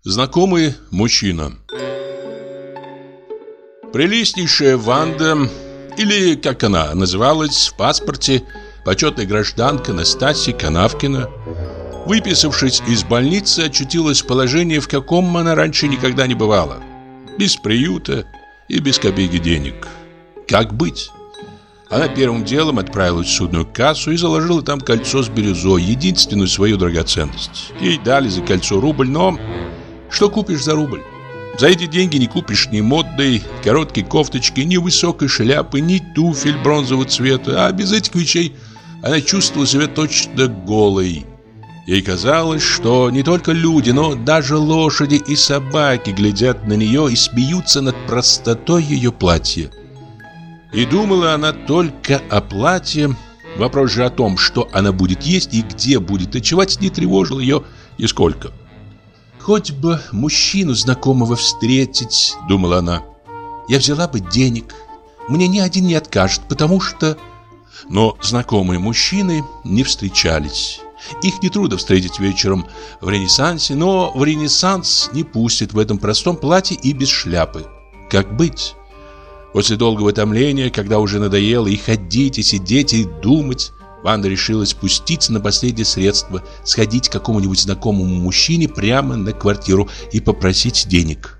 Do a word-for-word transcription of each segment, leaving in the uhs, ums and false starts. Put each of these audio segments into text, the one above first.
Знакомый мужчина. Прелестнейшая Ванда, или, как она называлась в паспорте, почетная гражданка Настасья Канавкина, выписавшись из больницы, очутилась в положении, в каком она раньше никогда не бывала. Без приюта и без копейки денег. Как быть? Она первым делом отправилась в судную кассу и заложила там кольцо с бирюзой, единственную свою драгоценность. Ей дали за кольцо рубль, но что купишь за рубль? За эти деньги не купишь ни модной короткой кофточки, ни высокой шляпы, ни туфель бронзового цвета. А без этих вещей она чувствовала себя точно голой. Ей казалось, что не только люди, но даже лошади и собаки глядят на нее и смеются над простотой ее платья. И думала она только о платье. Вопрос же о том, что она будет есть и где будет ночевать, не тревожил ее нисколько. «Хоть бы мужчину знакомого встретить», — думала она. «Я взяла бы денег. Мне ни один не откажет, потому что...» Но знакомые мужчины не встречались. Их нетрудно встретить вечером в Ренессансе, но в Ренессанс не пустят в этом простом платье и без шляпы. Как быть? После долгого томления, когда уже надоело и ходить, и сидеть, и думать, Ванда решила спуститься на последнее средство, сходить к какому-нибудь знакомому мужчине прямо на квартиру и попросить денег.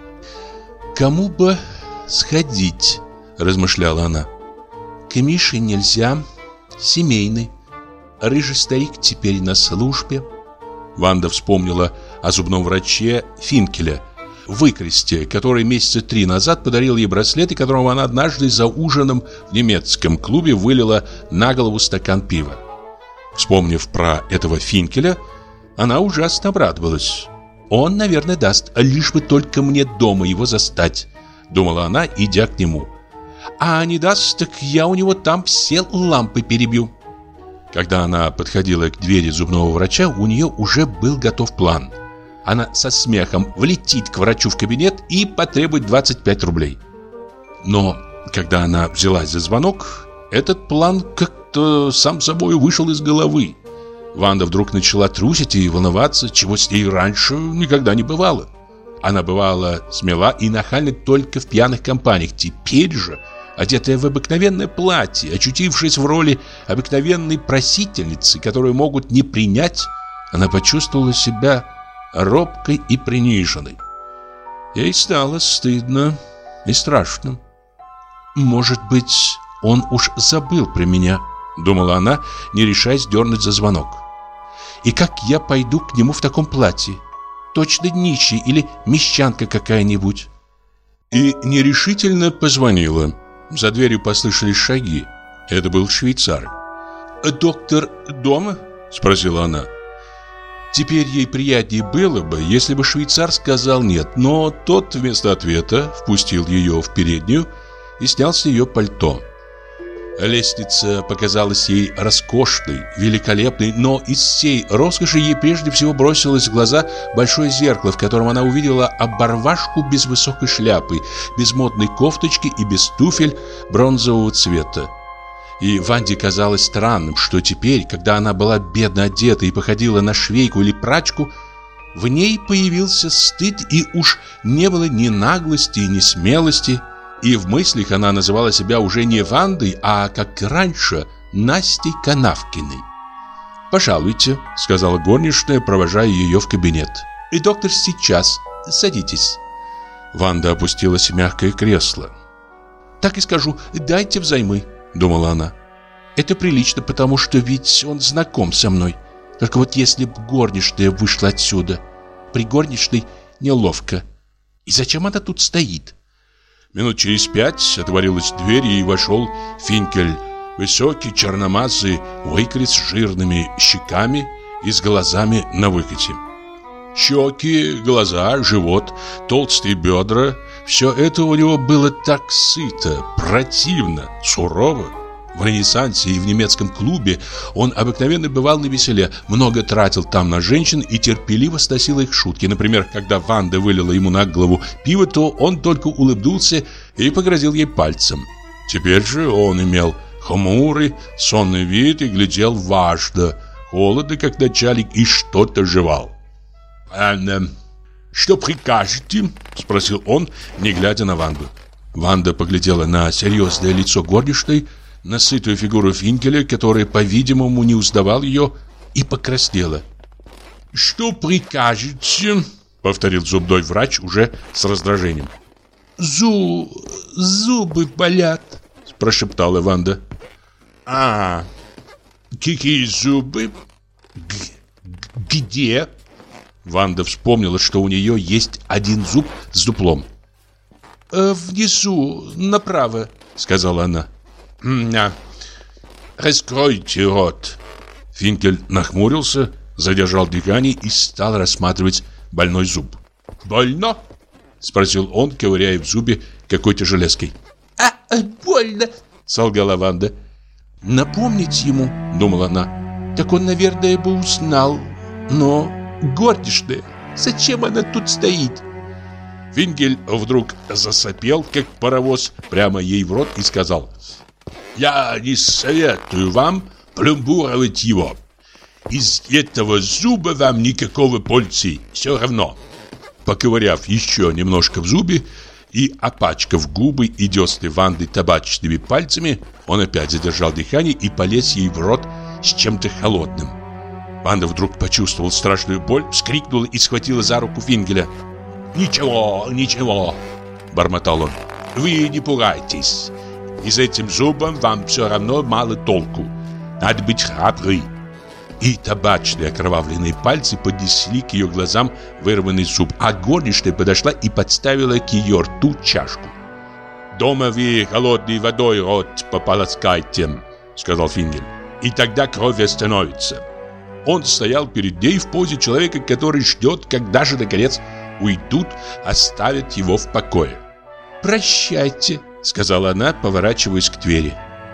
«Кому бы сходить?» – размышляла она. «К Мише нельзя, семейный. Рыжий старик теперь на службе». Ванда вспомнила о зубном враче Финкеля, выкресте, который месяца три назад подарил ей браслет, и которого она однажды за ужином в немецком клубе вылила на голову стакан пива. Вспомнив про этого Финкеля, она ужасно обрадовалась. «Он, наверное, даст, лишь бы только мне дома его застать», — думала она, идя к нему. «А не даст, так я у него там все лампы перебью». Когда она подходила к двери зубного врача, у нее уже был готов план. Она со смехом влетит к врачу в кабинет и потребует двадцать пять рублей. Но когда она взялась за звонок, этот план как-то сам собой вышел из головы. Ванда вдруг начала трусить и волноваться, чего с ней раньше никогда не бывало. Она бывала смела и нахальна только в пьяных компаниях. Теперь же, одетая в обыкновенное платье, очутившись в роли обыкновенной просительницы, которую могут не принять, она почувствовала себя робкой и приниженной. Ей стало стыдно и страшно. «Может быть, он уж забыл про меня», — думала она, не решаясь дернуть за звонок. «И как я пойду к нему в таком платье? Точно нищий или мещанка какая-нибудь». И нерешительно позвонила. За дверью послышались шаги. Это был швейцар. «Доктор дома?» — спросила она. Теперь ей приятнее было бы, если бы швейцар сказал «нет», но тот вместо ответа впустил ее в переднюю и снял с нее пальто. Лестница показалась ей роскошной, великолепной, но из всей роскоши ей прежде всего бросилось в глаза большое зеркало, в котором она увидела оборвашку без высокой шляпы, без модной кофточки и без туфель бронзового цвета. И Ванде казалось странным, что теперь, когда она была бедно одета и походила на швейку или прачку, в ней появился стыд, и уж не было ни наглости, ни смелости. И в мыслях она называла себя уже не Вандой, а, как раньше, Настей Канавкиной. «Пожалуйте», — сказала горничная, провожая ее в кабинет. «И доктор сейчас. Садитесь». Ванда опустилась в мягкое кресло. «Так и скажу, дайте взаймы», — думала она. «Это прилично, потому что ведь он знаком со мной. Только вот если б горничная вышла отсюда, при горничной неловко. И зачем она тут стоит?» Минут через пять отворилась дверь, и вошел Финкель, высокий, черномазый, выкрит с жирными щеками и с глазами на выкате. Щеки, глаза, живот, толстые бедра — все это у него было так сыто, противно, сурово. В Ренессансе и в немецком клубе он обыкновенно бывал навеселе, много тратил там на женщин и терпеливо сносил их шутки. Например, когда Ванда вылила ему на голову пиво, то он только улыбнулся и погрозил ей пальцем. Теперь же он имел хмурый, сонный вид и глядел важно, холодно, как начальник, и что-то жевал. «Анна, «Что прикажете?» – спросил он, не глядя на Ванду. Ванда поглядела на серьезное лицо горничной, на сытую фигуру Финкеля, который, по-видимому, не узнавал ее, и покраснела. «Что прикажете?» – повторил зубной врач уже с раздражением. «Зу... зубы болят», – прошептала Ванда. «А, какие зубы? Г- где?» Ванда вспомнила, что у нее есть один зуб с дуплом. «Э, «Внизу, направо», — сказала она. «На, раскройте рот». Финкель нахмурился, задержал дыхание и стал рассматривать больной зуб. «Больно?» — спросил он, ковыряя в зубе какой-то железкой. «А, больно», — солгала Ванда. «Напомнить ему», — думала она, — «так он, наверное, бы узнал. Но горничная, зачем она тут стоит?» Финкель вдруг засопел, как паровоз, прямо ей в рот и сказал: «Я не советую вам пломбировать его. Из этого зуба вам никакого пользы, все равно». Поковыряв еще немножко в зубе и опачкав губы и десны Ванды табачными пальцами, он опять задержал дыхание и полез ей в рот с чем-то холодным. Ванда вдруг почувствовала страшную боль, вскрикнула и схватила за руку Финкеля. «Ничего, ничего», — бормотал он, — «вы не пугайтесь. И с этим зубом вам все равно мало толку. Надо быть храбрый». И табачные окровавленные пальцы поднесли к ее глазам вырванный зуб, а горничная подошла и подставила к ее рту чашку. «Дома вы холодной водой рот пополоскайте», — сказал Финкель, — «и тогда кровь остановится». Он стоял перед ней в позе человека, который ждет, когда же, наконец, уйдут, оставят его в покое. «Прощайте», — сказала она, поворачиваясь к двери.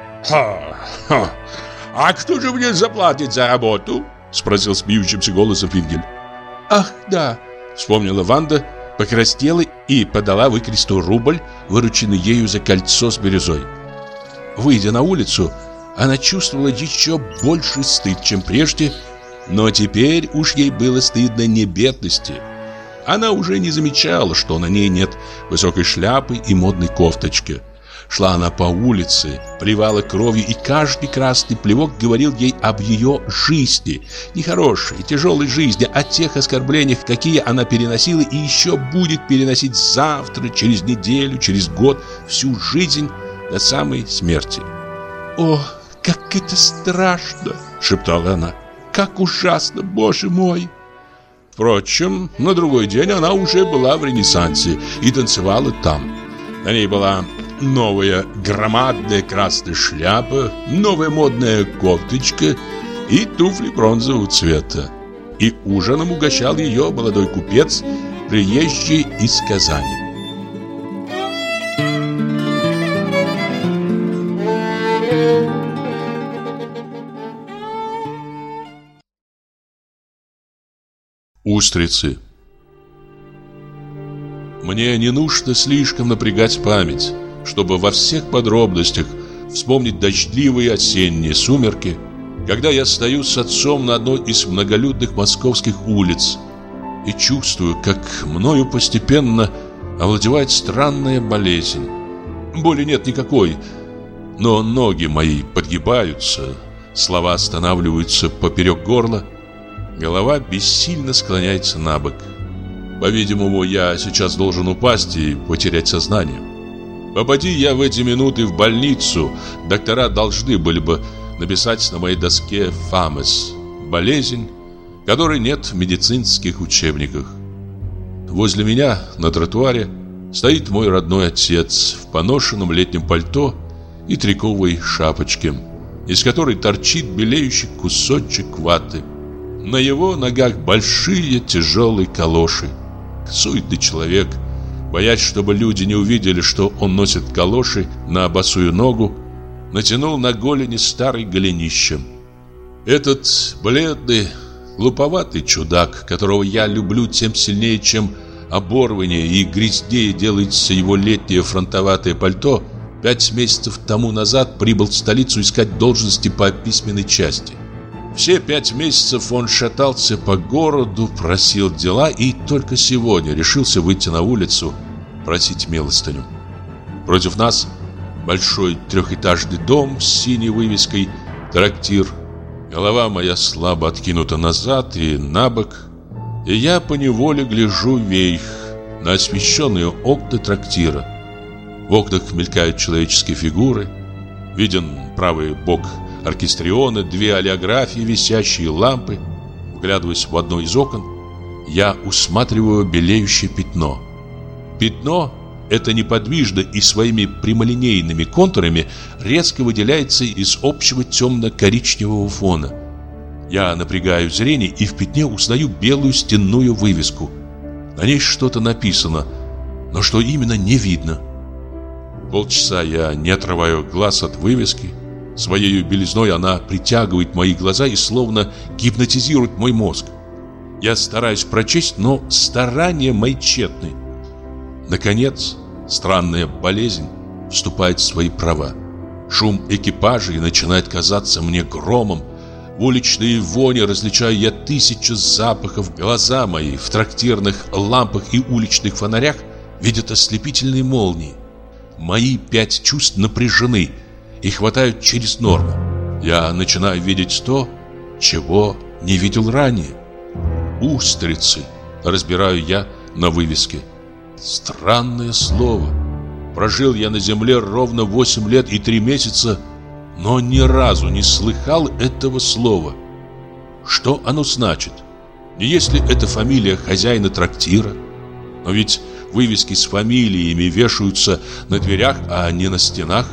«Ха-ха! А кто же мне заплатит за работу?» — спросил смеющимся голосом Финкель. «Ах, да», — вспомнила Ванда, покраснела и подала выкресту рубль, вырученный ею за кольцо с бирюзой. Выйдя на улицу, она чувствовала еще больший стыд, чем прежде, но теперь уж ей было стыдно не бедности. Она уже не замечала, что на ней нет высокой шляпы и модной кофточки. Шла она по улице, плевала кровью, и каждый красный плевок говорил ей об ее жизни. Нехорошей, тяжелой жизни, о тех оскорблениях, какие она переносила и еще будет переносить завтра, через неделю, через год, всю жизнь до самой смерти. «О, как это страшно!» — шептала она. «Как ужасно, Боже мой!» Впрочем, на другой день она уже была в Ренессансе и танцевала там. На ней была новая громадная красная шляпа, новая модная кофточка и туфли бронзового цвета. И ужином угощал ее молодой купец, приезжий из Казани. Устрицы. Мне не нужно слишком напрягать память, чтобы во всех подробностях вспомнить дождливые осенние сумерки, когда я стою с отцом на одной из многолюдных московских улиц и чувствую, как мною постепенно овладевает странная болезнь. Боли нет никакой, но ноги мои подгибаются, слова останавливаются поперек горла, голова бессильно склоняется на бок. По-видимому, я сейчас должен упасть и потерять сознание. Попади я в эти минуты в больницу, доктора должны были бы написать на моей доске «Фамес» – болезнь, которой нет в медицинских учебниках. Возле меня на тротуаре стоит мой родной отец в поношенном летнем пальто и триковой шапочке, из которой торчит белеющий кусочек ваты. На его ногах большие тяжелые калоши. Суетный человек, боясь, чтобы люди не увидели, что он носит калоши на босую ногу, натянул на голени старый голенище. Этот бледный, глуповатый чудак, которого я люблю тем сильнее, чем оборваннее и грязнее делается его летнее фронтоватое пальто, пять месяцев тому назад прибыл в столицу искать должности по письменной части. Все пять месяцев он шатался по городу, просил дела и только сегодня решился выйти на улицу, просить милостыню. Против нас большой трехэтажный дом с синей вывеской «Трактир». Голова моя слабо откинута назад и набок, и я поневоле гляжу вверх на освещенные окна трактира. В окнах мелькают человеческие фигуры. Виден правый бок оркестриона, две олеографии, висящие лампы. Вглядываясь в одно из окон, я усматриваю белеющее пятно. Пятно это неподвижно и своими прямолинейными контурами резко выделяется из общего темно-коричневого фона. Я напрягаю зрение и в пятне узнаю белую стенную вывеску. На ней что-то написано, но что именно, не видно. Полчаса я не отрываю глаз от вывески. Своей белизной она притягивает мои глаза и словно гипнотизирует мой мозг. Я стараюсь прочесть, но старания мои тщетны. Наконец, странная болезнь вступает в свои права. Шум экипажей начинает казаться мне громом. В уличной воне различаю я тысячу запахов. Глаза мои в трактирных лампах и уличных фонарях видят ослепительные молнии. Мои пять чувств напряжены и хватают через норму. Я начинаю видеть то, чего не видел ранее. Устрицы, разбираю я на вывеске. Странное слово. Прожил я на земле ровно восемь лет и три месяца, но ни разу не слыхал этого слова. Что оно значит? Не если это фамилия хозяина трактира? Но ведь вывески с фамилиями вешаются на дверях, а не на стенах.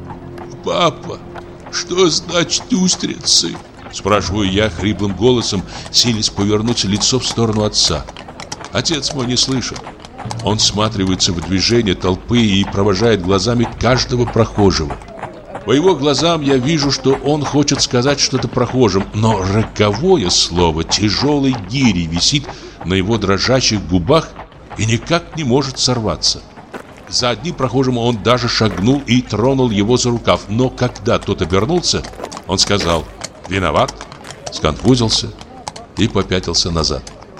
«Папа, что значит устрицы?» Спрашиваю я хриплым голосом, силясь повернуть лицо в сторону отца. Отец мой не слышит. Он всматривается в движение толпы и провожает глазами каждого прохожего. По его глазам я вижу, что он хочет сказать что-то прохожим, но роковое слово тяжелой гирей висит на его дрожащих губах и никак не может сорваться. За одним прохожим он даже шагнул и тронул его за рукав, но когда тот обернулся, он сказал «Виноват», сконфузился и попятился назад.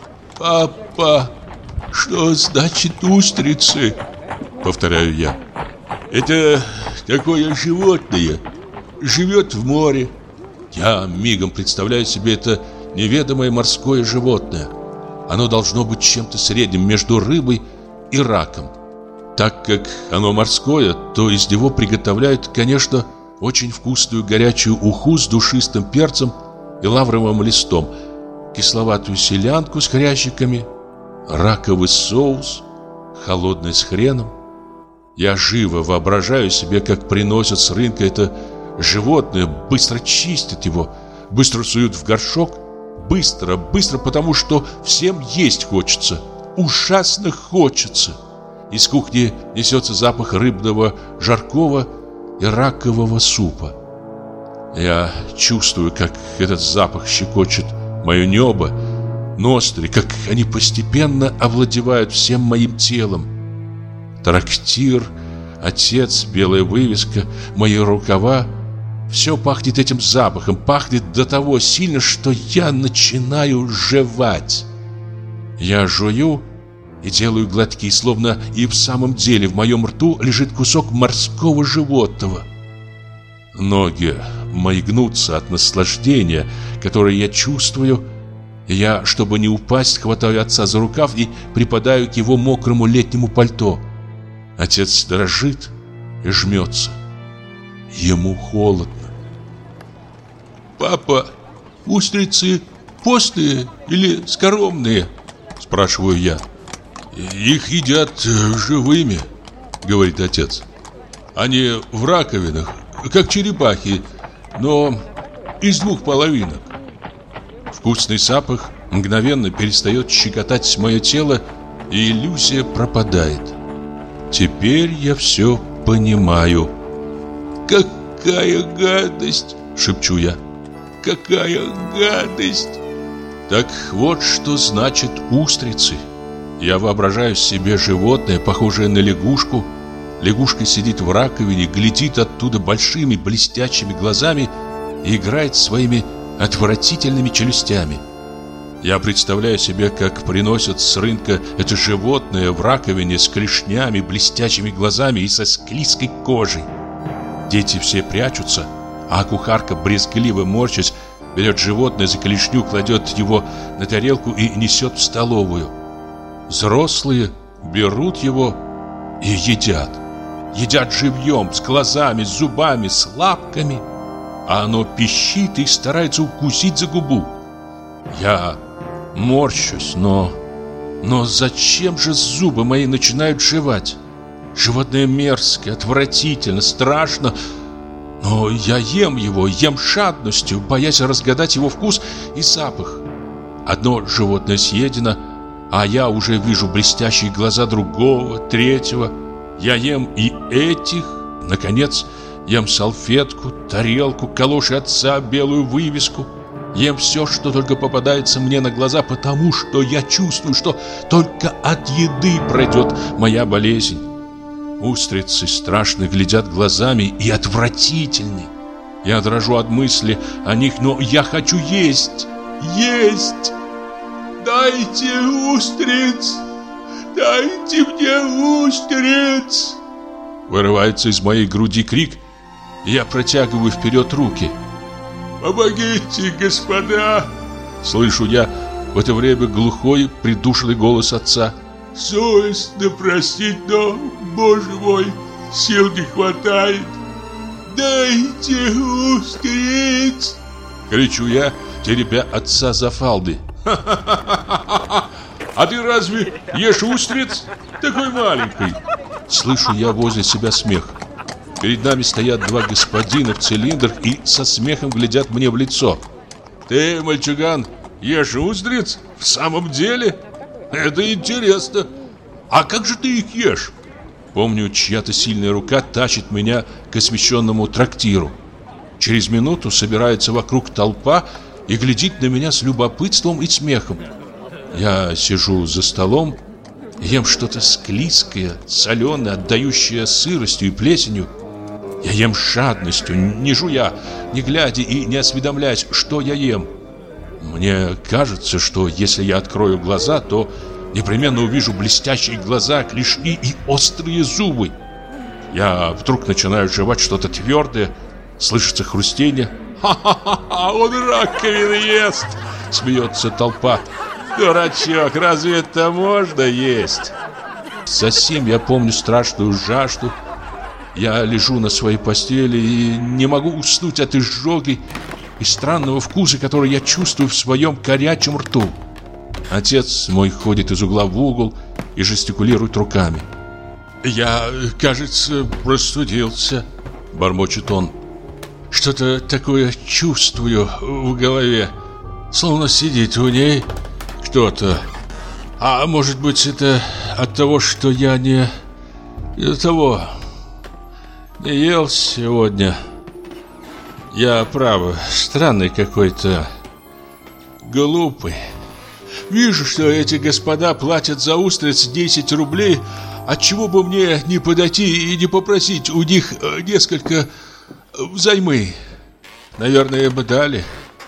«Папа, что значит устрицы?» — повторяю я. «Это такое животное, живет в море». Я мигом представляю себе это неведомое морское животное. Оно должно быть чем-то средним между рыбой и раком. Так как оно морское, то из него приготовляют, конечно, очень вкусную горячую уху с душистым перцем и лавровым листом, кисловатую селянку с хрящиками, раковый соус, холодный с хреном. Я живо воображаю себе, как приносят с рынка это животное, быстро чистят его, быстро суют в горшок, быстро, быстро, потому что всем есть хочется, ужасно хочется. Из кухни несется запах рыбного жаркого и ракового супа. Я чувствую, как этот запах щекочет мое небо, ноздри, как они постепенно овладевают всем моим телом. Трактир, отец, белая вывеска, мои рукава — все пахнет этим запахом, пахнет до того сильно, что я начинаю жевать. Я жую и делаю глотки, словно и в самом деле в моем рту лежит кусок морского животного. Ноги мои гнутся от наслаждения, которое я чувствую, и я, чтобы не упасть, хватаю отца за рукав и припадаю к его мокрому летнему пальто. Отец дрожит и жмется. Ему холодно. «Папа, устрицы постные или скоромные?» — спрашиваю я. «Их едят живыми», — говорит отец. «Они в раковинах, как черепахи, но из двух половинок». Вкусный запах мгновенно перестает щекотать мое тело, и иллюзия пропадает. Теперь я все понимаю. «Какая гадость!» — шепчу я. «Какая гадость!» Так вот что значит устрицы. Я воображаю себе животное, похожее на лягушку. Лягушка сидит в раковине, глядит оттуда большими блестящими глазами и играет своими отвратительными челюстями. Я представляю себе, как приносят с рынка это животное в раковине с клешнями, блестящими глазами и со склизкой кожей. Дети все прячутся, а кухарка, брезгливо морщась, берет животное за клешню, кладет его на тарелку и несет в столовую. Взрослые берут его и едят. Едят живьем, с глазами, с зубами, с лапками. А оно пищит и старается укусить за губу. Я морщусь, но... Но зачем же зубы мои начинают жевать? Животное мерзкое, отвратительно, страшно. Но я ем его, ем жадностью, боясь разгадать его вкус и запах. Одно животное съедено, а я уже вижу блестящие глаза другого, третьего. Я ем и этих. Наконец, ем салфетку, тарелку, калоши отца, белую вывеску. Ем все, что только попадается мне на глаза, потому что я чувствую, что только от еды пройдет моя болезнь. Устрицы страшно глядят глазами и отвратительны. Я дрожу от мысли о них, но я хочу есть, есть. Дайте устриц, дайте мне устриц. Вырывается из моей груди крик, и я протягиваю вперед руки. «Помогите, господа!» Слышу я в это время глухой, придушенный голос отца. «Совестно простить, но, боже мой, сил не хватает! Дайте устриц!» Кричу я, теребя отца за фалды. «Ха-ха-ха-ха-ха! А ты разве ешь устриц? Такой маленький!» Слышу я возле себя смех. Перед нами стоят два господина в цилиндрах и со смехом глядят мне в лицо. «Ты, мальчуган, ешь устриц? В самом деле? Это интересно. А как же ты их ешь?» Помню, чья-то сильная рука тащит меня к освещенному трактиру. Через минуту собирается вокруг толпа и глядит на меня с любопытством и смехом. Я сижу за столом, ем что-то склизкое, соленое, отдающее сыростью и плесенью. Я ем с жадностью, не жуя, не глядя и не осведомляясь, что я ем. Мне кажется, что если я открою глаза, то непременно увижу блестящие глаза, клешни и острые зубы. Я вдруг начинаю жевать что-то твердое, слышится хрустение. «Ха-ха-ха, он раковины ест!» — смеется толпа. «Дурачок, разве это можно есть?» Засим я помню страшную жажду. Я лежу на своей постели и не могу уснуть от изжоги и странного вкуса, который я чувствую в своем горячем рту. Отец мой ходит из угла в угол и жестикулирует руками. «Я, кажется, простудился», — бормочет он. «Что-то такое чувствую в голове, словно сидит в ней кто-то. А может быть, это от того, что я не... из-за того... не ел сегодня. Я, право, странный какой-то, глупый. Вижу, что эти господа платят за устриц десять рублей. Отчего бы мне не подойти и не попросить у них несколько взаймы? Наверное, бы дали».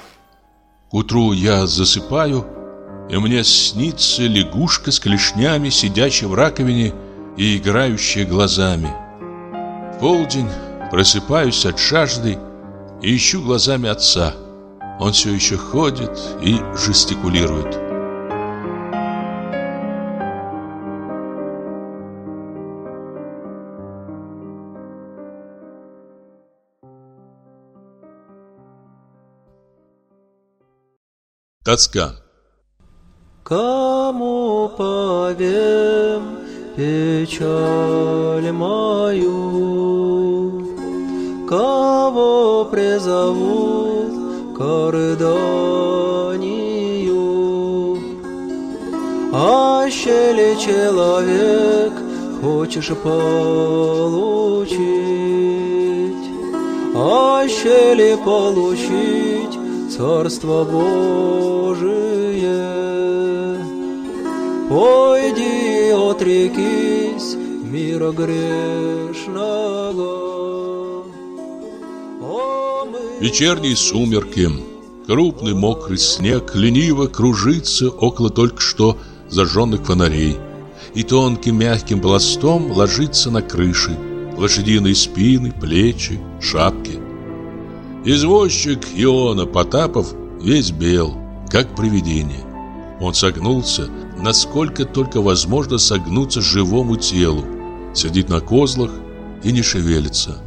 К утру я засыпаю, и мне снится лягушка с клешнями, сидящая в раковине и играющая глазами. В полдень просыпаюсь от жажды и ищу глазами отца. Он все еще ходит и жестикулирует. Тоска. Кому повем печаль мою, кого призовут к рыданию? Аще ли человек хочешь получить, аще ли получить Царство Божие? Пойди, отрекись мира грешного. Вечерние сумерки. Крупный мокрый снег лениво кружится около только что зажженных фонарей и тонким мягким пластом ложится на крыши, лошадиные спины, плечи, шапки. Извозчик Иона Потапов весь бел, как привидение. Он согнулся, насколько только возможно согнуться живому телу, сидит на козлах и не шевелится.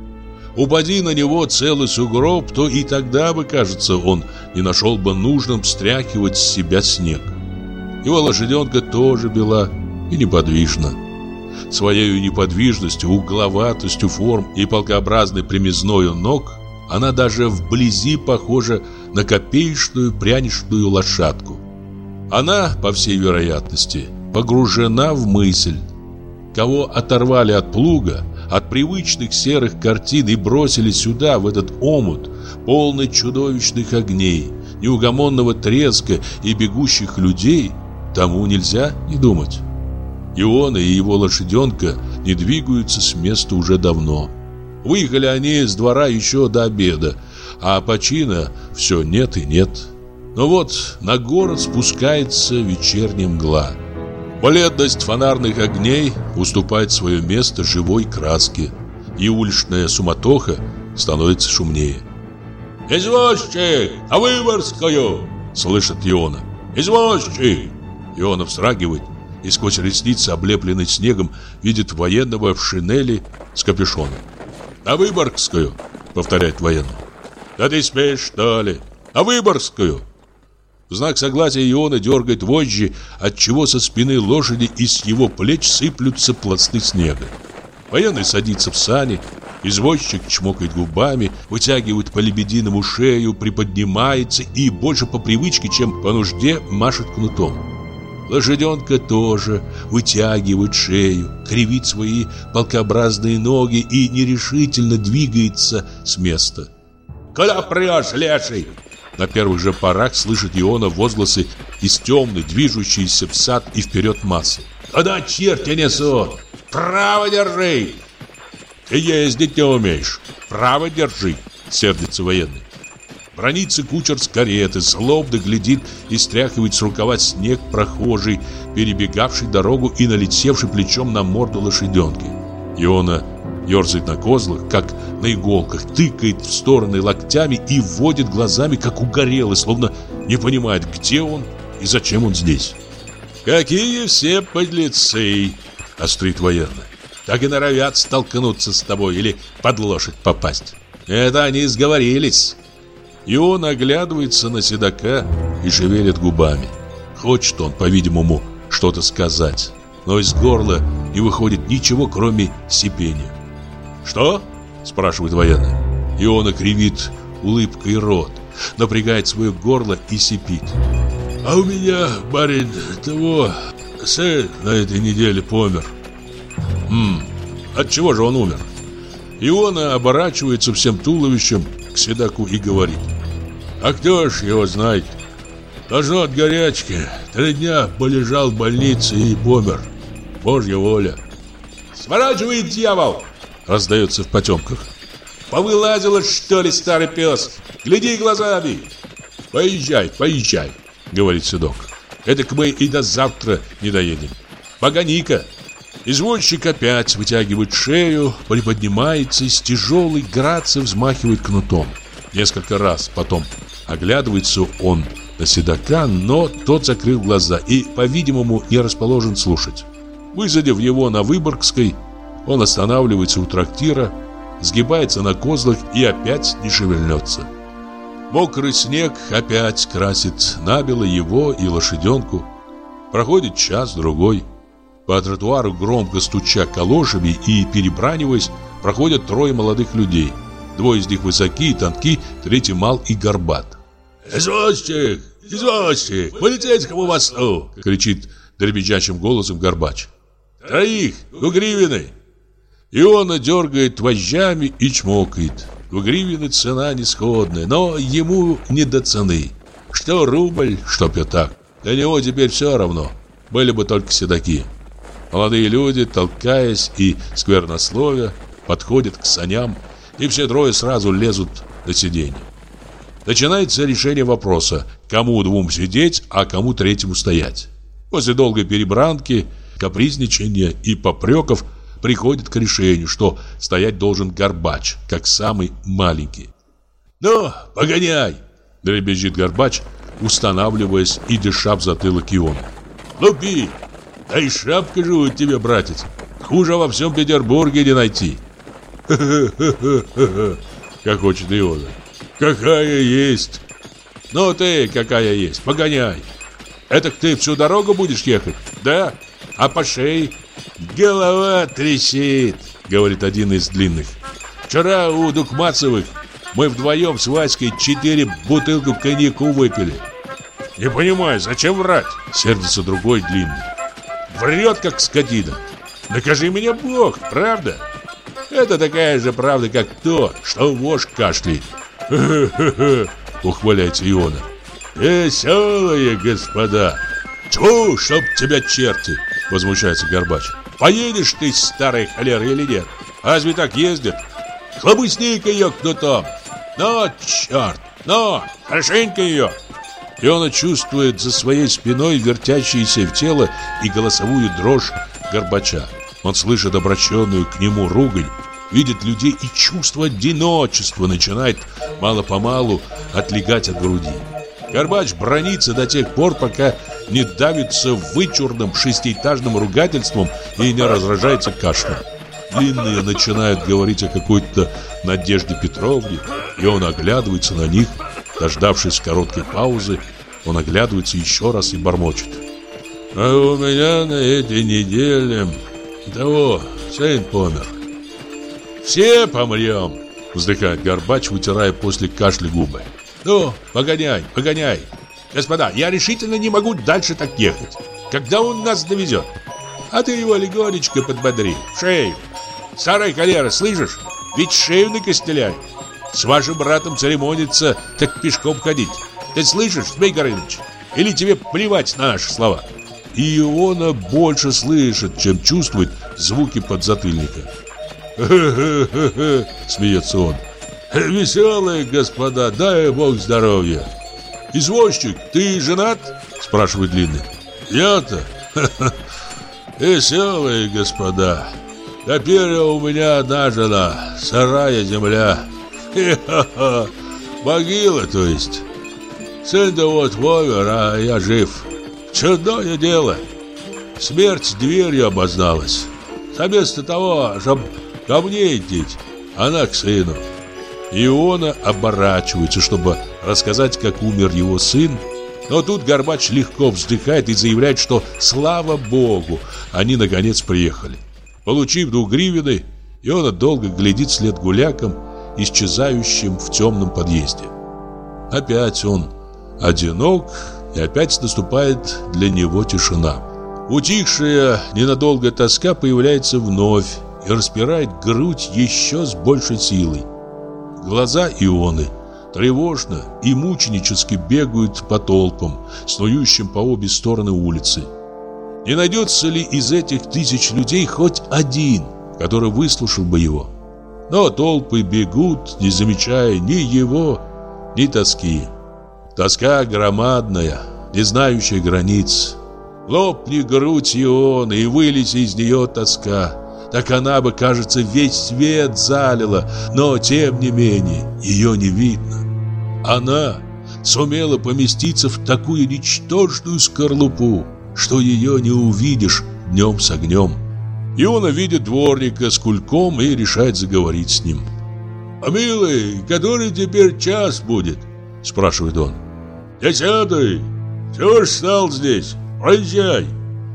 Упади на него целый сугроб, то и тогда бы, кажется, он не нашел бы нужным встряхивать с себя снег. Его лошаденка тоже бела и неподвижна. Своей неподвижностью, угловатостью форм и полкообразной прямизною ног она даже вблизи похожа на копеечную пряничную лошадку. Она, по всей вероятности, погружена в мысль. Кого оторвали от плуга, от привычных серых картин и бросили сюда, в этот омут, полный чудовищных огней, неугомонного треска и бегущих людей, тому нельзя не думать. Иона и его лошаденка не двигаются с места уже давно. Выехали они с двора еще до обеда, а почина все нет и нет. Но вот на город спускается вечерняя мгла. Бледность фонарных огней уступает свое место живой краске, и уличная суматоха становится шумнее. «Извозчик, а Выборгскую!» — слышит Иона. «Извозчик!» Иона вздрагивает и сквозь ресницы, облепленный снегом, видит военного в шинели с капюшоном. «На Выборгскую!» — повторяет военный. «Да ты спишь, что ли? На Выборгскую!» В знак согласия Иона дергает вожжи, отчего со спины лошади и с его плеч сыплются пласты снега. Военный садится в сани, извозчик чмокает губами, вытягивает по-лебединому шею, приподнимается и больше по привычке, чем по нужде, машет кнутом. Лошаденка тоже вытягивает шею, кривит свои полкообразные ноги и нерешительно двигается с места. «Куда прешь, леший?» На первых же порах слышит Иона возгласы из темной, движущейся в сад и вперед массы. «Куда черти несут? Право держи!» «Ты ездить не умеешь, право держи!» — сердится военный. Бранится кучер с кареты, злобно глядит и стряхивает с рукава снег прохожий, перебегавший дорогу и налетевший плечом на морду лошаденки. Иона ерзает на козлах, как на иголках, тыкает в стороны локтями и вводит глазами, как угорелый, словно не понимает, где он и зачем он здесь. «Какие все подлецы!» — острит военный. «Так и норовят столкнуться с тобой или под лошадь попасть. Это они сговорились». И он оглядывается на седока и шевелит губами. Хочет он, по-видимому, что-то сказать, но из горла не выходит ничего, кроме сипения. «Что?» — спрашивает военный. И он кривит улыбкой рот, напрягает свое горло и сипит. «А у меня, барин, того сын на этой неделе помер». «Хм, от чего же он умер?» Иона оборачивается всем туловищем к седоку и говорит: «А кто ж его знает? Должно от горячки. Три дня полежал в больнице и помер. Божья воля». «Сворачивай, дьявол!» — раздается в потемках. «Повылазила, что ли, старый пес? Гляди глазами!» «Поезжай, поезжай!» — говорит седок. «Эдак мы и до завтра не доедем. Погони-ка!» Извозчик опять вытягивает шею, приподнимается и с тяжелой грацией взмахивает кнутом. Несколько раз потом оглядывается он на седока, но тот закрыл глаза и, по-видимому, не расположен слушать. Высадив его на Выборгской, он останавливается у трактира, сгибается на козлах и опять не шевельнется. Мокрый снег опять красит набело его и лошаденку. Проходит час-другой. По тротуару, громко стуча калошами и перебраниваясь, проходят трое молодых людей. Двое из них высоки и тонки, третий мал и горбат. «Извозчик! Извозчик! Полицейскому мосту!» — кричит дребезжащим голосом горбач. «Троих! Двугривенной!» И он дергает вожжами и чмокает. Двугривенной цена несходная, но ему не до цены. Что рубль, что пятак. Для него теперь все равно. Были бы только седаки. Молодые люди, толкаясь и сквернословя, подходят к саням, и все трое сразу лезут на сиденье. Начинается решение вопроса, кому двум сидеть, а кому третьему стоять. После долгой перебранки, капризничания и попреков приходит к решению, что стоять должен Горбач, как самый маленький. «Ну, погоняй!» – дребезжит Горбач, устанавливаясь и дыша в затылок Ионы. «Лупи! Да и шапка же у тебя, братец! Хуже во всем Петербурге не найти!» «Ха-ха-ха-ха-ха!» – хохочет Иона. «Какая есть!» «Ну ты, какая есть, погоняй!» «Этак ты всю дорогу будешь ехать, да? А по шее?» «Голова трещит!» — говорит один из длинных. «Вчера у Дукмацевых мы вдвоем с Васькой четыре бутылку коньяку выпили». «Не понимаю, зачем врать?» — сердится другой длинный. «Врет, как скотина. Накажи меня Бог, правда?» «Это такая же правда, как то, что вошь кашляет». «Ха-ха-ха!» — ухваляется Иона. «Веселые господа!» «Тьфу, чтоб тебя черти!» — возмущается Горбач. «Поедешь ты, старая холера, или нет? Разве так ездят? Хлобысни-ка ее кнутом! Ну, черт! Ну, хорошенько ее!» И он чувствует за своей спиной вертящееся в тело и голосовую дрожь Горбача. Он слышит обращенную к нему ругань, видит людей, и чувство одиночества начинает мало-помалу отлегать от груди. Горбач бранится до тех пор, пока не давится вычурным шестиэтажным ругательством и не разражается кашлем. Длинные начинают говорить о какой-то Надежде Петровне, и он оглядывается на них. Дождавшись короткой паузы, он оглядывается еще раз и бормочет: «А у меня на этой неделе того сын помер». «Все помрем», — вздыхает Горбач, вытирая после кашля губы. «Ну, погоняй, погоняй. Господа, я решительно не могу дальше так ехать. Когда он нас довезет? А ты его легонечко подбодри, в шею. Старая холера, слышишь? Ведь шею накостыляй. С вашим братом церемониться, так пешком ходить. Ты слышишь, Змей Горыныч? Или тебе плевать на наши слова?» И Иона больше слышит, чем чувствует звуки подзатыльника. «Ха-ха-ха-ха», смеется он. «Веселые господа, дай Бог здоровья». «Извозчик, ты женат?» спрашивает длинный. «Я-то? Веселые господа. Теперь у меня одна жена, сырая земля. Хе-ха-ха. Могила, то есть. Сын-то вот помер, а я жив. Чудное дело. Смерть дверью обозналась. Вместо того, чтобы ко мне идти, она к сыну». Иона оборачивается, чтобы рассказать, как умер его сын. Но тут Горбач легко вздыхает и заявляет, что, слава Богу, они наконец приехали. Получив двугривенный, Иона долго глядит вслед гулякам, исчезающим в темном подъезде. Опять он одинок, и опять наступает для него тишина. Утихшая ненадолго тоска появляется вновь и распирает грудь еще с большей силой. Глаза Ионы тревожно и мученически бегают по толпам, снующим по обе стороны улицы. Не найдется ли из этих тысяч людей хоть один, который выслушал бы его? Но толпы бегут, не замечая ни его, ни тоски. Тоска громадная, не знающая границ. Лопни грудь Ионы, и вылези из нее тоска. Так она бы, кажется, весь свет залила, но, тем не менее, ее не видно. Она сумела поместиться в такую ничтожную скорлупу, что ее не увидишь днем с огнем. Иона видит дворника с кульком и решает заговорить с ним. «А, милый, который теперь час будет?» – спрашивает он. «Десятый. Чего ж стал здесь? Проезжай!»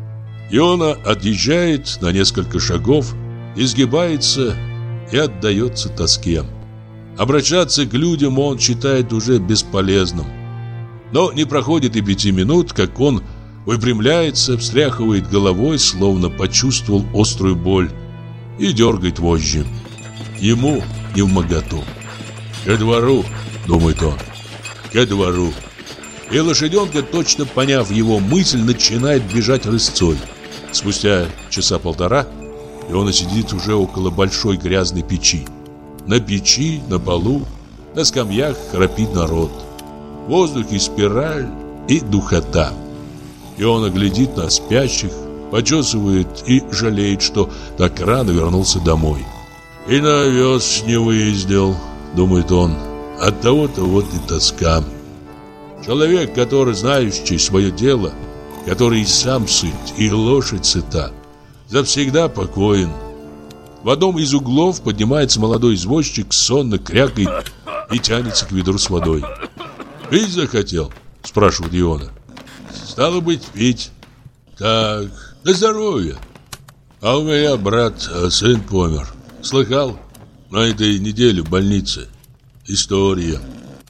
Иона отъезжает на несколько шагов, изгибается и отдается тоске. Обращаться к людям он считает уже бесполезным. Но не проходит и пяти минут, как он выпрямляется, встряхивает головой, словно почувствовал острую боль, и дергает вожжи. Ему невмоготу. «Ко двору», — думает он, — «ко двору». И лошаденка, точно поняв его мысль, начинает бежать рысцой. Спустя часа полтора Иона сидит уже около большой грязной печи. На печи, на полу На скамьях храпит народ. В воздухе спираль и духота. Иона глядит на спящих, почесывает и жалеет, что так рано вернулся домой. «И на овес не выездил», — думает он. «От того-то вот и тоска». Человек, который знающий свое дело, который и сам сыт, и лошадь сыта, завсегда покоен. В одном из углов поднимается молодой извозчик, сонно крякает и тянется к ведру с водой. «Пить захотел?» — спрашивает Иона. «Стало быть, пить». «Так, на здоровье. А у меня брат, сын помер. Слыхал? На этой неделе в больнице. История».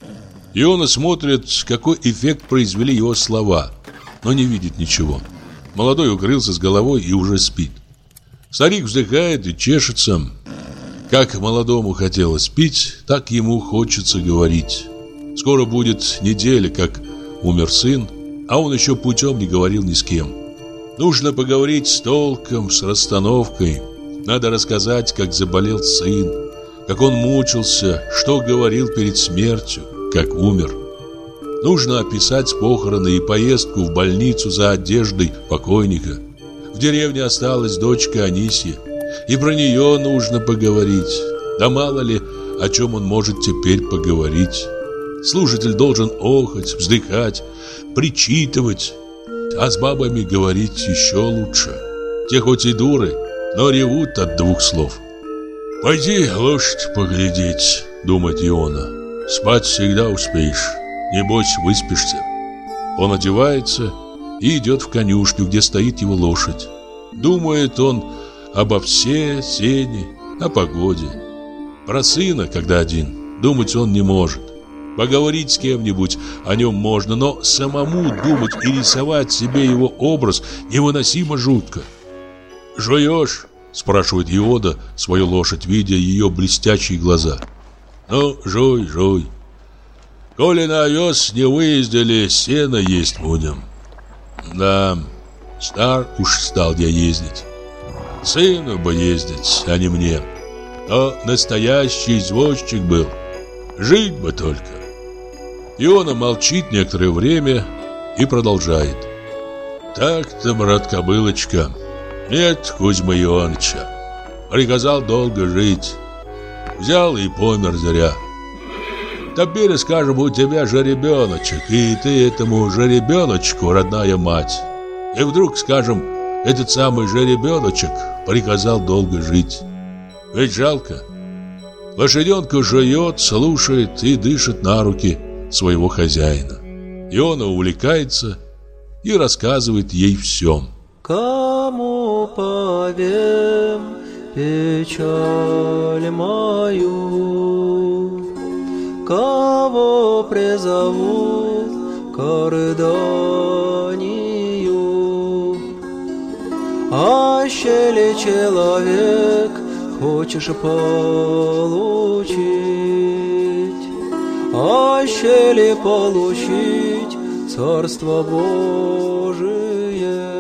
Иона смотрит, какой эффект произвели его слова, но не видит ничего. Молодой укрылся с головой и уже спит. Старик вздыхает и чешется. Как молодому хотелось пить, так ему хочется говорить. Скоро будет неделя, как умер сын, а он еще путем не говорил ни с кем. Нужно поговорить с толком, с расстановкой. Надо рассказать, как заболел сын, как он мучился, что говорил перед смертью, как умер. Нужно описать похороны и поездку в больницу за одеждой покойника. В деревне осталась дочка Анисья, и про нее нужно поговорить. Да мало ли, о чем он может теперь поговорить. Слушатель должен охать, вздыхать, причитывать. А с бабами говорить еще лучше. Те хоть и дуры, но ревут от двух слов. «Пойди лошадь поглядеть», — думает Иона. «Спать всегда успеешь, небось выспишься». Он одевается и идет в конюшню, где стоит его лошадь. Думает он обо все, сене, о погоде. Про сына, когда один, думать он не может. Поговорить с кем-нибудь о нем можно, но самому думать и рисовать себе его образ невыносимо жутко. «Жуешь?» — спрашивает Иона свою лошадь, видя ее блестящие глаза. «Ну, жуй, жуй. Коли на овес не выездили, сено есть будем». «Да, стар уж стал я ездить. Сыну бы ездить, а не мне. Но настоящий извозчик был. Жить бы только». Иона молчит некоторое время и продолжает. «Так-то, брат Кобылочка, нет Кузьмы Ионыча. Приказал долго жить. Взял и помер зря. Теперь, скажем, у тебя жеребеночек, и ты этому жеребеночку родная мать. И вдруг, скажем, этот самый жеребеночек приказал долго жить. Ведь жалко. Лошаденка жует, слушает и дышит на руки своего хозяина. Иона увлекается и рассказывает ей все. Кому повем печаль мою, кого призовут к рыданию? Аще ли человек хочешь получить, аще ли получить Царство Божие?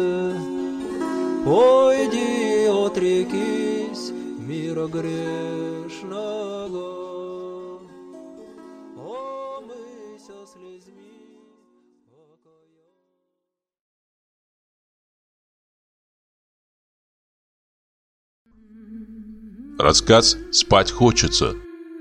Пойди, отрекись мира грешного, омыйся слезьми окаянными. Рассказ «Спать хочется».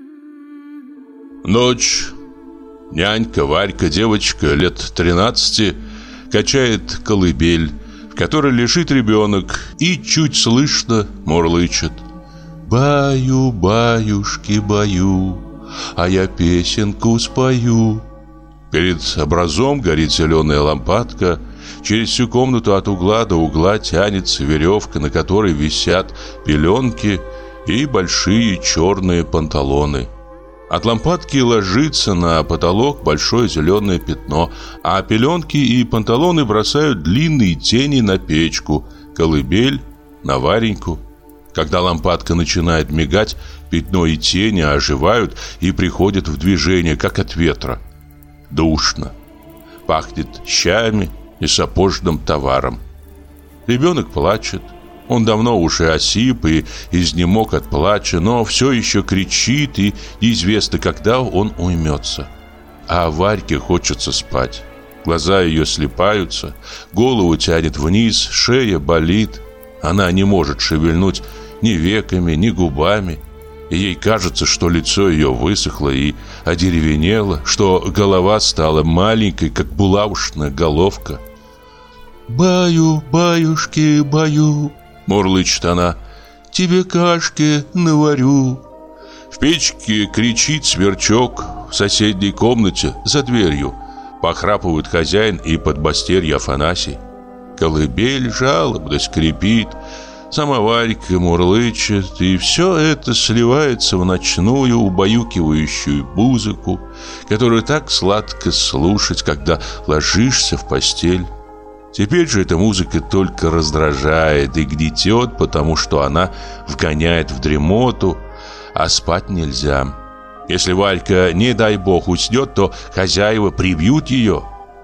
Ночь. Нянька Варька, девочка лет тринадцати, качает колыбель, в которой лежит ребенок, и чуть слышно мурлычет. «Баю, баюшки, баю, а я песенку спою». Перед образом горит зеленая лампадка. Через всю комнату от угла до угла тянется веревка, на которой висят пеленки и большие черные панталоны. От лампадки ложится на потолок большое зеленое пятно, а пеленки и панталоны бросают длинные тени на печку, колыбель, на Вареньку. Когда лампадка начинает мигать, пятно и тени оживают и приходят в движение, как от ветра. Душно. Пахнет щами и сапожным товаром. Ребенок плачет. Он давно уже осип и изнемог от плача, но все еще кричит, и неизвестно, когда он уймется. А Варьке хочется спать. Глаза ее слипаются, голову тянет вниз, шея болит. Она не может шевельнуть ни веками, ни губами. И ей кажется, что лицо ее высохло и одеревенело, что голова стала маленькой, как булавочная головка. «Баю, баюшки, баю», — мурлычет она, — «тебе кашки наварю». В печке кричит сверчок, в соседней комнате за дверью похрапывают хозяин и подмастерье Афанасий. Колыбель жалобно скрипит, самоварька мурлычет, и все это сливается в ночную убаюкивающую музыку, которую так сладко слушать, когда ложишься в постель. Теперь же эта музыка только раздражает и гнетет, потому что она вгоняет в дремоту, а спать нельзя. Если Варька, не дай бог, уснет, то хозяева прибьют ее.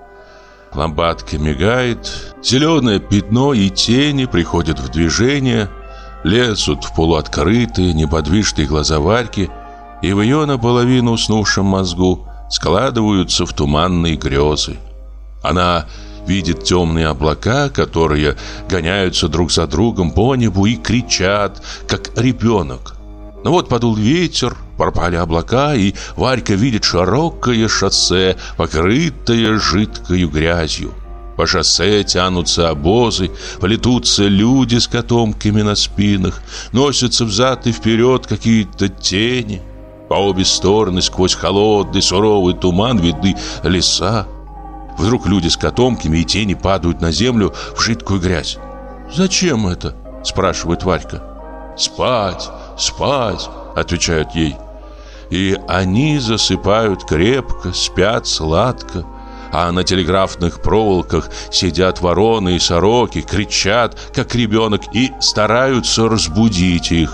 Лампадка мигает, зеленое пятно и тени приходят в движение, лезут в полуоткрытые, неподвижные глаза Варьки, и в ее наполовину уснувшем мозгу складываются в туманные грезы. Она видит темные облака, которые гоняются друг за другом по небу и кричат, как ребенок. Но вот подул ветер, пропали облака, и Варька видит широкое шоссе, покрытое жидкою грязью. По шоссе тянутся обозы, плетутся люди с котомками на спинах, носятся взад и вперед какие-то тени. По обе стороны сквозь холодный суровый туман видны леса. Вдруг люди с котомками и тени падают на землю в жидкую грязь. «Зачем это?» – спрашивает Варька. «Спать, спать», – отвечают ей. И они засыпают крепко, спят сладко. А на телеграфных проволоках сидят вороны и сороки, кричат, как ребенок, и стараются разбудить их.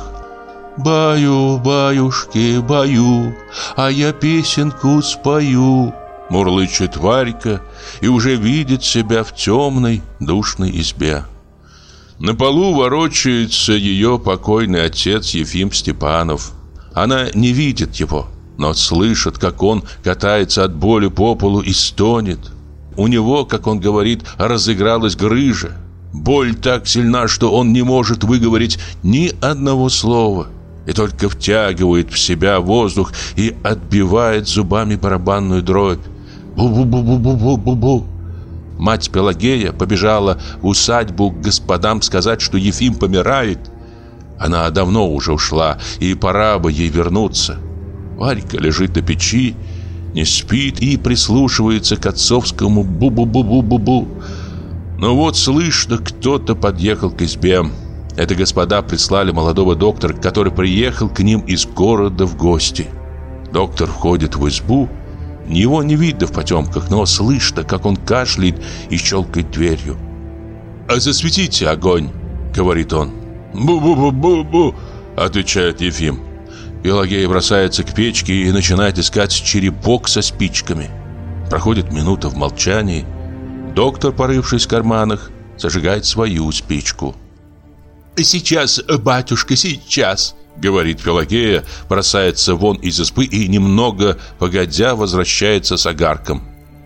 «Баю, баюшки, баю, а я песенку спою», — мурлычет Варька и уже видит себя в темной, душной избе. На полу ворочается ее покойный отец Ефим Степанов. Она не видит его, но слышит, как он катается от боли по полу и стонет. У него, как он говорит, разыгралась грыжа. Боль так сильна, что он не может выговорить ни одного слова и только втягивает в себя воздух и отбивает зубами барабанную дробь. Бу-бу-бу-бу-бу-бу-бу. Мать Пелагея побежала в усадьбу к господам сказать, что Ефим помирает. Она давно уже ушла, и пора бы ей вернуться. Варька лежит на печи, не спит и прислушивается к отцовскому бу-бу-бу-бу-бу-бу. Но вот слышно, кто-то подъехал к избе. Это господа прислали молодого доктора, который приехал к ним из города в гости. Доктор входит в избу. Его не видно в потемках, но слышно, как он кашляет и щелкает дверью. «А засветите огонь», — говорит он. «Бу-бу-бу-бу-бу», — отвечает Ефим. Пелагея бросается к печке и начинает искать черепок со спичками. Проходит минута в молчании. Доктор, порывшись в карманах, зажигает свою спичку. «Сейчас, батюшка, сейчас», — говорит Пелагея, бросается вон из избы и немного погодя возвращается с огарком.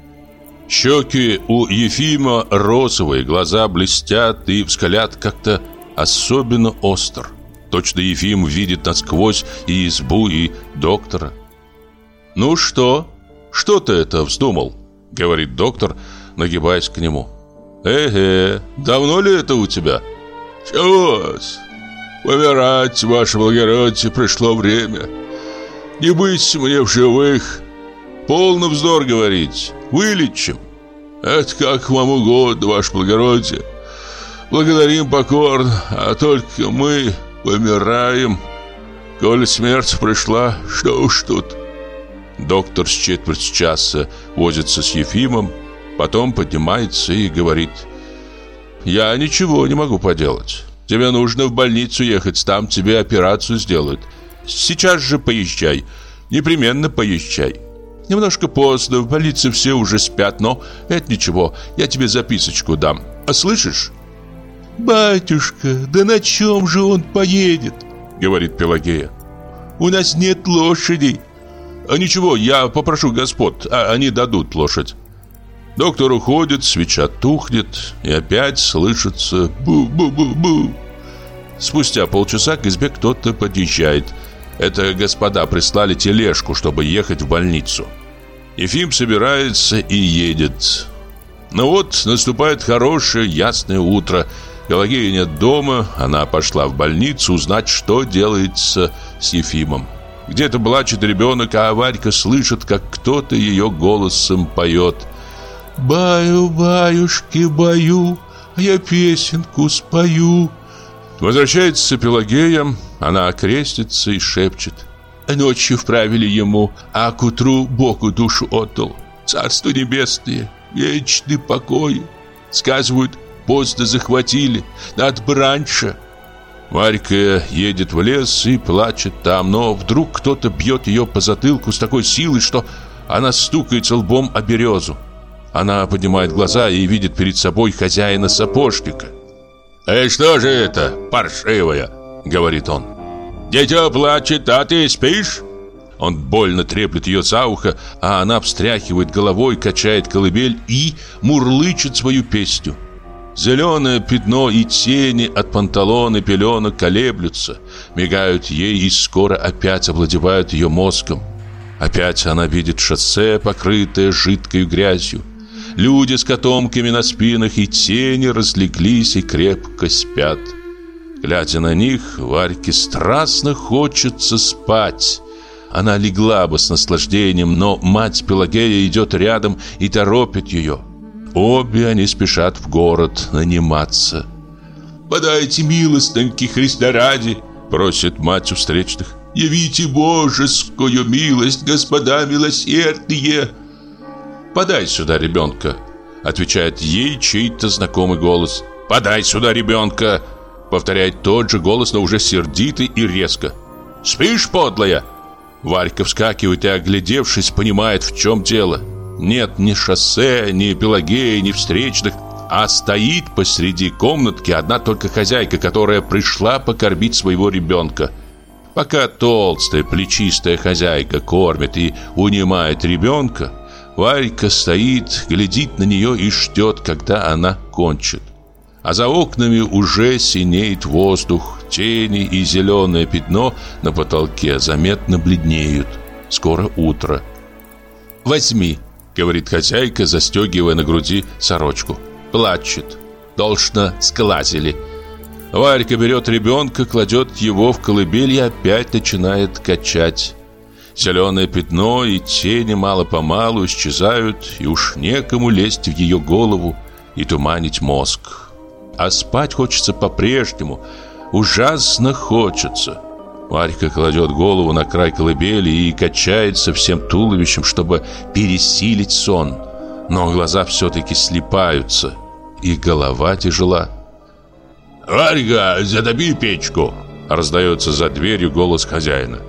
Щеки у Ефима розовые, глаза блестят и взгляд как-то особенно остр. Точно Ефим видит насквозь и избу, и доктора. «Ну что? Что ты это вздумал?» — говорит доктор, нагибаясь к нему. «Эге, давно ли это у тебя?» «Чего-с? Помирать, ваше благородие, пришло время. Не быть мне в живых. Полно вздор говорить. Вылечим. Это как вам угодно, ваше благородие. Благодарим покорно, а только мы помираем. Коли смерть пришла, что уж тут». Доктор с четверть часа возится с Ефимом, потом поднимается и говорит: «Я ничего не могу поделать. Тебе нужно в больницу ехать, там тебе операцию сделают. Сейчас же поезжай, непременно поезжай. Немножко поздно, в больнице все уже спят, но это ничего, я тебе записочку дам. А слышишь?» «Батюшка, да на чем же он поедет?» — говорит Пелагея. «У нас нет лошадей». «А ничего, я попрошу господ, а они дадут лошадь». Доктор уходит, свеча тухнет, и опять слышится «бу-бу-бу-бу». Спустя полчаса к избе кто-то подъезжает. Это господа прислали тележку, чтобы ехать в больницу. Ефим собирается и едет. Но вот наступает хорошее ясное утро. Пелагеи нет дома, она пошла в больницу узнать, что делается с Ефимом. Где-то плачет ребенок, а Варька слышит, как кто-то ее голосом поет: «Баю, баюшки, баю, а я песенку спою». Возвращается Пелагея, она крестится и шепчет: «Ночью вправили ему, а к утру Богу душу отдал. Царство небесное, вечный покой. Сказывают, поздно захватили, надо бы раньше». Варька едет в лес и плачет там, но вдруг кто-то бьет ее по затылку с такой силой, что она стукается лбом о березу. Она поднимает глаза и видит перед собой хозяина сапожника. «Эй, что же это, паршивая?» — говорит он. «Дитя плачет, а ты спишь?» Он больно треплет ее за ухо, а она встряхивает головой, качает колыбель и мурлычет свою песню. Зеленое пятно и тени от панталон и пеленок колеблются, мигают ей и скоро опять овладевают ее мозгом. Опять она видит шоссе, покрытое жидкой грязью. Люди с котомками на спинах и тени разлеглись и крепко спят. Глядя на них, Варьке страстно хочется спать. Она легла бы с наслаждением, но мать Пелагея идет рядом и торопит ее. Обе они спешат в город наниматься. «Подайте милостыньки Христа ради!» — просит мать у встречных. «Явите божескую милость, господа милосердные!» «Подай сюда ребенка!» — отвечает ей чей-то знакомый голос. «Подай сюда ребенка!» — повторяет тот же голос, но уже сердитый и резко. «Спишь, подлая?» Варька вскакивает и, оглядевшись, понимает, в чем дело. Нет ни шоссе, ни Пелагеи, ни встречных, а стоит посреди комнатки одна только хозяйка, которая пришла покормить своего ребенка. Пока толстая, плечистая хозяйка кормит и унимает ребенка, Варька стоит, глядит на нее и ждет, когда она кончит. А за окнами уже синеет воздух, тени и зеленое пятно на потолке заметно бледнеют. Скоро утро. «Возьми», — говорит хозяйка, застегивая на груди сорочку. Плачет. Должно, сглазили. Варька берет ребенка, кладет его в колыбель и опять начинает качать. Зеленое пятно и тени мало-помалу исчезают, и уж некому лезть в ее голову и туманить мозг. А спать хочется по-прежнему, ужасно хочется. Варька кладет голову на край колыбели и качается всем туловищем, чтобы пересилить сон. Но глаза все-таки слипаются, и голова тяжела. «Варька, затопи печку!» — раздается за дверью голос хозяина.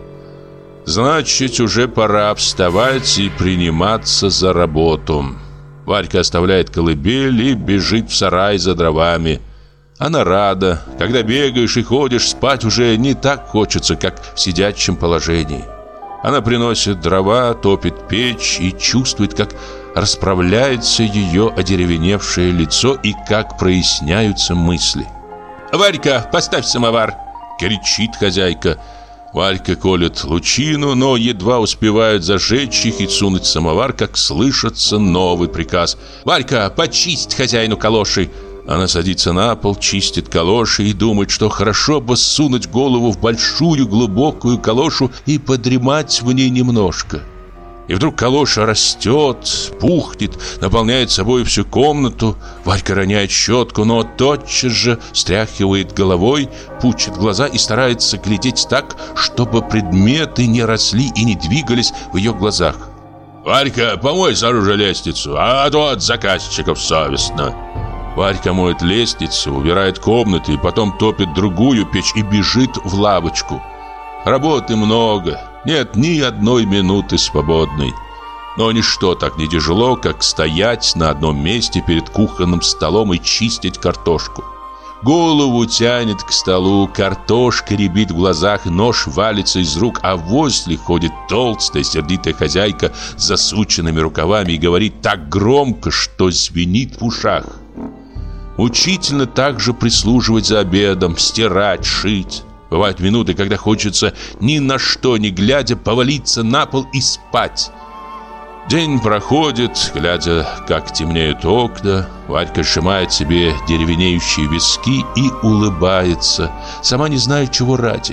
Значит, уже пора вставать и приниматься за работу. Варька оставляет колыбель и бежит в сарай за дровами. Она рада. Когда бегаешь и ходишь, спать уже не так хочется, как в сидячем положении. Она приносит дрова, топит печь и чувствует, как расправляется ее одеревеневшее лицо и как проясняются мысли. «Варька, поставь самовар!» — кричит хозяйка. Варька колет лучину, но едва успевает зажечь их и сунуть в самовар, как слышится новый приказ. «Варька, почисть хозяину калоши!» Она садится на пол, чистит калоши и думает, что хорошо бы сунуть голову в большую глубокую калошу и подремать в ней немножко. И вдруг калоша растет, пухнет, наполняет собой всю комнату. Варька роняет щетку, но тотчас же встряхивает головой, пучит глаза и старается глядеть так, чтобы предметы не росли и не двигались в ее глазах. «Варька, помой снаружи лестницу, а то от заказчиков совестно». Варька моет лестницу, убирает комнаты, потом топит другую печь и бежит в лавочку. Работы много, нет ни одной минуты свободной. Но ничто так не тяжело, как стоять на одном месте перед кухонным столом и чистить картошку. Голову тянет к столу, картошка рябит в глазах, нож валится из рук, а возле ходит толстая, сердитая хозяйка с засученными рукавами и говорит так громко, что звенит в ушах. Мучительно также прислуживать за обедом, стирать, шить. Бывают минуты, когда хочется ни на что не глядя повалиться на пол и спать. День проходит, глядя, как темнеют окна. Варька сжимает себе деревенеющие виски и улыбается, сама не зная, чего ради.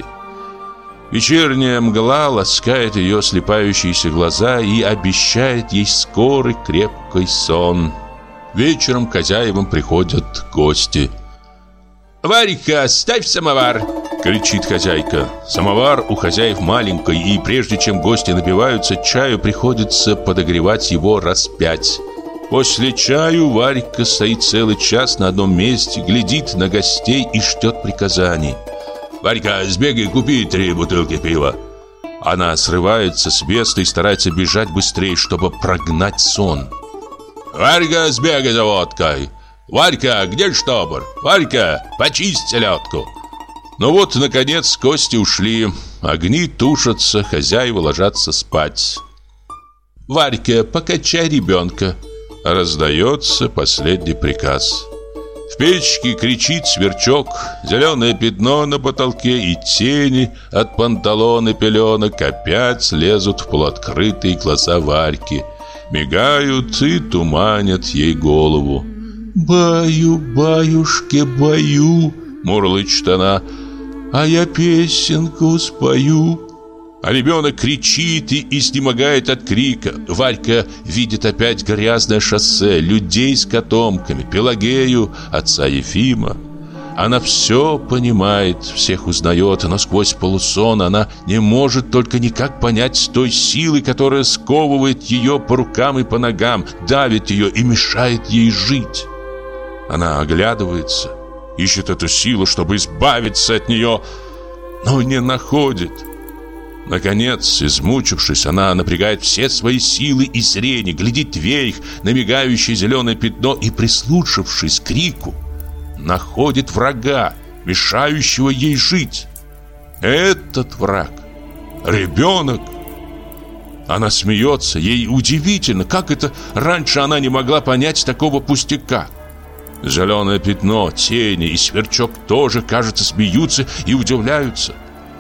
Вечерняя мгла ласкает ее слепающиеся глаза и обещает ей скорый крепкий сон. Вечером к хозяевам приходят гости. «Варька, ставь самовар!» — кричит хозяйка. Самовар у хозяев маленький, и прежде чем гости напиваются, чаю приходится подогревать его раз пять. После чаю Варька стоит целый час на одном месте, глядит на гостей и ждет приказаний. «Варька, сбегай, купи три бутылки пива!» Она срывается с места и старается бежать быстрее, чтобы прогнать сон. «Варька, сбегай за водкой! Варька, где штопор? Варька, почисть селедку!» Ну вот, наконец, гости ушли. Огни тушатся, хозяева ложатся спать. «Варька, покачай ребенка!» Раздается последний приказ. В печке кричит сверчок. Зеленое пятно на потолке и тени от панталон и пеленок опять лезут в полуоткрытые глаза Варьки. Мигают и туманят ей голову. «Баю, баюшке, баю!» — мурлычет она. «А я песенку спою». А ребенок кричит и изнемогает от крика. Варька видит опять грязное шоссе, людей с котомками, Пелагею, отца Ефима. Она все понимает, всех узнает, но сквозь полусон она не может только никак понять той силы, которая сковывает ее по рукам и по ногам, давит ее и мешает ей жить. Она оглядывается, ищет эту силу, чтобы избавиться от нее, но не находит. Наконец, измучившись, она напрягает все свои силы и зрение, глядит вверх на мигающее зеленое пятно и, прислушавшись к крику, находит врага, мешающего ей жить. Этот враг — ребенок. Она смеется, ей удивительно, как это раньше она не могла понять такого пустяка. Зеленое пятно, тени и сверчок тоже, кажется, смеются и удивляются.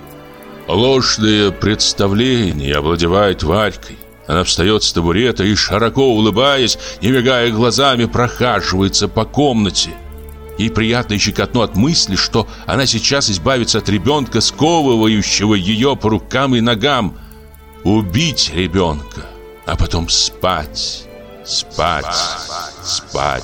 Ложные представления овладевают Варькой. Она встает с табурета и, широко улыбаясь, не мигая глазами, прохаживается по комнате. Ей приятно и щекотно от мысли, что она сейчас избавится от ребенка, сковывающего ее по рукам и ногам. Убить ребенка, а потом спать, спать, спать.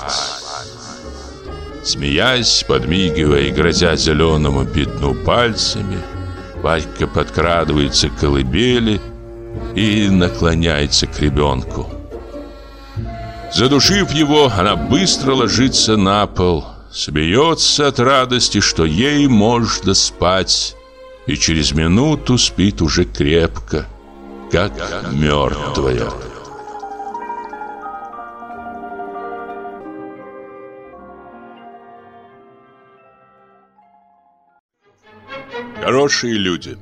Смеясь, подмигивая и грозя зеленому пятну пальцами, Варька подкрадывается к колыбели и наклоняется к ребенку. Задушив его, она быстро ложится на пол, смеется от радости, что ей можно спать, и через минуту спит уже крепко, как мертвая. Хорошие люди.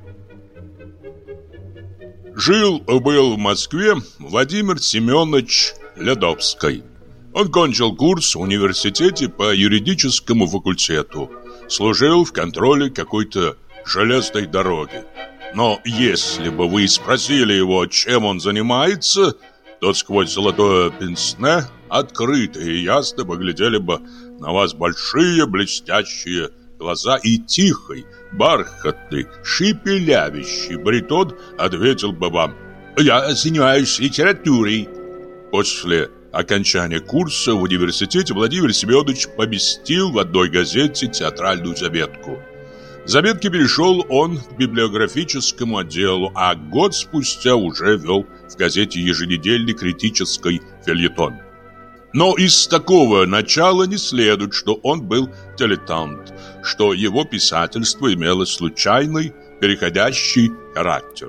Жил-был в Москве Владимир Семенович Лядовский. Он кончил курс в университете по юридическому факультету. Служил в контроле какой-то железной дороги. Но если бы вы спросили его, чем он занимается, то сквозь золотое пенсне открыто и ясно поглядели бы на вас большие блестящие глаза, и тихий, бархатный, шепелявящий баритон ответил бы вам: «Я занимаюсь литературой». После окончания курса в университете Владимир Семенович поместил в одной газете театральную заметку. В заметке перешел он к библиографическому отделу, а год спустя уже вел в газете еженедельный критический фельетон. Но из такого начала не следует, что он был дилетант, что его писательство имело случайный, переходящий характер.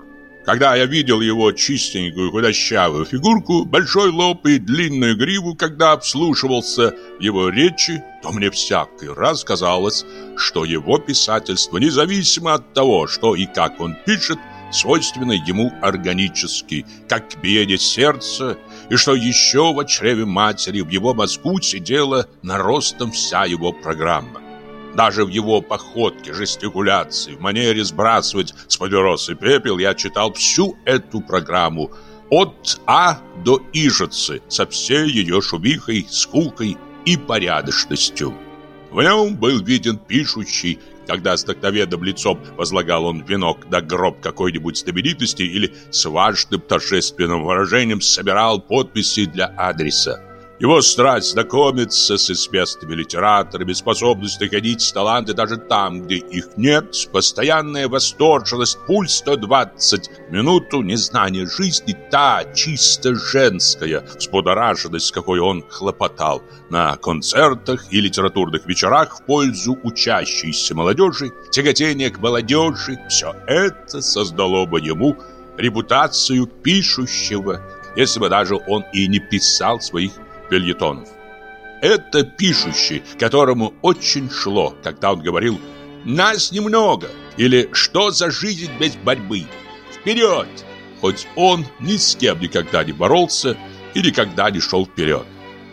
Когда я видел его чистенькую худощавую фигурку, большой лоб и длинную гриву, когда обслушивался в его речи, то мне всякий раз казалось, что его писательство, независимо от того, что и как он пишет, свойственно ему органически, как биение сердца, и что еще в чреве матери в его мозгу сидела наростом вся его программа. Даже в его походке, жестикуляции, в манере сбрасывать с папиросы пепел я читал всю эту программу от А до Ижицы со всей ее шумихой, скукой и порядочностью. В нем был виден пишущий, когда с вдохновенным лицом возлагал он венок на гроб какой-нибудь знаменитости или с важным торжественным выражением собирал подписи для адреса. Его страсть знакомиться с известными литераторами, способность находить таланты даже там, где их нет, постоянная восторженность, пульс сто двадцать в минуту, незнание жизни, та чисто женская взбудораженность, с какой он хлопотал на концертах и литературных вечерах в пользу учащейся молодежи, тяготение к молодежи, все это создало бы ему репутацию пишущего, если бы даже он и не писал своих фельетонов. Это пишущий, которому очень шло, когда он говорил «нас немного» или «что за жизнь без борьбы? Вперед!», хоть он ни с кем никогда не боролся и никогда не шел вперед.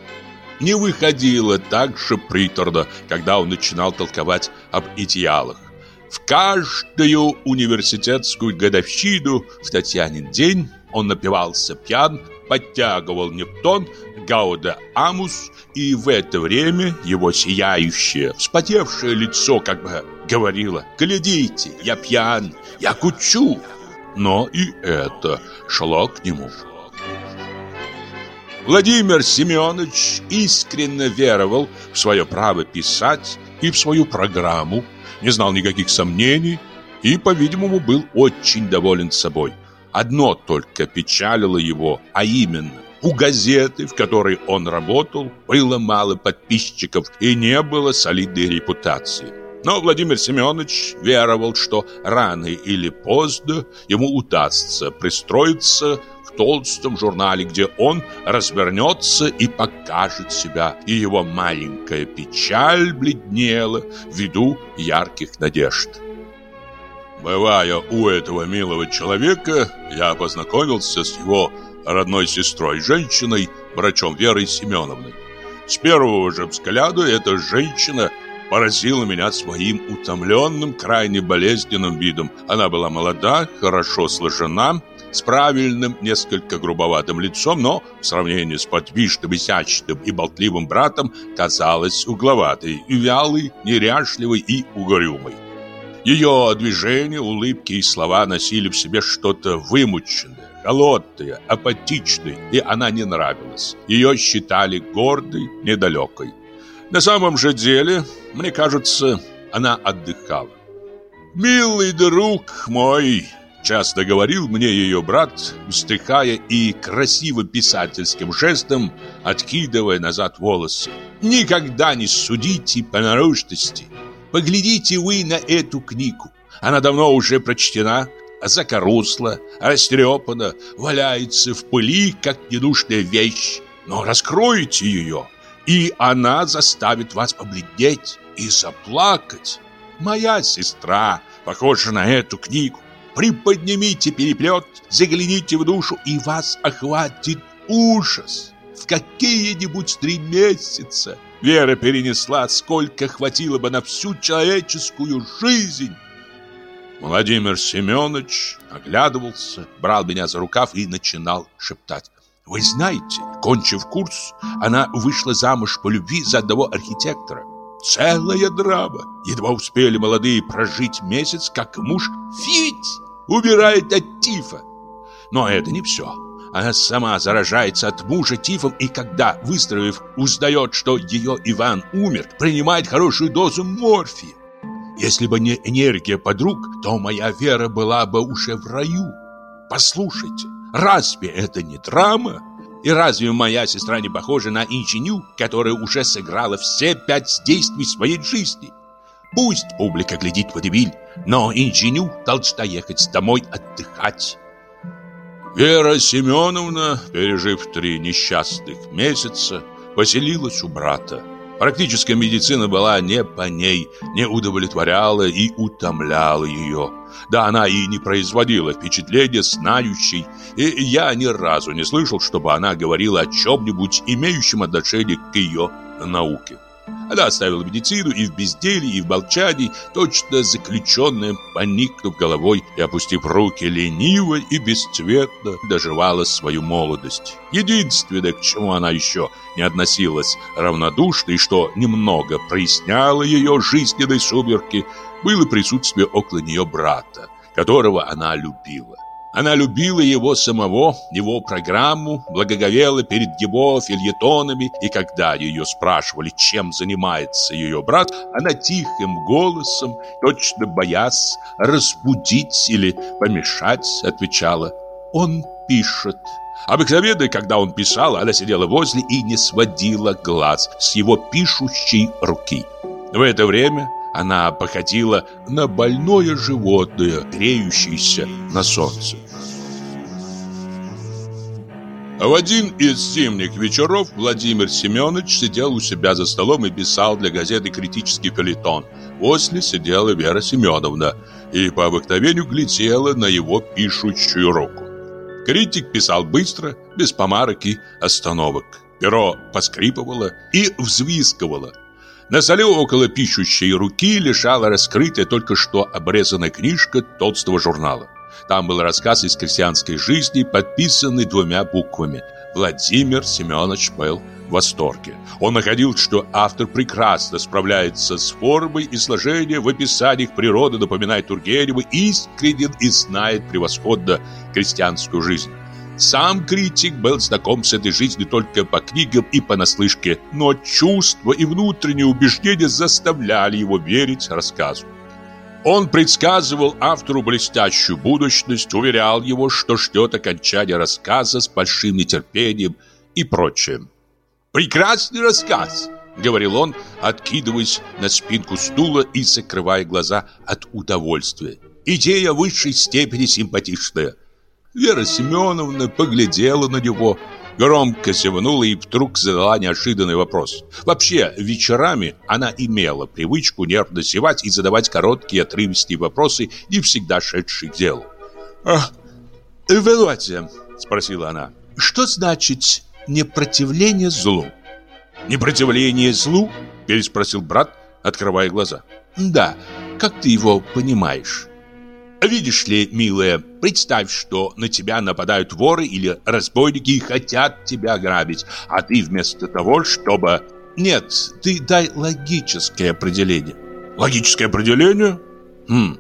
Не выходило так же приторно, когда он начинал толковать об идеалах. В каждую университетскую годовщину в Татьянин день он напивался пьян, подтягивал Нептун, Гауда Амус, и в это время его сияющее, вспотевшее лицо как бы говорило: «Глядите, я пьян, я кучу». Но и это шло к нему. Владимир Семенович искренне веровал в свое право писать и в свою программу, не знал никаких сомнений и, по-видимому, был очень доволен собой. Одно только печалило его, а именно, у газеты, в которой он работал, было мало подписчиков и не было солидной репутации. Но Владимир Семенович веровал, что рано или поздно ему удастся пристроиться в толстом журнале, где он развернется и покажет себя, и его маленькая печаль бледнела ввиду ярких надежд. Бывая у этого милого человека, я познакомился с его родной сестрой, женщиной, врачом Верой Семеновной. С первого же взгляда эта женщина поразила меня своим утомленным, крайне болезненным видом. Она была молода, хорошо сложена, с правильным, несколько грубоватым лицом, но в сравнении с подвижным, изящным и болтливым братом казалась угловатой, вялой, неряшливой и угрюмой. Ее движения, улыбки и слова носили в себе что-то вымученное, холодное, апатичное, и она не нравилась. Ее считали гордой, недалекой. На самом же деле, мне кажется, она отдыхала. «Милый друг мой», — часто говорил мне ее брат, вздыхая и красиво писательским жестом откидывая назад волосы, «никогда не судите по наружности. Поглядите вы на эту книгу. Она давно уже прочтена, закоросла, растрепана, валяется в пыли, как ненужная вещь. Но раскройте ее, и она заставит вас побледнеть и заплакать. Моя сестра похожа на эту книгу. Приподнимите переплет, загляните в душу, и вас охватит ужас. В какие-нибудь три месяца Вера перенесла, сколько хватило бы на всю человеческую жизнь». Владимир Семенович оглядывался, брал меня за рукав и начинал шептать: «Вы знаете, кончив курс, она вышла замуж по любви за одного архитектора. Целая драма. Едва успели молодые прожить месяц, как муж фить умирает от тифа. Но это не все. Она сама заражается от мужа тифом, и когда, выздоровев, узнает, что ее Иван умер, принимает хорошую дозу морфия. Если бы не энергия подруг, то моя Вера была бы уже в раю. Послушайте, разве это не драма? И разве моя сестра не похожа на инженю, которая уже сыграла все пять действий своей жизни? Пусть публика глядит в водевиль, но инженю должна ехать домой отдыхать. Вера Семеновна, пережив три несчастных месяца, поселилась у брата. Практическая медицина была не по ней, не удовлетворяла и утомляла ее. Да она и не производила впечатления знающей, и я ни разу не слышал, чтобы она говорила о чем-нибудь, имеющем отношение к ее науке. Она оставила медицину и в безделье, и в молчании, точно заключенная, поникнув головой и опустив руки, лениво и бесцветно доживала свою молодость. Единственное, к чему она еще не относилась равнодушно и что немного проясняло ее жизненные сумерки, было присутствие около нее брата, которого она любила. Она любила его самого, его программу, благоговела перед его фельетонами, и когда ее спрашивали, чем занимается ее брат, она тихим голосом, точно боясь разбудить или помешать, отвечала: «Он пишет». Обыкновенно, когда он писал, она сидела возле и не сводила глаз с его пишущей руки. В это время она походила на больное животное, греющееся на солнце. В один из зимних вечеров Владимир Семенович сидел у себя за столом и писал для газеты критический фельетон. Возле сидела Вера Семеновна и по обыкновению глядела на его пишущую руку. Критик писал быстро, без помарок и остановок. Перо поскрипывало и взвизгивало. На столе около пишущей руки лежала раскрытая только что обрезанная книжка толстого журнала. Там был рассказ из крестьянской жизни, подписанный двумя буквами. Владимир Семенович был в восторге. Он находил, что автор прекрасно справляется с формой и сложением, в описаниях природы напоминает Тургенева, искренен и знает превосходно крестьянскую жизнь. Сам критик был знаком с этой жизнью только по книгам и понаслышке, но чувства и внутренние убеждения заставляли его верить рассказу. Он предсказывал автору блестящую будущность, уверял его, что ждет окончания рассказа с большим нетерпением и прочее. «Прекрасный рассказ!» — говорил он, откидываясь на спинку стула и закрывая глаза от удовольствия. «Идея высшей степени симпатичная». Вера Семеновна поглядела на него, громко зевнула и вдруг задала неожиданный вопрос. Вообще, вечерами она имела привычку нервно зевать и задавать короткие отрывистые вопросы, не всегда шедшие к делу. «Ах, Володя», — спросила она, — «что значит непротивление злу?» «Непротивление злу?» — переспросил брат, открывая глаза. «Да, как ты его понимаешь?» «Видишь ли, милая, представь, что на тебя нападают воры или разбойники и хотят тебя ограбить, а ты вместо того, чтобы...» «Нет, ты дай логическое определение». «Логическое определение? Хм.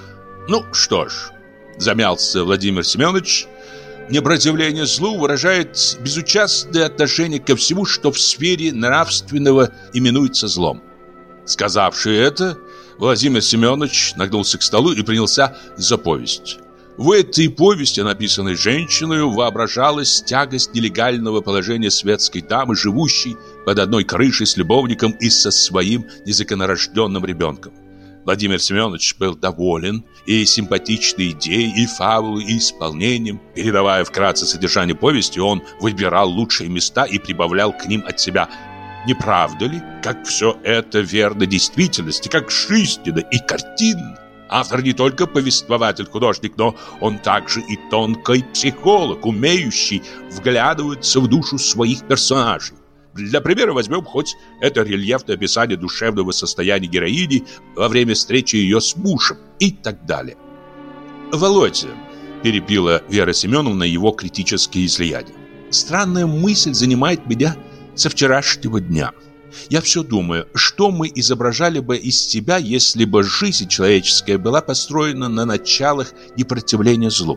Ну что ж», — замялся Владимир Семенович, «непротивление злу выражает безучастное отношение ко всему, что в сфере нравственного именуется злом». Сказавши это, Владимир Семенович нагнулся к столу и принялся за повесть. В этой повести, написанной женщиной, воображалась тягость нелегального положения светской дамы, живущей под одной крышей с любовником и со своим незаконнорожденным ребенком. Владимир Семенович был доволен и симпатичной идеей, и фабулой, и исполнением. Передавая вкратце содержание повести, он выбирал лучшие места и прибавлял к ним от себя. Не правда ли, как все это верно действительности, как жизненно и картинно? Автор не только повествователь-художник, но он также и тонкий психолог, умеющий вглядываться в душу своих персонажей. Для примера возьмем хоть это рельефное описание душевного состояния героини во время встречи ее с мужем и так далее. «Володя», — перебила Вера Семеновна его критические излияния, «странная мысль занимает меня со вчерашнего дня. Я все думаю, что мы изображали бы из себя, если бы жизнь человеческая была построена на началах непротивления злу».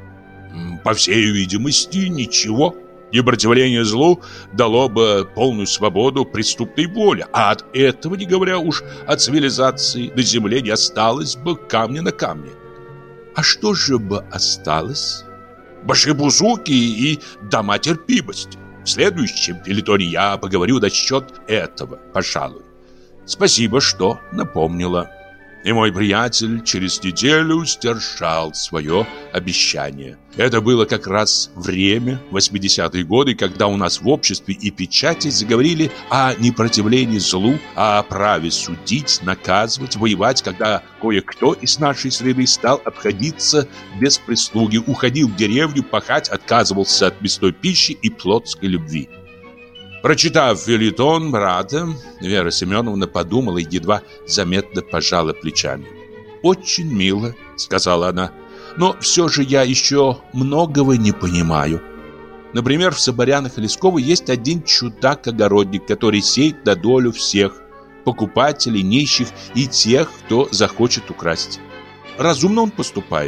«По всей видимости, ничего. Непротивление злу дало бы полную свободу преступной воле, а от этого, не говоря уж о цивилизации, на земле не осталось бы камня на камне». «А что же бы осталось?» «Башибузуки и дома терпимости. В следующем фельетоне я поговорю насчет этого, пожалуй. Спасибо, что напомнила». И мой приятель через неделю сдержал свое обещание. Это было как раз время, восьмидесятые годы, когда у нас в обществе и печати заговорили о непротивлении злу, о праве судить, наказывать, воевать, когда кое-кто из нашей среды стал обходиться без прислуги, уходил в деревню пахать, отказывался от мясной пищи и плотской любви. Прочитав фельетон брата, Вера Семеновна подумала и едва заметно пожала плечами. «Очень мило», — сказала она, — «но все же я еще многого не понимаю. Например, в Соборянах и Лесково есть один чудак-огородник, который сеет на долю всех, покупателей, нищих и тех, кто захочет украсть. Разумно он поступает».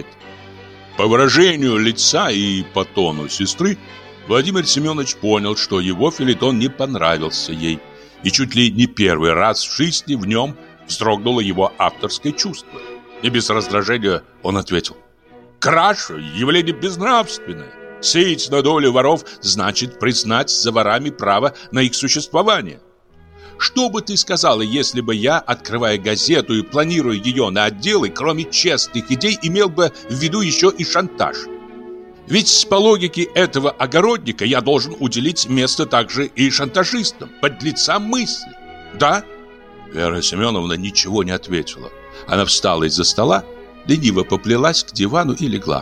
По выражению лица и по тону сестры, Владимир Семенович понял, что его фельетон не понравился ей, и чуть ли не первый раз в жизни в нем вздрогнуло его авторское чувство. И без раздражения он ответил: «Кража – явление безнравственное. Сеять на долю воров значит признать за ворами право на их существование. Что бы ты сказала, если бы я, открывая газету и планируя ее на отделы, кроме честных идей, имел бы в виду еще и шантаж? Ведь по логике этого огородника я должен уделить место также и шантажистам, подлецам мысли. Да?» Вера Семеновна ничего не ответила. Она встала из-за стола, лениво поплелась к дивану и легла.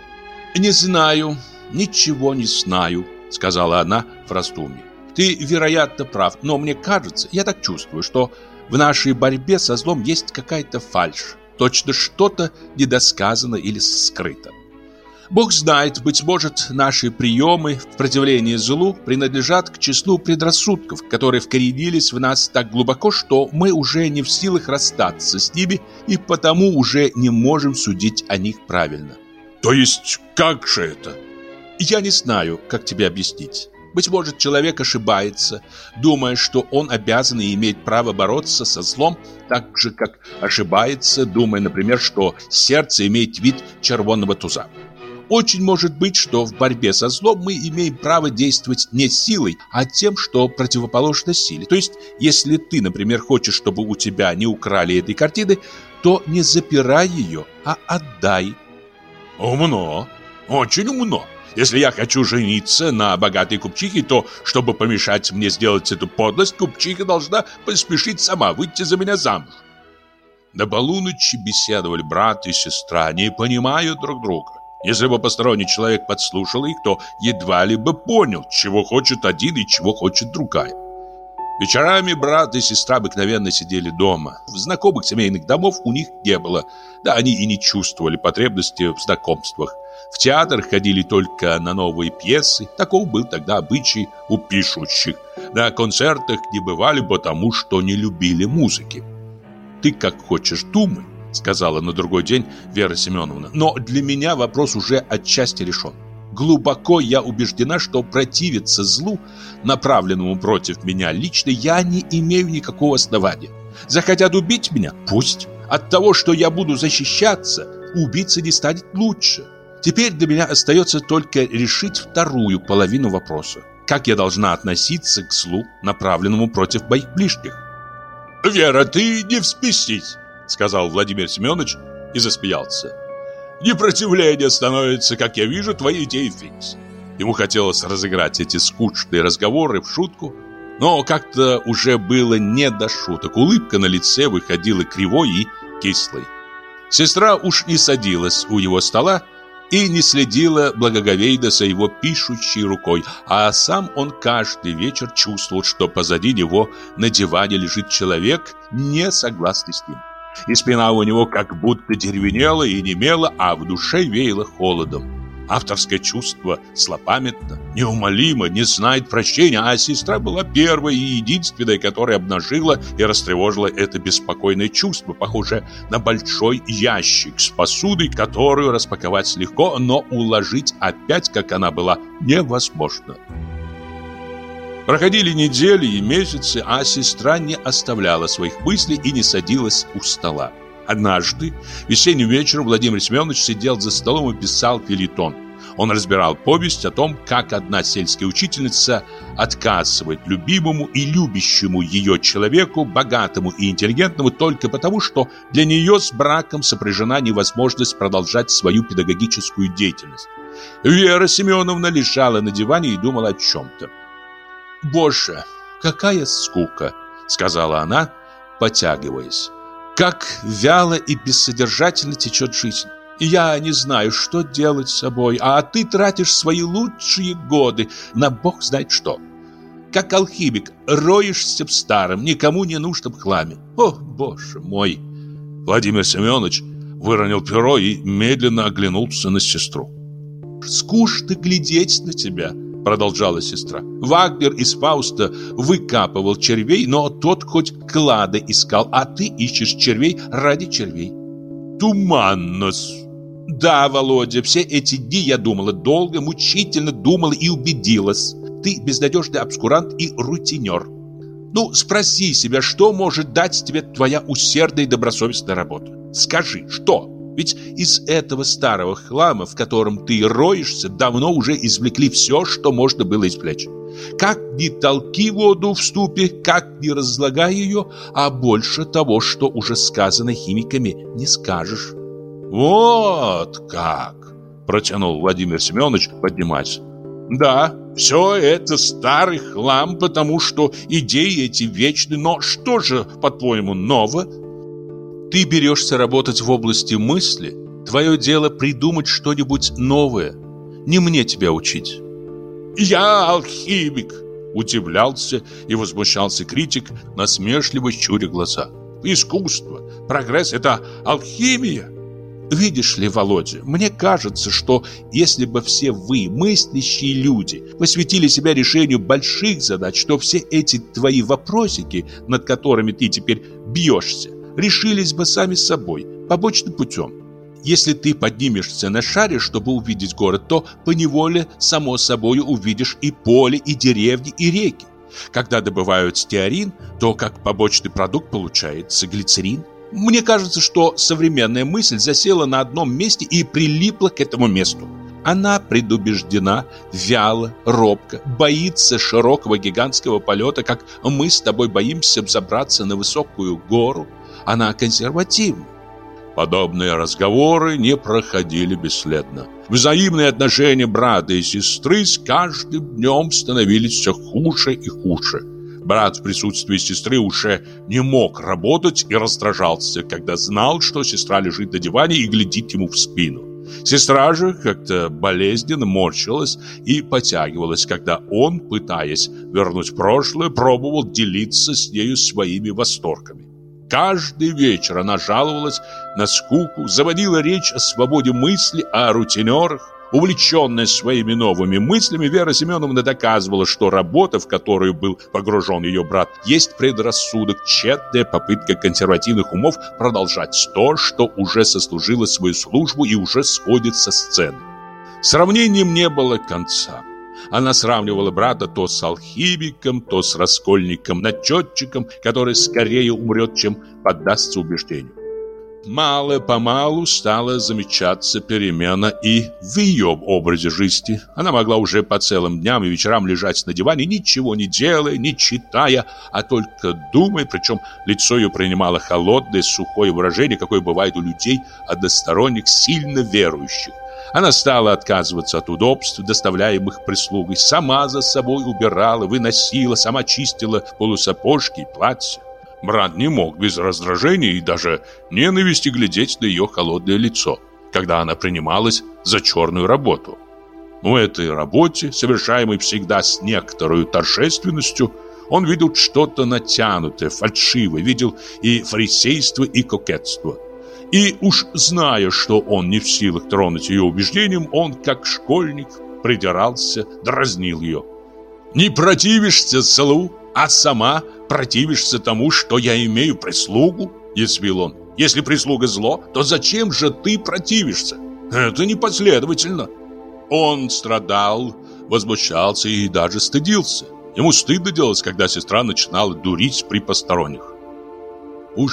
«Не знаю, ничего не знаю», — сказала она в раздумье. «Ты, вероятно, прав, но мне кажется, я так чувствую, что в нашей борьбе со злом есть какая-то фальшь, точно что-то недосказано или скрыто. Бог знает, быть может, наши приемы в противлении злу принадлежат к числу предрассудков, которые вкоренились в нас так глубоко, что мы уже не в силах расстаться с ними и потому уже не можем судить о них правильно». «То есть как же это?» «Я не знаю, как тебе объяснить. Быть может, человек ошибается, думая, что он обязан и имеет право бороться со злом, так же, как ошибается, думая, например, что сердце имеет вид червонного туза. Очень может быть, что в борьбе со злом мы имеем право действовать не силой, а тем, что противоположно силе. То есть, если ты, например, хочешь, чтобы у тебя не украли этой картины, то не запирай ее, а отдай». «Умно, очень умно. Если я хочу жениться на богатой купчихе, то, чтобы помешать мне сделать эту подлость, купчиха должна поспешить сама выйти за меня замуж». До полуночи беседовали брат и сестра, не понимая друг друга. Если бы посторонний человек подслушал их, то едва ли бы понял, чего хочет один и чего хочет другая. Вечерами брат и сестра обыкновенно сидели дома. Знакомых семейных домов у них не было, да они и не чувствовали потребности в знакомствах. В театр ходили только на новые пьесы, таков был тогда обычай у пишущих. На концертах не бывали, потому что не любили музыки. «Ты как хочешь думай», — сказала на другой день Вера Семеновна, «но для меня вопрос уже отчасти решен. Глубоко я убеждена, что противиться злу, направленному против меня лично, я не имею никакого основания. Захотят убить меня? Пусть. От того, что я буду защищаться, убийца не станет лучше. Теперь для меня остается только решить вторую половину вопроса. Как я должна относиться к злу, направленному против моих ближних?» «Вера, ты не вспесись», — сказал Владимир Семенович и засмеялся. «Непротивление становится, как я вижу, твоей идеей фикс». Ему хотелось разыграть эти скучные разговоры в шутку, но как-то уже было не до шуток. Улыбка на лице выходила кривой и кислой. Сестра уж не садилась у его стола и не следила благоговейно за его пишущей рукой, а сам он каждый вечер чувствовал, что позади него на диване лежит человек, не согласный с ним. И спина у него как будто деревенела и немела, а в душе веяло холодом. Авторское чувство злопамятно, неумолимо, не знает прощения, а сестра была первой и единственной, которая обнажила и растревожила это беспокойное чувство, похожее на большой ящик с посудой, которую распаковать легко, но уложить опять, как она была, невозможно. Проходили недели и месяцы, а сестра не оставляла своих мыслей и не садилась у стола. Однажды, весенним вечером, Владимир Семенович сидел за столом и писал фельетон. Он разбирал повесть о том, как одна сельская учительница отказывать любимому и любящему ее человеку, богатому и интеллигентному, только потому, что для нее с браком сопряжена невозможность продолжать свою педагогическую деятельность. Вера Семеновна лежала на диване и думала о чем-то. «Боже, какая скука!» — сказала она, потягиваясь. «Как вяло и бессодержательно течет жизнь! Я не знаю, что делать с собой, а ты тратишь свои лучшие годы на бог знает что. Как алхимик, роешься в старом, никому не нужном хламе. О, боже мой!» Владимир Семенович выронил перо и медленно оглянулся на сестру. «Скучно глядеть на тебя», — продолжала сестра. «Вагнер из Фауста выкапывал червей, но тот хоть клады искал, а ты ищешь червей ради червей». «Туманно-с». «Да, Володя, все эти дни я думала долго, мучительно думала и убедилась. Ты безнадежный обскурант и рутинер. Ну, спроси себя, что может дать тебе твоя усердная и добросовестная работа? Скажи, что? Ведь из этого старого хлама, в котором ты роешься, давно уже извлекли все, что можно было извлечь. Как ни толки воду в ступе, как ни разлагай ее, а больше того, что уже сказано химиками, не скажешь». «Вот как!» – протянул Владимир Семенович, поднимаясь. «Да, все это старый хлам, потому что идеи эти вечны, но что же, по-твоему, ново?» «Ты берешься работать в области мысли, твое дело придумать что-нибудь новое. Не мне тебя учить». «Я алхимик!» – удивлялся и возмущался критик, насмешливо щуря глаза. «Искусство, прогресс – это алхимия!» «Видишь ли, Володя, мне кажется, что если бы все вы, мыслящие люди, посвятили себя решению больших задач, то все эти твои вопросики, над которыми ты теперь бьешься, решились бы сами собой, побочным путем. Если ты поднимешься на шаре, чтобы увидеть город, то поневоле, само собой, увидишь и поле, и деревни, и реки. Когда добывают стеарин, то как побочный продукт получается глицерин. Мне кажется, что современная мысль засела на одном месте и прилипла к этому месту. Она предубеждена, вяло, робко, боится широкого гигантского полета, как мы с тобой боимся взобраться на высокую гору. Она консервативна». Подобные разговоры не проходили бесследно. Взаимные отношения брата и сестры с каждым днем становились все хуже и хуже. Брат в присутствии сестры уже не мог работать и раздражался, когда знал, что сестра лежит на диване и глядит ему в спину. Сестра же как-то болезненно морщилась и потягивалась, когда он, пытаясь вернуть прошлое, пробовал делиться с нею своими восторгами. Каждый вечер она жаловалась на скуку, заводила речь о свободе мысли, о рутинерах. Увлеченная своими новыми мыслями, Вера Семеновна доказывала, что работа, в которую был погружен ее брат, есть предрассудок, тщетная попытка консервативных умов продолжать то, что уже сослужило свою службу и уже сходит со сцены. Сравнением не было конца. Она сравнивала брата то с алхимиком, то с раскольником-начетчиком, который скорее умрет, чем поддастся убеждению. Мало-помалу стала замечаться перемена и в ее образе жизни. Она могла уже по целым дням и вечерам лежать на диване, ничего не делая, не читая, а только думая, причем лицо ее принимало холодное, сухое выражение, какое бывает у людей односторонних, сильно верующих. Она стала отказываться от удобств, доставляемых прислугой, сама за собой убирала, выносила, сама чистила полусапожки и платья. Брат не мог без раздражения и даже ненависти глядеть на ее холодное лицо, когда она принималась за черную работу. В этой работе, совершаемой всегда с некоторой торжественностью, он видел что-то натянутое, фальшивое, видел и фарисейство, и кокетство. И уж зная, что он не в силах тронуть ее убеждением, он, как школьник, придирался, дразнил ее. «Не противишься злу, а сама противишься тому, что я имею прислугу?» – язвил он. «Если прислуга зло, то зачем же ты противишься? Это непоследовательно». Он страдал, возмущался и даже стыдился. Ему стыдно делалось, когда сестра начинала дурить при посторонних.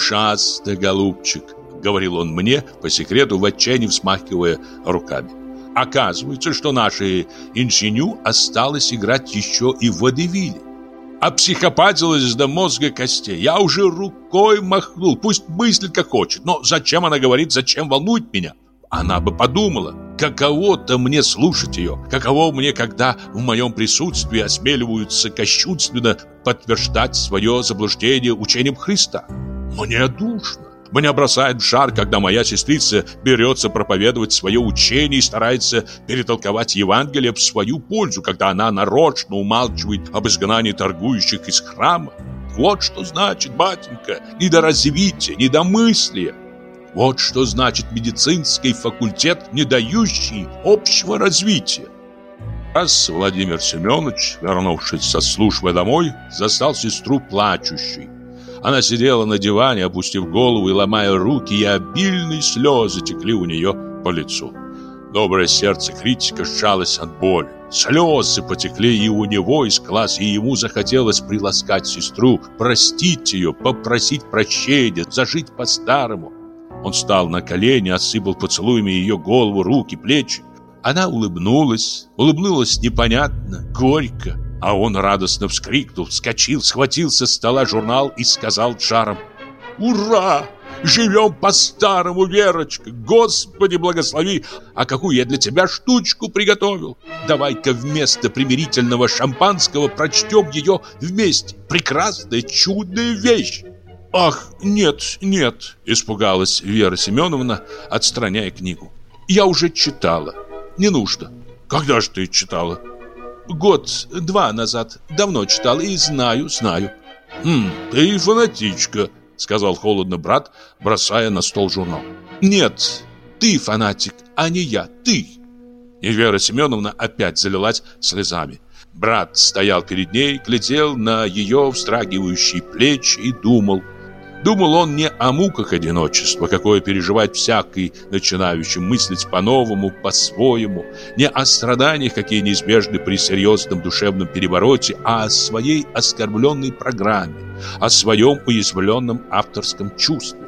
«Ушастый голубчик», — говорил он мне, по секрету в отчаянии взмахивая руками. Оказывается, что нашей инженю осталось играть еще и в водевиле. Обпсихопатилась до мозга костей. Я уже рукой махнул, пусть мыслит как хочет. Но зачем она говорит, зачем волнует меня? Она бы подумала, каково-то мне слушать ее, каково мне, когда в моем присутствии осмеливаются кощунственно подтверждать свое заблуждение учением Христа. Мне душно. Меня бросает в жар, когда моя сестрица берется проповедовать свое учение и старается перетолковать Евангелие в свою пользу, когда она нарочно умалчивает об изгнании торгующих из храма. Вот что значит, батенька, недоразвитие, недомыслие. Вот что значит медицинский факультет, не дающий общего развития. Раз Владимир Семенович, вернувшись со службы домой, застал сестру плачущей. Она сидела на диване, опустив голову и ломая руки, и обильные слезы текли у нее по лицу. Доброе сердце критика сжалось от боли. Слезы потекли и у него из глаз, и ему захотелось приласкать сестру, простить ее, попросить прощения, зажить по-старому. Он встал на колени, осыпал поцелуями ее голову, руки, плечи. Она улыбнулась, улыбнулась непонятно, горько. А он радостно вскрикнул, вскочил, схватил со стола журнал и сказал жаром: «Ура! Живем по-старому, Верочка! Господи, благослови! А какую я для тебя штучку приготовил! Давай-ка вместо примирительного шампанского прочтем ее вместе! Прекрасная, чудная вещь!» «Ах, нет, нет!» – испугалась Вера Семеновна, отстраняя книгу. «Я уже читала. Не нужно». «Когда же ты читала?» «Год-два назад. Давно читал и знаю, знаю». «Хм, ты фанатичка», — сказал холодно брат, бросая на стол журнал. «Нет, ты фанатик, а не я, ты». И Вера Семеновна опять залилась слезами. Брат стоял перед ней, глядел на ее вздрагивающие плечи и думал. Думал он не о муках одиночества, какое переживает всякий начинающий мыслить по-новому, по-своему, не о страданиях, какие неизбежны при серьезном душевном перевороте, а о своей оскорбленной программе, о своем уязвленном авторском чувстве.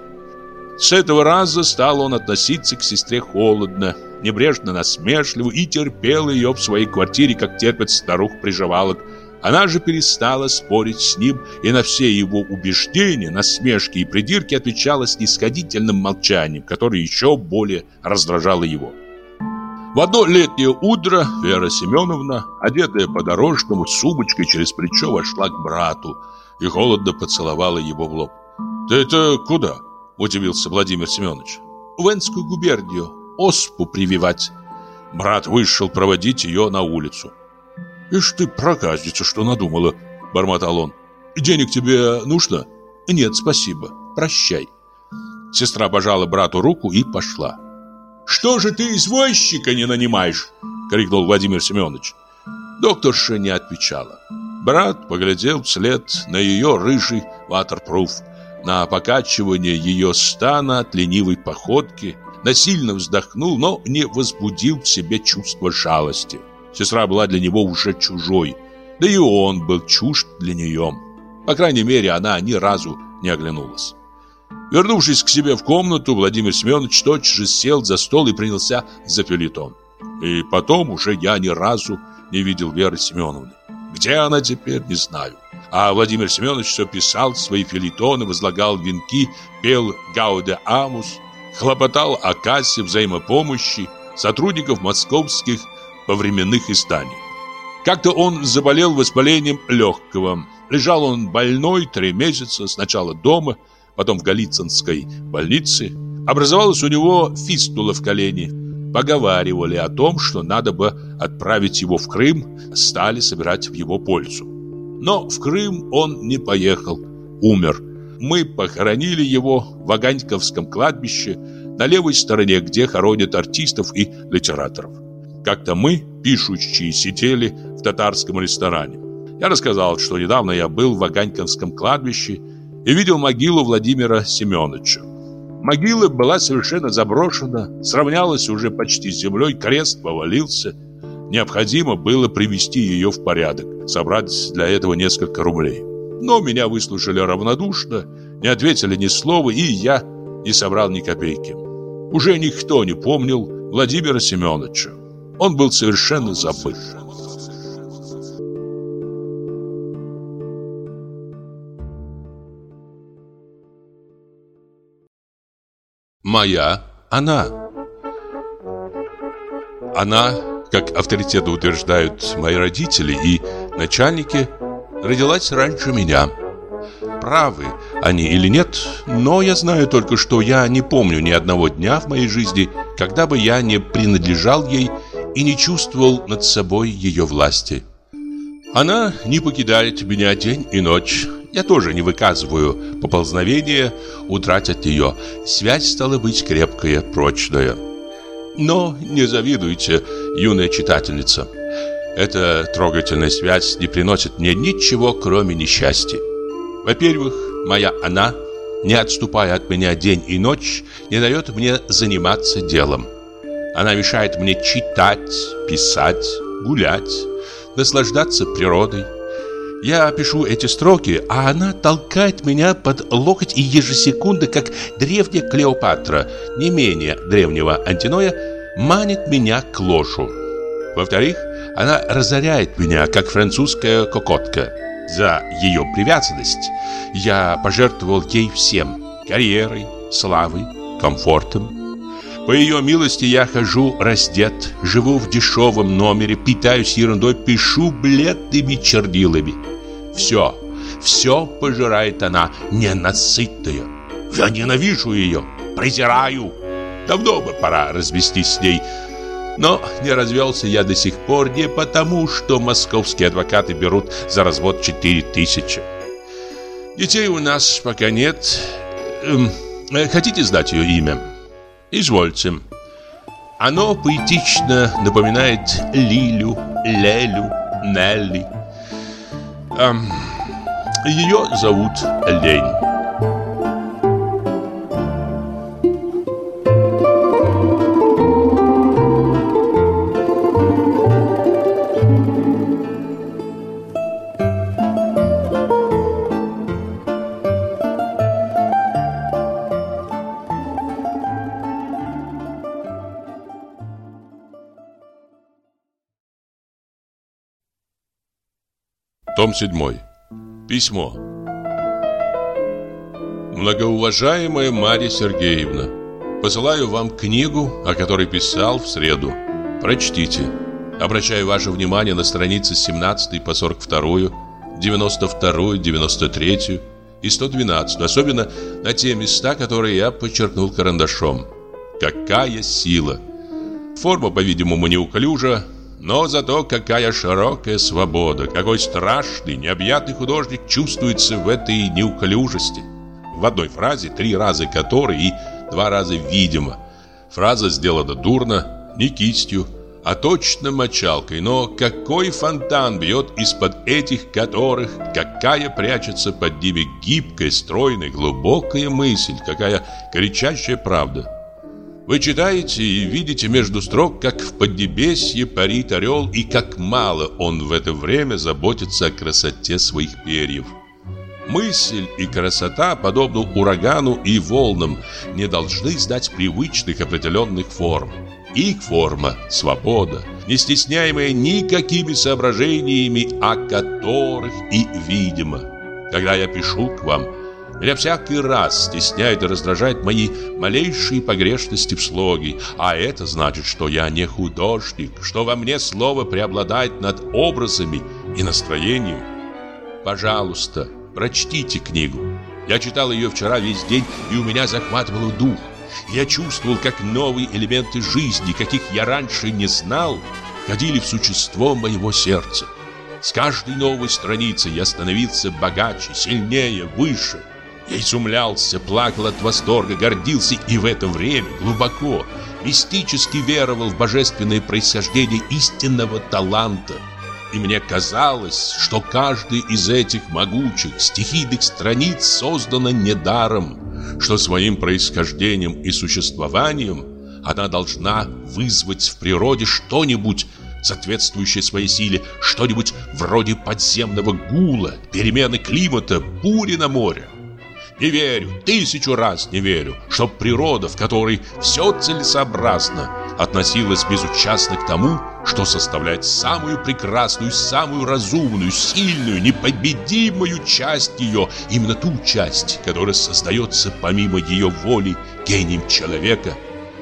С этого раза стал он относиться к сестре холодно, небрежно насмешливо и терпел ее в своей квартире, как терпят старух-приживалок. Она же перестала спорить с ним и на все его убеждения, насмешки и придирки отвечала снисходительным молчанием, которое еще более раздражало его. В одно летнее утро Вера Семеновна, одетая по-дорожному, с сумочкой через плечо, вошла к брату и холодно поцеловала его в лоб. «Ты это куда?» – удивился Владимир Семенович. «В Энскую губернию, оспу прививать». Брат вышел проводить ее на улицу. «Ишь ты, проказница, что надумала!» – бормотал он. «Денег тебе нужно?» «Нет, спасибо. Прощай». Сестра пожала брату руку и пошла. «Что же ты извозчика не нанимаешь?» – крикнул Владимир Семенович. Докторша не отвечала. Брат поглядел вслед на ее рыжий ватерпруф, на покачивание ее стана от ленивой походки, насильно вздохнул, но не возбудил в себе чувство жалости. Сестра была для него уже чужой, да и он был чужд для нее. По крайней мере, она ни разу не оглянулась. Вернувшись к себе в комнату, Владимир Семенович тотчас же сел за стол и принялся за фельетон. И потом уже я ни разу не видел Веры Семеновны. Где она теперь, не знаю. А Владимир Семенович все писал свои фельетоны, возлагал венки, пел «Гауде Амус», хлопотал о кассе взаимопомощи сотрудников московских повременных изданий. Как-то он заболел воспалением легкого. Лежал он больной три месяца, сначала дома, потом в Голицынской больнице. Образовалась у него фистула в колене. Поговаривали о том, что надо бы отправить его в Крым, стали собирать в его пользу. Но в Крым он не поехал, умер. Мы похоронили его в Ваганьковском кладбище, на левой стороне, где хоронят артистов и литераторов. Как-то мы, пишущие, сидели в татарском ресторане. Я рассказал, что недавно я был в Ваганьковском кладбище и видел могилу Владимира Семеновича. Могила была совершенно заброшена, сравнялась уже почти с землей, крест повалился. Необходимо было привести ее в порядок, собрать для этого несколько рублей. Но меня выслушали равнодушно, не ответили ни слова, и я не собрал ни копейки. Уже никто не помнил Владимира Семеновича. он был совершенно забыт. Моя она. Она, как авторитетно утверждают мои родители и начальники, родилась раньше меня. Правы они или нет, но я знаю только, что я не помню ни одного дня в моей жизни, когда бы я не принадлежал ей и не чувствовал над собой ее власти. Она не покидает меня день и ночь. Я тоже не выказываю поползновения утрать от нее. Связь стала быть крепкая, прочная. Но не завидуйте, юная читательница. Эта трогательная связь не приносит мне ничего, кроме несчастья. Во-первых, моя она, не отступая от меня день и ночь, не дает мне заниматься делом. Она мешает мне читать, писать, гулять, наслаждаться природой. Я пишу эти строки, а она толкает меня под локоть и ежесекунды, как древняя Клеопатра, не менее древнего Антиноя, манит меня к ложу. Во-вторых, она разоряет меня, как французская кокотка. За ее привязанность я пожертвовал ей всем – карьерой, славой, комфортом. По ее милости я хожу раздет, живу в дешевом номере, питаюсь ерундой, пишу бледными чернилами. Все, все пожирает она, ненасытная. Я ненавижу ее, презираю. Давно бы пора развестись с ней. Но не развелся я до сих пор не потому, что московские адвокаты берут за развод четыре тысячи. Детей у нас пока нет. Эм, хотите знать ее имя? Извольте. Оно поэтично напоминает Лилю, Лелю, Нелли. Эм, ее зовут Лень. Том седьмой. Письмо. Многоуважаемая Марья Сергеевна, посылаю вам книгу, о которой писал в среду. Прочтите. Обращаю ваше внимание на страницы с семнадцатой по сорок вторую, девяносто вторую, девяносто третью и сто двенадцатую, особенно на те места, которые я подчеркнул карандашом. Какая сила! Форма, по-видимому, неуклюжа, но зато какая широкая свобода, какой страшный, необъятный художник чувствуется в этой неуклюжести. В одной фразе три раза «который» и два раза «видимо». Фраза сделана дурно, не кистью, а точно мочалкой, но какой фонтан бьет из-под этих «которых», какая прячется под ними гибкая, стройная, глубокая мысль, какая кричащая правда. Вы читаете и видите между строк, как в поднебесье парит орел, и как мало он в это время заботится о красоте своих перьев. Мысль и красота, подобно урагану и волнам, не должны знать привычных определенных форм. Их форма – свобода, не стесняемая никакими соображениями, о которых и видимо. Когда я пишу к вам, меня всякий раз стесняют и раздражают мои малейшие погрешности в слоге, а это значит, что я не художник, что во мне слово преобладает над образами и настроением. Пожалуйста, прочтите книгу. Я читал ее вчера весь день, и у меня захватывало дух. Я чувствовал, как новые элементы жизни, каких я раньше не знал, входили в существо моего сердца. С каждой новой страницей я становился богаче, сильнее, выше. Я изумлялся, плакал от восторга, гордился и в это время глубоко, мистически веровал в божественное происхождение истинного таланта. И мне казалось, что каждый из этих могучих стихийных страниц создана недаром, что своим происхождением и существованием она должна вызвать в природе что-нибудь, соответствующее своей силе, что-нибудь вроде подземного гула, перемены климата, бури на море. Не верю, тысячу раз не верю, что природа, в которой все целесообразно, относилась безучастно к тому, что составляет самую прекрасную, самую разумную, сильную, непобедимую часть ее, именно ту часть, которая создается помимо ее воли гением человека.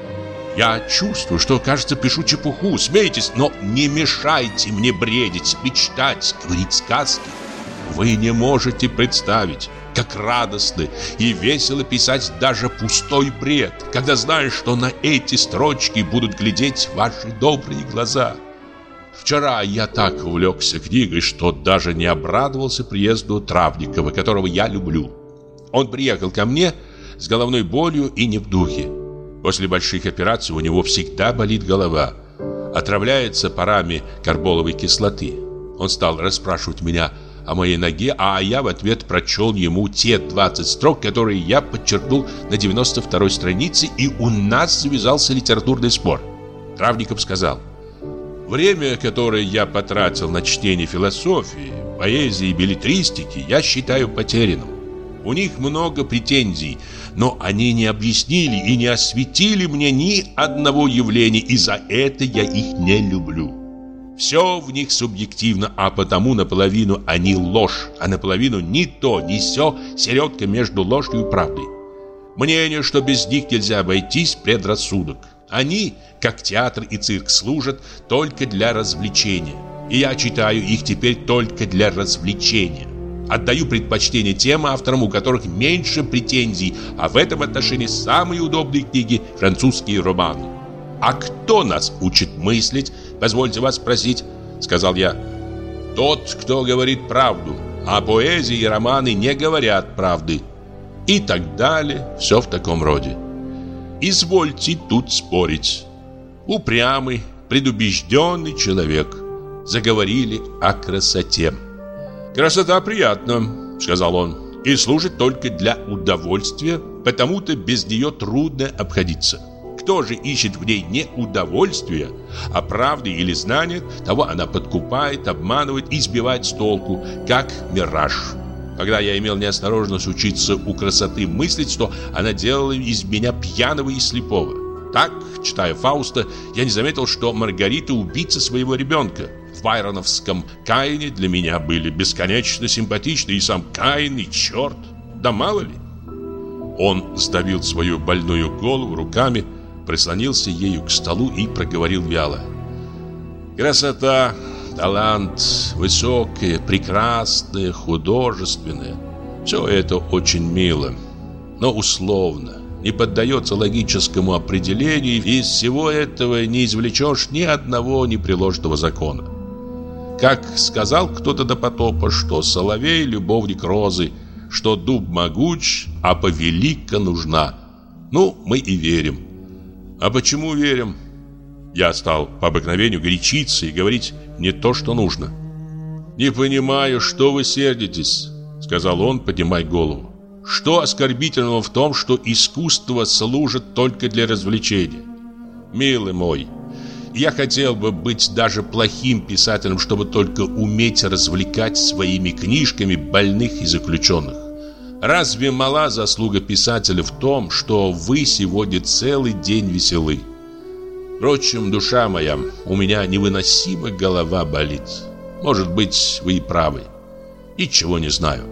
Я чувствую, что, кажется, пишу чепуху, смейтесь, но не мешайте мне бредить, мечтать, говорить сказки. Вы не можете представить, как радостно и весело писать даже пустой бред, когда знаешь, что на эти строчки будут глядеть ваши добрые глаза. Вчера я так увлекся книгой, что даже не обрадовался приезду Травникова, которого я люблю. Он приехал ко мне с головной болью и не в духе. После больших операций у него всегда болит голова, отравляется парами карболовой кислоты. Он стал расспрашивать меня о моей ноге, а я в ответ прочел ему те двадцать строк, которые я подчеркнул на девяносто второй странице, и у нас завязался литературный спор. Травников сказал: «Время, которое я потратил на чтение философии, поэзии и беллетристики, я считаю потерянным. У них много претензий, но они не объяснили и не осветили мне ни одного явления, и за это я их не люблю. Все в них субъективно, а потому наполовину они ложь, а наполовину ни то, ни сё, середка между ложью и правдой. Мнение, что без них нельзя обойтись, предрассудок. Они, как театр и цирк, служат только для развлечения, и я читаю их теперь только для развлечения. Отдаю предпочтение тем авторам, у которых меньше претензий, а в этом отношении самые удобные книги – французские романы. А кто нас учит мыслить, позвольте вас спросить, сказал я. Тот, кто говорит правду, а поэзия и романы не говорят правды. И так далее, все в таком роде. Извольте тут спорить. Упрямый, предубежденный человек. Заговорили о красоте. «Красота приятна», — сказал он, — «и служит только для удовольствия, потому-то без нее трудно обходиться. Кто же ищет в ней не удовольствия, а правды или знания, того она подкупает, обманывает и сбивает с толку, как мираж. Когда я имел неосторожность учиться у красоты мыслить, то она делала из меня пьяного и слепого. Так, читая Фауста, я не заметил, что Маргарита убийца своего ребенка. В байроновском Каине для меня были бесконечно симпатичны и сам Каин, и черт. Да мало ли». Он сдавил свою больную голову руками, прислонился ею к столу и проговорил вяло: «Красота, талант, высокое, прекрасное, художественное — все это очень мило, но условно, не поддается логическому определению, и из всего этого не извлечешь ни одного непреложного закона. Как сказал кто-то до потопа, что соловей — любовник розы, что дуб могуч, а повелика нужна. Ну, мы и верим. А почему верим?» Я стал по обыкновению горячиться и говорить не то, что нужно. «Не понимаю, что вы сердитесь», — сказал он, поднимая голову. «Что оскорбительного в том, что искусство служит только для развлечения? Милый мой, я хотел бы быть даже плохим писателем, чтобы только уметь развлекать своими книжками больных и заключенных. Разве мала заслуга писателя в том, что вы сегодня целый день веселы? Впрочем, душа моя, у меня невыносимо голова болит. Может быть, вы и правы. Ничего не знаю.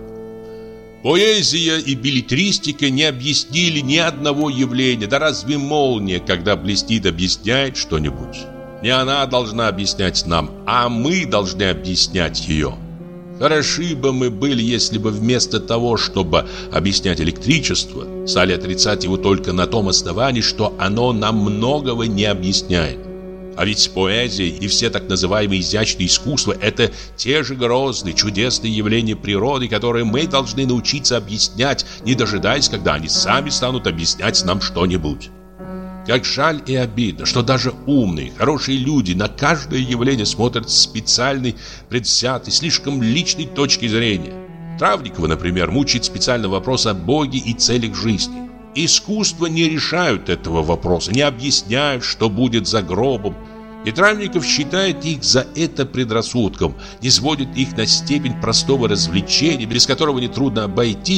Поэзия и беллетристика не объяснили ни одного явления. Да разве молния, когда блестит, объясняет что-нибудь? Не она должна объяснять нам, а мы должны объяснять ее. Хороши бы мы были, если бы вместо того, чтобы объяснять электричество, стали отрицать его только на том основании, что оно нам многого не объясняет. А ведь поэзия и все так называемые изящные искусства – это те же грозные, чудесные явления природы, которые мы должны научиться объяснять, не дожидаясь, когда они сами станут объяснять нам что-нибудь. Как жаль и обидно, что даже умные, хорошие люди на каждое явление смотрят с специальной, предвзятой, слишком личной точки зрения. Травникова, например, мучает специальный вопрос о Боге и целях жизни. Искусства не решают этого вопроса, не объясняют, что будет за гробом. И Травников считает их за это предрассудком, не сводит их на степень простого развлечения, без которого нетрудно обойтись,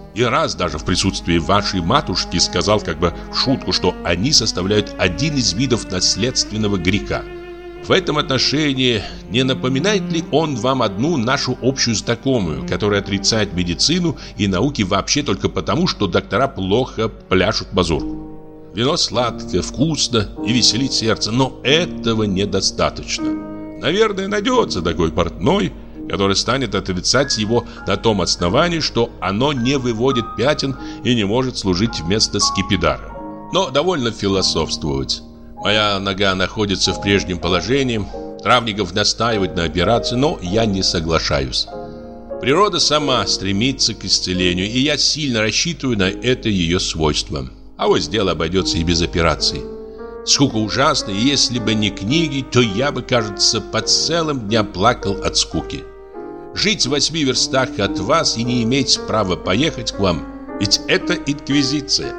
И раз даже в присутствии вашей матушки сказал как бы в шутку, что они составляют один из видов наследственного греха. В этом отношении не напоминает ли он вам одну нашу общую знакомую, которая отрицает медицину и науки вообще только потому, что доктора плохо пляшут мазурку? Вино сладкое, вкусно и веселит сердце, но этого недостаточно. Наверное, найдется такой портной, который станет отрицать его на том основании, что оно не выводит пятен и не может служить вместо скипидара. Но довольно философствовать. Моя нога находится в прежнем положении, Травников настаивает на операции, но я не соглашаюсь. Природа сама стремится к исцелению, и я сильно рассчитываю на это ее свойство. А вот дело обойдется и без операции. Скука ужасна, и если бы не книги, то я бы, кажется, по целым дням плакал от скуки. Жить в восьми верстах от вас и не иметь права поехать к вам, ведь это инквизиция.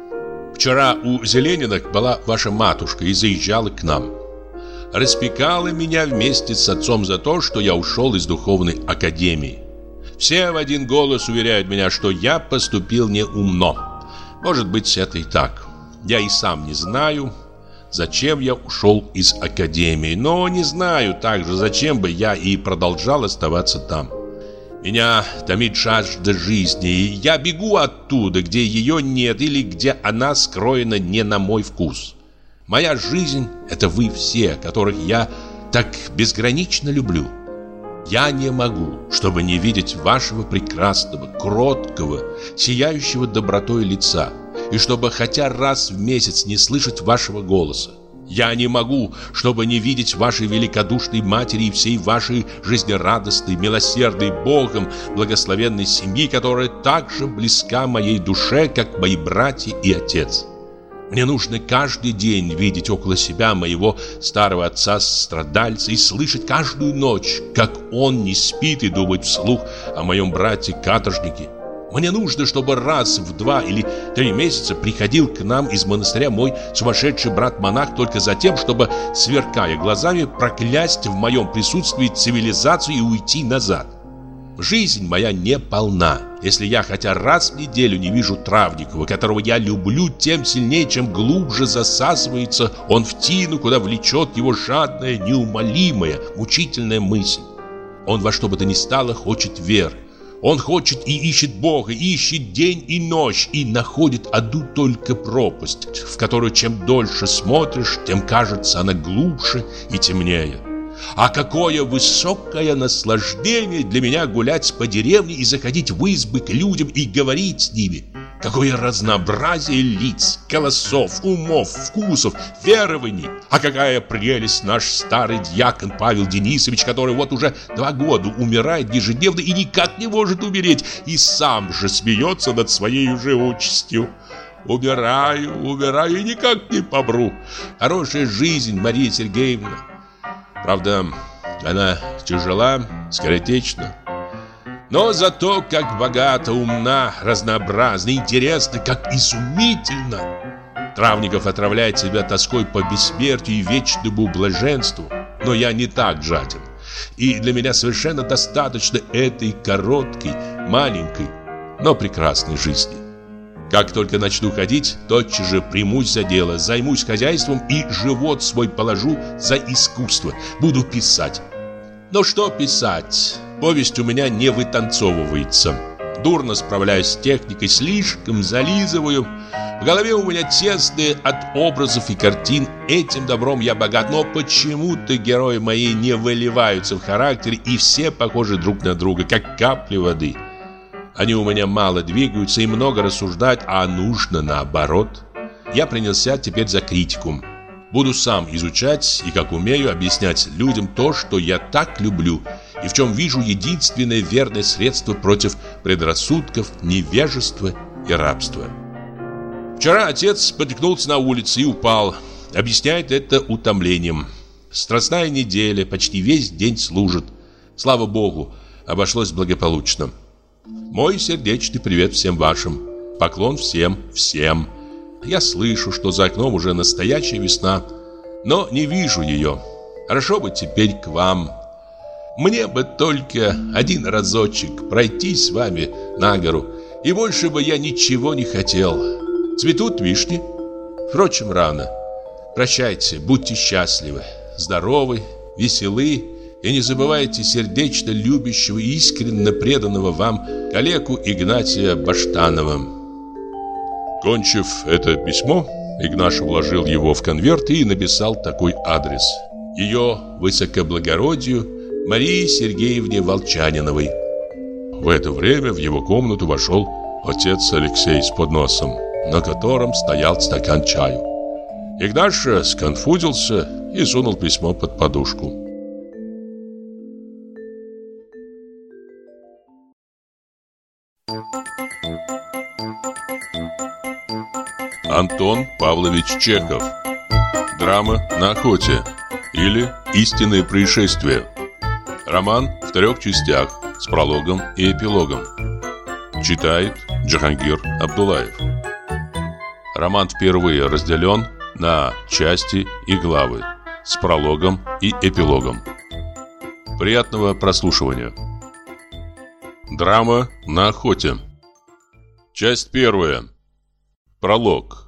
Вчера у Зелениных была ваша матушка и заезжала к нам. Распекала меня вместе с отцом за то, что я ушел из духовной академии. Все в один голос уверяют меня, что я поступил неумно. Может быть, это и так. Я и сам не знаю, зачем я ушел из академии, но не знаю также, зачем бы я и продолжал оставаться там. Меня томит жажда жизни, и я бегу оттуда, где ее нет или где она скроена не на мой вкус. Моя жизнь – это вы все, которых я так безгранично люблю. Я не могу, чтобы не видеть вашего прекрасного, кроткого, сияющего добротой лица, и чтобы хотя раз в месяц не слышать вашего голоса. Я не могу, чтобы не видеть вашей великодушной матери и всей вашей жизнерадостной, милосердной, Богом благословенной семьи, которая так же близка моей душе, как мои братья и отец. Мне нужно каждый день видеть около себя моего старого отца-страдальца и слышать каждую ночь, как он не спит и думает вслух о моем брате-каторжнике. Мне нужно, чтобы раз в два или три месяца приходил к нам из монастыря мой сумасшедший брат-монах только за тем, чтобы, сверкая глазами, проклясть в моем присутствии цивилизацию и уйти назад. Жизнь моя не полна, если я хотя раз в неделю не вижу Травникова, которого я люблю тем сильнее, чем глубже засасывается он в тину, куда влечет его жадная, неумолимая, мучительная мысль. Он во что бы то ни стало хочет веры. Он хочет и ищет Бога, ищет день и ночь, и находит одну только пропасть, в которую чем дольше смотришь, тем кажется она глубже и темнее. А какое высокое наслаждение для меня гулять по деревне и заходить в избы к людям и говорить с ними. Какое разнообразие лиц, голосов, умов, вкусов, верований. А какая прелесть наш старый дьякон Павел Денисович, который вот уже два года умирает ежедневно и никак не может умереть, и сам же смеется над своей же участью. Умираю, умираю и никак не помру. Хорошая жизнь, Мария Сергеевна. Правда, она тяжела, скоротечна. Но зато как богата, умна, разнообразна, интересна, как изумительно. Травников отравляет себя тоской по бессмертию и вечному блаженству. Но я не так жаден. И для меня совершенно достаточно этой короткой, маленькой, но прекрасной жизни. Как только начну ходить, тотчас же примусь за дело, займусь хозяйством и живот свой положу за искусство. Буду писать. Но что писать? Повесть у меня не вытанцовывается. Дурно справляюсь с техникой, слишком зализываю. В голове у меня тесные от образов и картин. Этим добром я богат, но почему-то герои мои не выливаются в характере, и все похожи друг на друга, как капли воды. Они у меня мало двигаются и много рассуждают, а нужно наоборот. Я принялся теперь за критику. Буду сам изучать и, как умею, объяснять людям то, что я так люблю, и в чем вижу единственное верное средство против предрассудков, невежества и рабства. Вчера отец споткнулся на улице и упал. Объясняет это утомлением. Страстная неделя, почти весь день служит. Слава Богу, обошлось благополучно. Мой сердечный привет всем вашим. Поклон всем, всем. Я слышу, что за окном уже настоящая весна, но не вижу ее. Хорошо бы теперь к вам. Мне бы только один разочек пройти с вами на гору И больше бы я ничего не хотел. Цветут вишни. Впрочем, рано. Прощайте, будьте счастливы, здоровы, веселы. И не забывайте сердечно любящего и искренне преданного вам коллегу Игнатия Баштанова. Кончив это письмо, Игнаш вложил его в конверт и написал такой адрес: ее высокоблагородию Марии Сергеевне Волчаниновой. В это время в его комнату вошел отец Алексей с подносом, на котором стоял стакан чаю. Игнаш сконфузился и сунул письмо под подушку. Антон Павлович Чехов. Драма на охоте или истинные происшествия. Роман в трех частях с прологом и эпилогом. Читает Джахангир Абдулаев. Роман впервые разделен на части и главы с прологом и эпилогом. Приятного прослушивания. Драма на охоте. Часть первая. Пролог.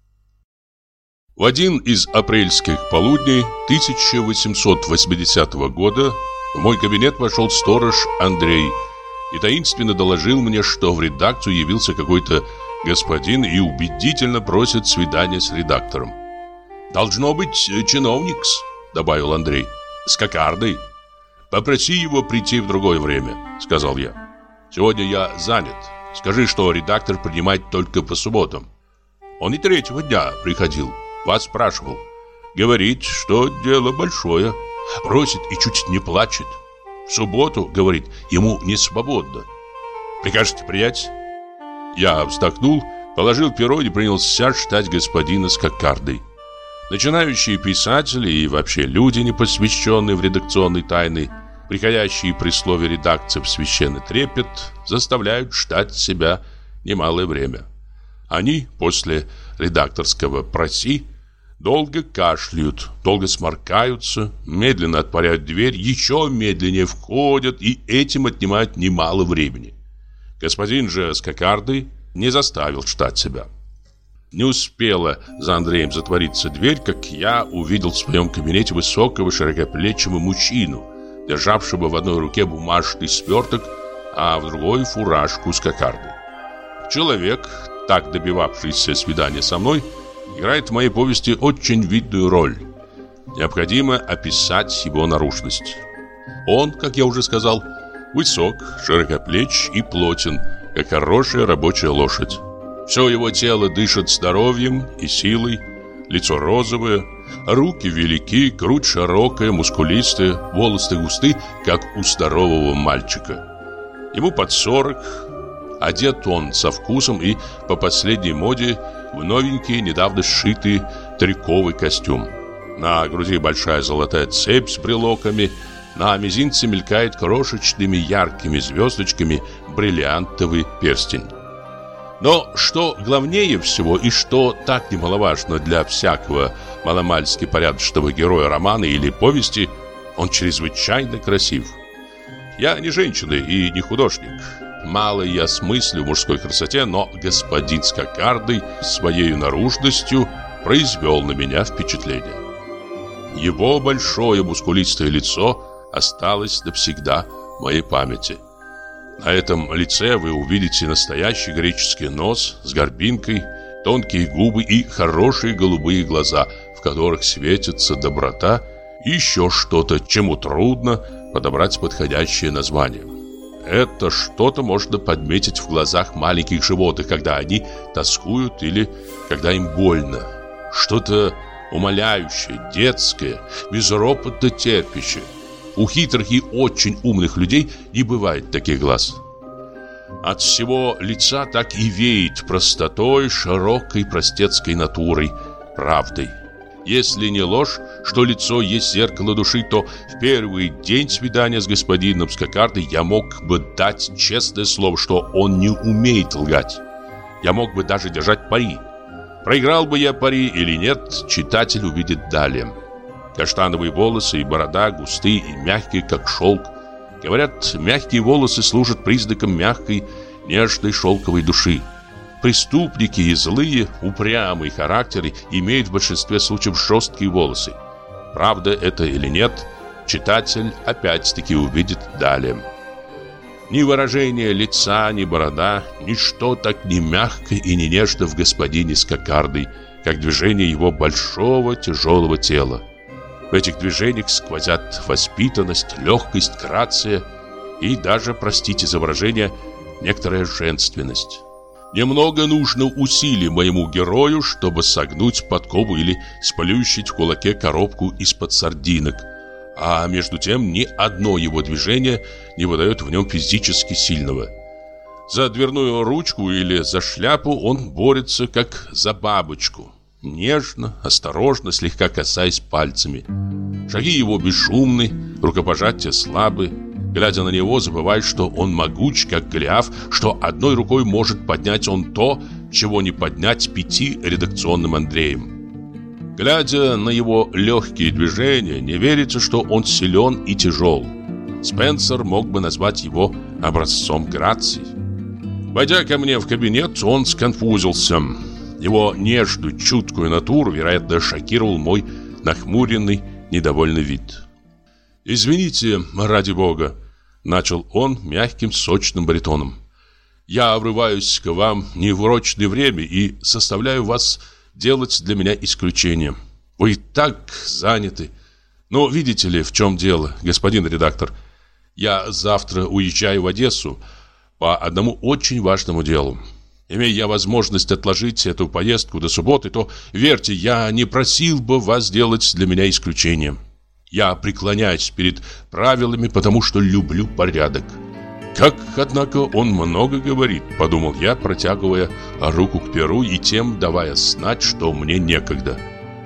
В один из апрельских полудней тысяча восемьсот восьмидесятого года в мой кабинет вошел сторож Андрей и таинственно доложил мне, что в редакцию явился какой-то господин и убедительно просит свидания с редактором. «Должно быть чиновник-с», — добавил Андрей, — «с кокардой». «Попроси его прийти в другое время», — сказал я. «Сегодня я занят. Скажи, что редактор принимает только по субботам». Он и третьего дня приходил, вас спрашивал. Говорит, что дело большое. Просит и чуть не плачет. В субботу, говорит, ему не свободно. Прикажете принять? Я вздохнул, положил перо и принялся читать господина с кокардой. Начинающие писатели и вообще люди, не посвященные в редакционные тайны, приходящие при слове редакция в священный трепет, заставляют ждать себя немалое время. Они после редакторского «проси» долго кашляют, долго сморкаются, медленно отворяют дверь, еще медленнее входят и этим отнимают немало времени. Господин же с кокардой не заставил ждать себя. Не успела за Андреем затвориться дверь, как я увидел в своем кабинете высокого широкоплечего мужчину, державшего в одной руке бумажный сверток, а в другой фуражку с кокардой. Человек, так добивавшийся свидания со мной, играет в моей повести очень видную роль. Необходимо описать его наружность. Он, как я уже сказал, высок, широкоплеч и плотен, как хорошая рабочая лошадь. Все его тело дышит здоровьем и силой, лицо розовое, руки велики, грудь широкая, мускулистая, волосы густы, как у здорового мальчика. Ему под сорок. Одет он со вкусом и по последней моде в новенький, недавно сшитый триковый костюм. На груди большая золотая цепь с брелоками, на мизинце мелькает крошечными яркими звездочками бриллиантовый перстень. Но что главнее всего и что так немаловажно для всякого маломальски порядочного героя романа или повести, он чрезвычайно красив. Я не женщина и не художник. Мало я смыслю в мужской красоте, но господин с кокардой своей наружностью произвел на меня впечатление. Его большое мускулистое лицо осталось навсегда в моей памяти. На этом лице вы увидите настоящий греческий нос с горбинкой, тонкие губы и хорошие голубые глаза, в которых светится доброта и еще что-то, чему трудно подобрать подходящее название. Это что-то можно подметить в глазах маленьких животных, когда они тоскуют или когда им больно. Что-то умоляющее, детское, безропотно терпящее. У хитрых и очень умных людей не бывает таких глаз. От всего лица так и веет простотой, широкой простецкой натурой, правдой. Если не ложь, что лицо есть зеркало души, то в первый день свидания с господином с кокардой я мог бы дать честное слово, что он не умеет лгать. Я мог бы даже держать пари. Проиграл бы я пари или нет, читатель увидит далее. Каштановые волосы и борода густые и мягкие, как шелк. Говорят, мягкие волосы служат признаком мягкой нежной шелковой души. Преступники и злые, упрямые характеры имеют в большинстве случаев жесткие волосы. Правда это или нет, читатель опять-таки увидит далее. Ни выражение лица, ни борода, ничто так не мягко и не нежно в господине с кокардой, как движение его большого тяжелого тела. В этих движениях сквозят воспитанность, легкость, грация и даже, простите за выражение, некоторая женственность. Немного нужно усилий моему герою, чтобы согнуть подкову или сплющить в кулаке коробку из-под сардинок. А между тем ни одно его движение не выдает в нем физически сильного. За дверную ручку или за шляпу он борется, как за бабочку. Нежно, осторожно, слегка касаясь пальцами. Шаги его бесшумны, рукопожатия слабы. Глядя на него, забываешь, что он могуч, как Голиаф, что одной рукой может поднять он то, чего не поднять пяти редакционным Андреем. Глядя на его легкие движения, не верится, что он силен и тяжел. Спенсер мог бы назвать его образцом грации. Войдя ко мне в кабинет, он сконфузился. Его нежную, чуткую натуру, вероятно, шокировал мой нахмуренный, недовольный вид. «Извините, ради бога», — начал он мягким, сочным баритоном. «Я врываюсь к вам не в урочное время и составляю вас делать для меня исключение. Вы так заняты. Но видите ли, в чем дело, господин редактор? Я завтра уезжаю в Одессу по одному очень важному делу. Имея я возможность отложить эту поездку до субботы, то, верьте, я не просил бы вас сделать для меня исключение. Я преклоняюсь перед правилами, потому что люблю порядок». «Как, однако, он много говорит», — подумал я, протягивая руку к перу и тем давая знать, что мне некогда.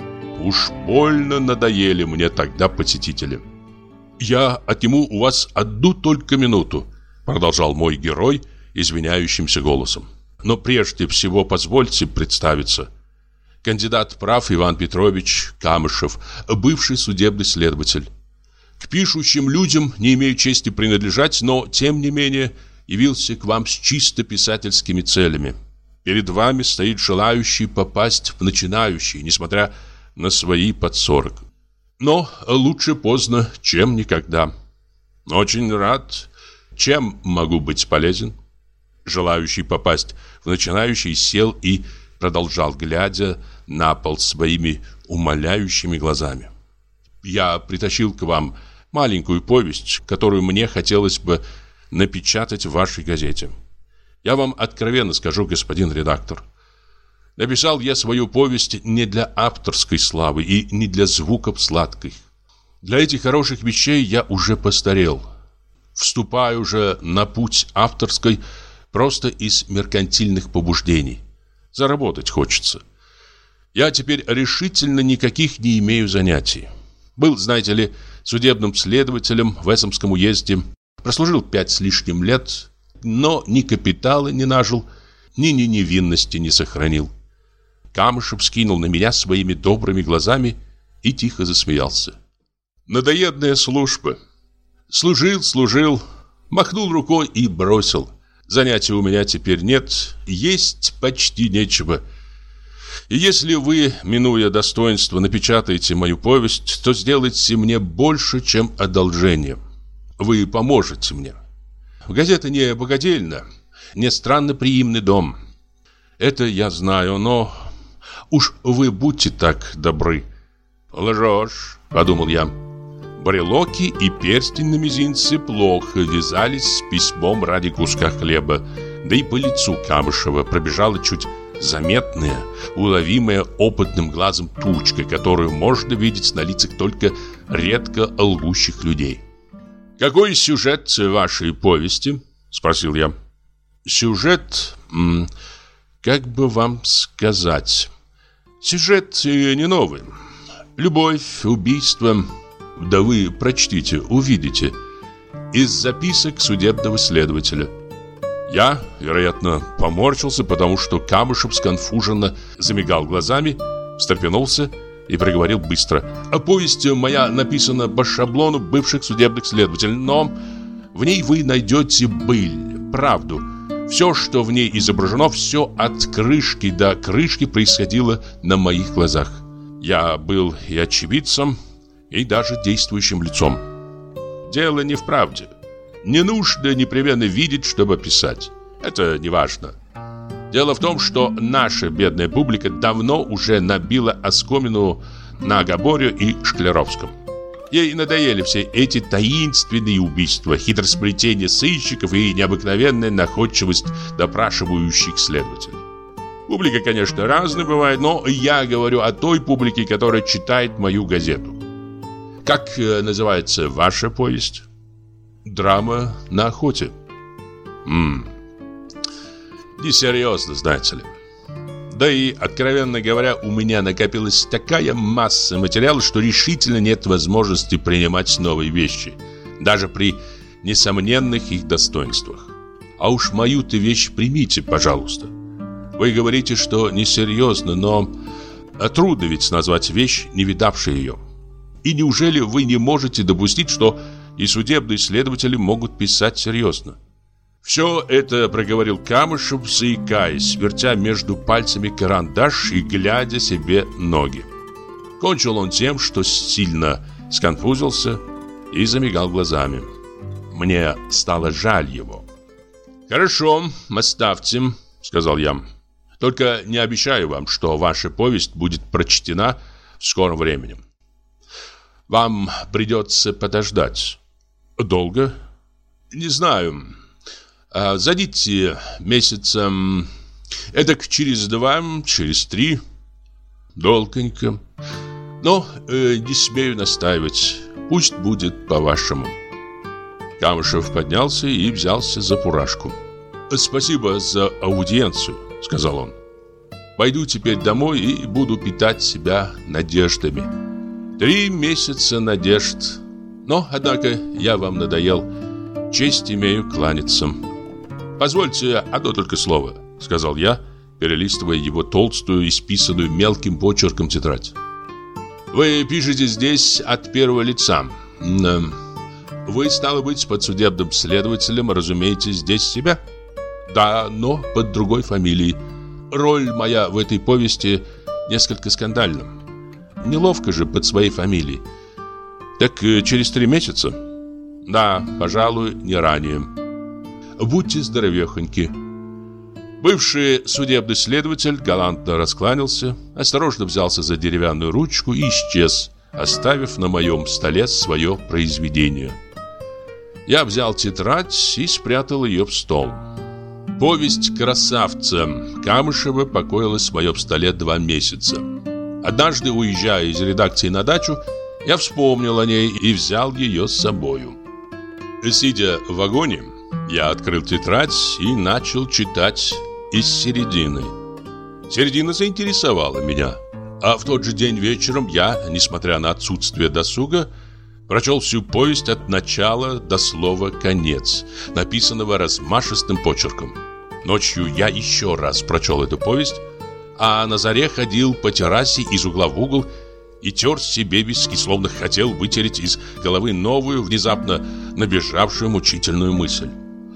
Уж больно надоели мне тогда посетители. «Я отниму у вас одну только минуту», — продолжал мой герой извиняющимся голосом. «Но прежде всего позвольте представиться. Кандидат прав Иван Петрович Камышев, бывший судебный следователь. К пишущим людям не имею чести принадлежать, но, тем не менее, явился к вам с чисто писательскими целями. Перед вами стоит желающий попасть в начинающий, несмотря на свои под сорок. Но лучше поздно, чем никогда. Очень рад. Чем могу быть полезен?» Желающий попасть в начинающий сел и продолжал, глядя на пол своими умоляющими глазами. «Я притащил к вам маленькую повесть, которую мне хотелось бы напечатать в вашей газете. Я вам откровенно скажу, господин редактор, написал я свою повесть не для авторской славы и не для звуков сладких. Для этих хороших вещей я уже постарел. Вступаю уже на путь авторской просто из меркантильных побуждений. Заработать хочется. Я теперь решительно никаких не имею занятий. Был, знаете ли, судебным следователем в Эссенском уезде, прослужил пять с лишним лет, но ни капитала не нажил, ни ни невинности не сохранил». Камышев скинул на меня своими добрыми глазами и тихо засмеялся. «Надоедная служба. Служил, служил, махнул рукой и бросил. Занятий у меня теперь нет, есть почти нечего. И если вы, минуя достоинство, напечатаете мою повесть, то сделайте мне больше, чем одолжение. Вы поможете мне. Газета не богадельна, не странноприимный дом. Это я знаю, но уж вы будьте так добры». «Лжешь», — подумал я. Брелоки и перстень на мизинце плохо вязались с письмом ради куска хлеба, да и по лицу Камышева пробежала чуть заметная, уловимая опытным глазом тучка, которую можно видеть на лицах только редко лгущих людей. «Какой сюжет вашей повести?» — спросил я. «Сюжет... как бы вам сказать... Сюжет не новый. Любовь, убийство... Да вы прочтите, увидите. Из записок судебного следователя». Я, вероятно, поморщился, потому что Камышев сконфуженно замигал глазами, встрепенулся и проговорил быстро. «Повесть моя написана по шаблону бывших судебных следователей, но в ней вы найдете быль, правду. Все, что в ней изображено, все от крышки до крышки происходило на моих глазах. Я был и очевидцем, и даже действующим лицом. Дело не в правде. Не нужно непременно видеть, чтобы писать. Это не важно. Дело в том, что наша бедная публика давно уже набила оскомину на Габоре и Шклеровском. Ей надоели все эти таинственные убийства, хитросплетения сыщиков и необыкновенная находчивость допрашивающих следователей. Публика, конечно, разная бывает, но я говорю о той публике, которая читает мою газету. Как э, называется ваша повесть? Драма на охоте. Ммм. Несерьезно, знаете ли. Да и, откровенно говоря, у меня накопилась такая масса материала, что решительно нет возможности принимать новые вещи, даже при несомненных их достоинствах. А уж мою-то вещь примите, пожалуйста. Вы говорите, что несерьезно, но трудно ведь назвать вещь, не видавшей ее. И неужели вы не можете допустить, что и судебные следователи могут писать серьезно? Все это проговорил Камышев, заикаясь, вертя между пальцами карандаш и глядя себе ноги. Кончил он тем, что сильно сконфузился и замигал глазами. Мне стало жаль его. «Хорошо, оставьте», — сказал я. «Только не обещаю вам, что ваша повесть будет прочтена в скором времени. Вам придется подождать». «Долго?» «Не знаю. А, зайдите месяцем, эдак через два, через три». «Долгонько. Но э, не смею настаивать. Пусть будет по-вашему». Камышев поднялся и взялся за фуражку. «Спасибо за аудиенцию», — сказал он. «Пойду теперь домой и буду питать себя надеждами. Три месяца надежд. Но, однако, я вам надоел. Честь имею кланяться». «Позвольте одно только слово», — сказал я, перелистывая его толстую, исписанную мелким почерком тетрадь. «Вы пишете здесь от первого лица. Вы, стало быть, под судебным следователем разумеете здесь себя?» «Да, но под другой фамилией. Роль моя в этой повести несколько скандальна. Неловко же под своей фамилией. Так через три месяца?» «Да, пожалуй, не ранее». «Будьте здоровехоньки». Бывший судебный следователь галантно раскланялся, осторожно взялся за деревянную ручку и исчез, оставив на моем столе свое произведение. Я взял тетрадь и спрятал ее в стол. Повесть красавца Камышева покоилась в моем столе два месяца. Однажды, уезжая из редакции на дачу, я вспомнил о ней и взял ее с собою. Сидя в вагоне, я открыл тетрадь и начал читать из середины. Середина заинтересовала меня, а в тот же день вечером я, несмотря на отсутствие досуга, прочел всю повесть от начала до слова «конец», написанного размашистым почерком. Ночью я еще раз прочел эту повесть, а на заре ходил по террасе из угла в угол и тер себе виски, словно хотел вытереть из головы новую, внезапно набежавшую мучительную мысль.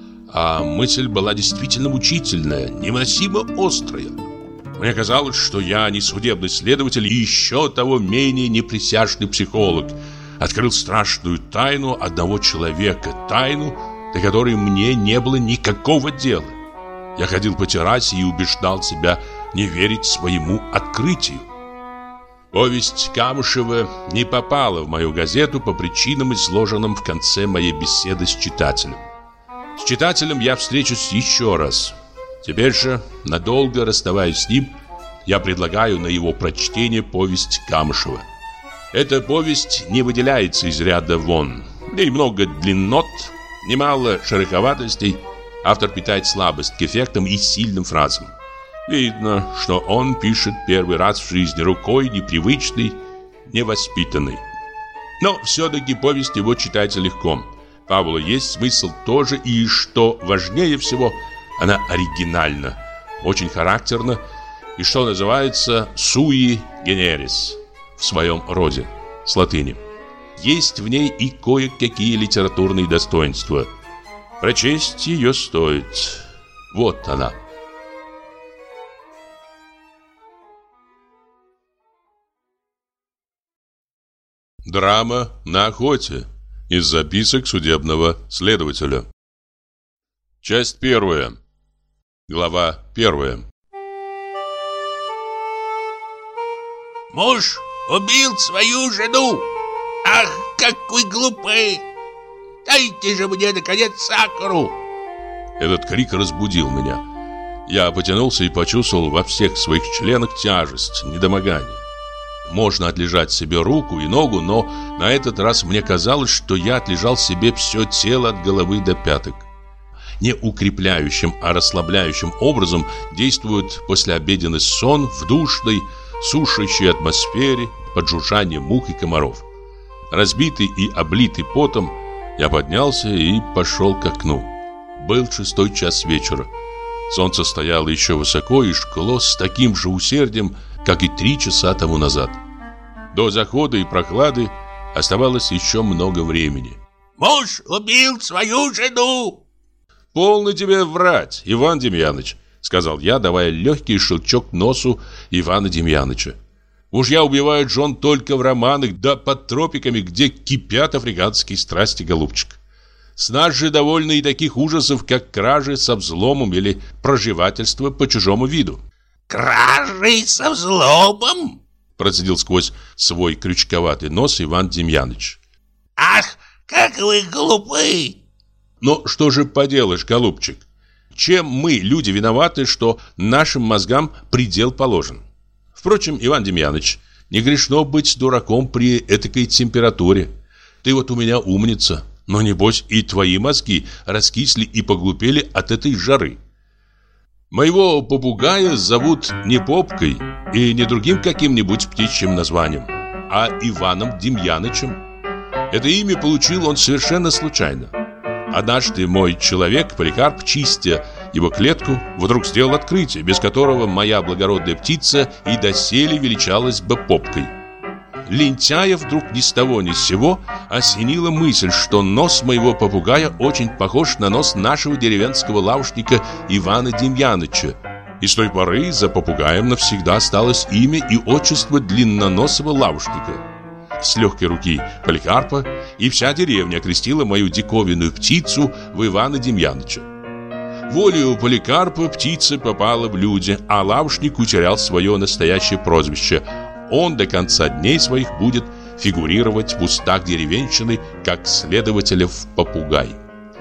А мысль была действительно мучительная, невыносимо острая. Мне казалось, что я не судебный следователь и еще того менее не присяжный психолог. Открыл страшную тайну одного человека, тайну, до которой мне не было никакого дела. Я ходил по террасе и убеждал себя не верить своему открытию. Повесть Камышева не попала в мою газету по причинам, изложенным в конце моей беседы с читателем. С читателем я встречусь еще раз. Теперь же, надолго расставаясь с ним, я предлагаю на его прочтение повесть Камышева. Эта повесть не выделяется из ряда вон. В ней много длиннот, немало шероховатостей. Автор питает слабость к эффектам и сильным фразам. Видно, что он пишет первый раз в жизни рукой непривычной, невоспитанной. Но все-таки повесть его читается легко. Павлу есть смысл тоже, и, что важнее всего, она оригинальна, очень характерна и, что называется, sui generis в своем роде, с латыни. Есть в ней и кое-какие литературные достоинства. Прочесть ее стоит. Вот она. Драма на охоте. Из записок судебного следователя. Часть первая. Глава первая. Муж убил свою жену. Ах, как вы глупы! Дайте же мне, наконец, сахару! Этот крик разбудил меня. Я потянулся и почувствовал во всех своих членах тяжесть, недомогание. Можно отлежать себе руку и ногу, но на этот раз мне казалось, что я отлежал себе все тело от головы до пяток. Не укрепляющим, а расслабляющим образом действует послеобеденный сон в душной, сушащей атмосфере под жужжание мух и комаров. Разбитый и облитый потом, я поднялся и пошел к окну. Был шестой час вечера. Солнце стояло еще высоко и жгло с таким же усердием, как и три часа тому назад. До захода и прохлады оставалось еще много времени. Муж убил свою жену. «Полно тебе врать, Иван Демьяныч», — сказал я, давая легкий щелчок носу Ивана Демьяныча. «Мужья убивают жен только в романах, да под тропиками, где кипят африканские страсти, голубчик. С нас же довольны и таких ужасов, как кражи со взломом или проживательство по чужому виду». «Кражи со взломом?» — процедил сквозь свой крючковатый нос Иван Демьяныч. «Ах, как вы глупы!» «Но что же поделаешь, голубчик? Чем мы, люди, виноваты, что нашим мозгам предел положен? Впрочем, Иван Демьяныч, не грешно быть дураком при этакой температуре. Ты вот у меня умница, но небось и твои мозги раскисли и поглупели от этой жары. Моего попугая зовут не Попкой и не другим каким-нибудь птичьим названием, а Иваном Демьянычем. Это имя получил он совершенно случайно. Однажды мой человек, Поликарп, чистя его клетку, вдруг сделал открытие, без которого моя благородная птица и доселе величалась бы Попкой. Лентяя вдруг ни с того ни с сего осенила мысль, что нос моего попугая очень похож на нос нашего деревенского лавушника Ивана Демьяныча. И с той поры за попугаем навсегда осталось имя и отчество длинноносого лавушника. С легкой руки Поликарпа и вся деревня окрестила мою диковинную птицу в Ивана Демьяныча. Волею Поликарпа птица попала в люди, а лавушник утерял свое настоящее прозвище. Он до конца дней своих будет фигурировать в устах деревенщины как следователя в попугай.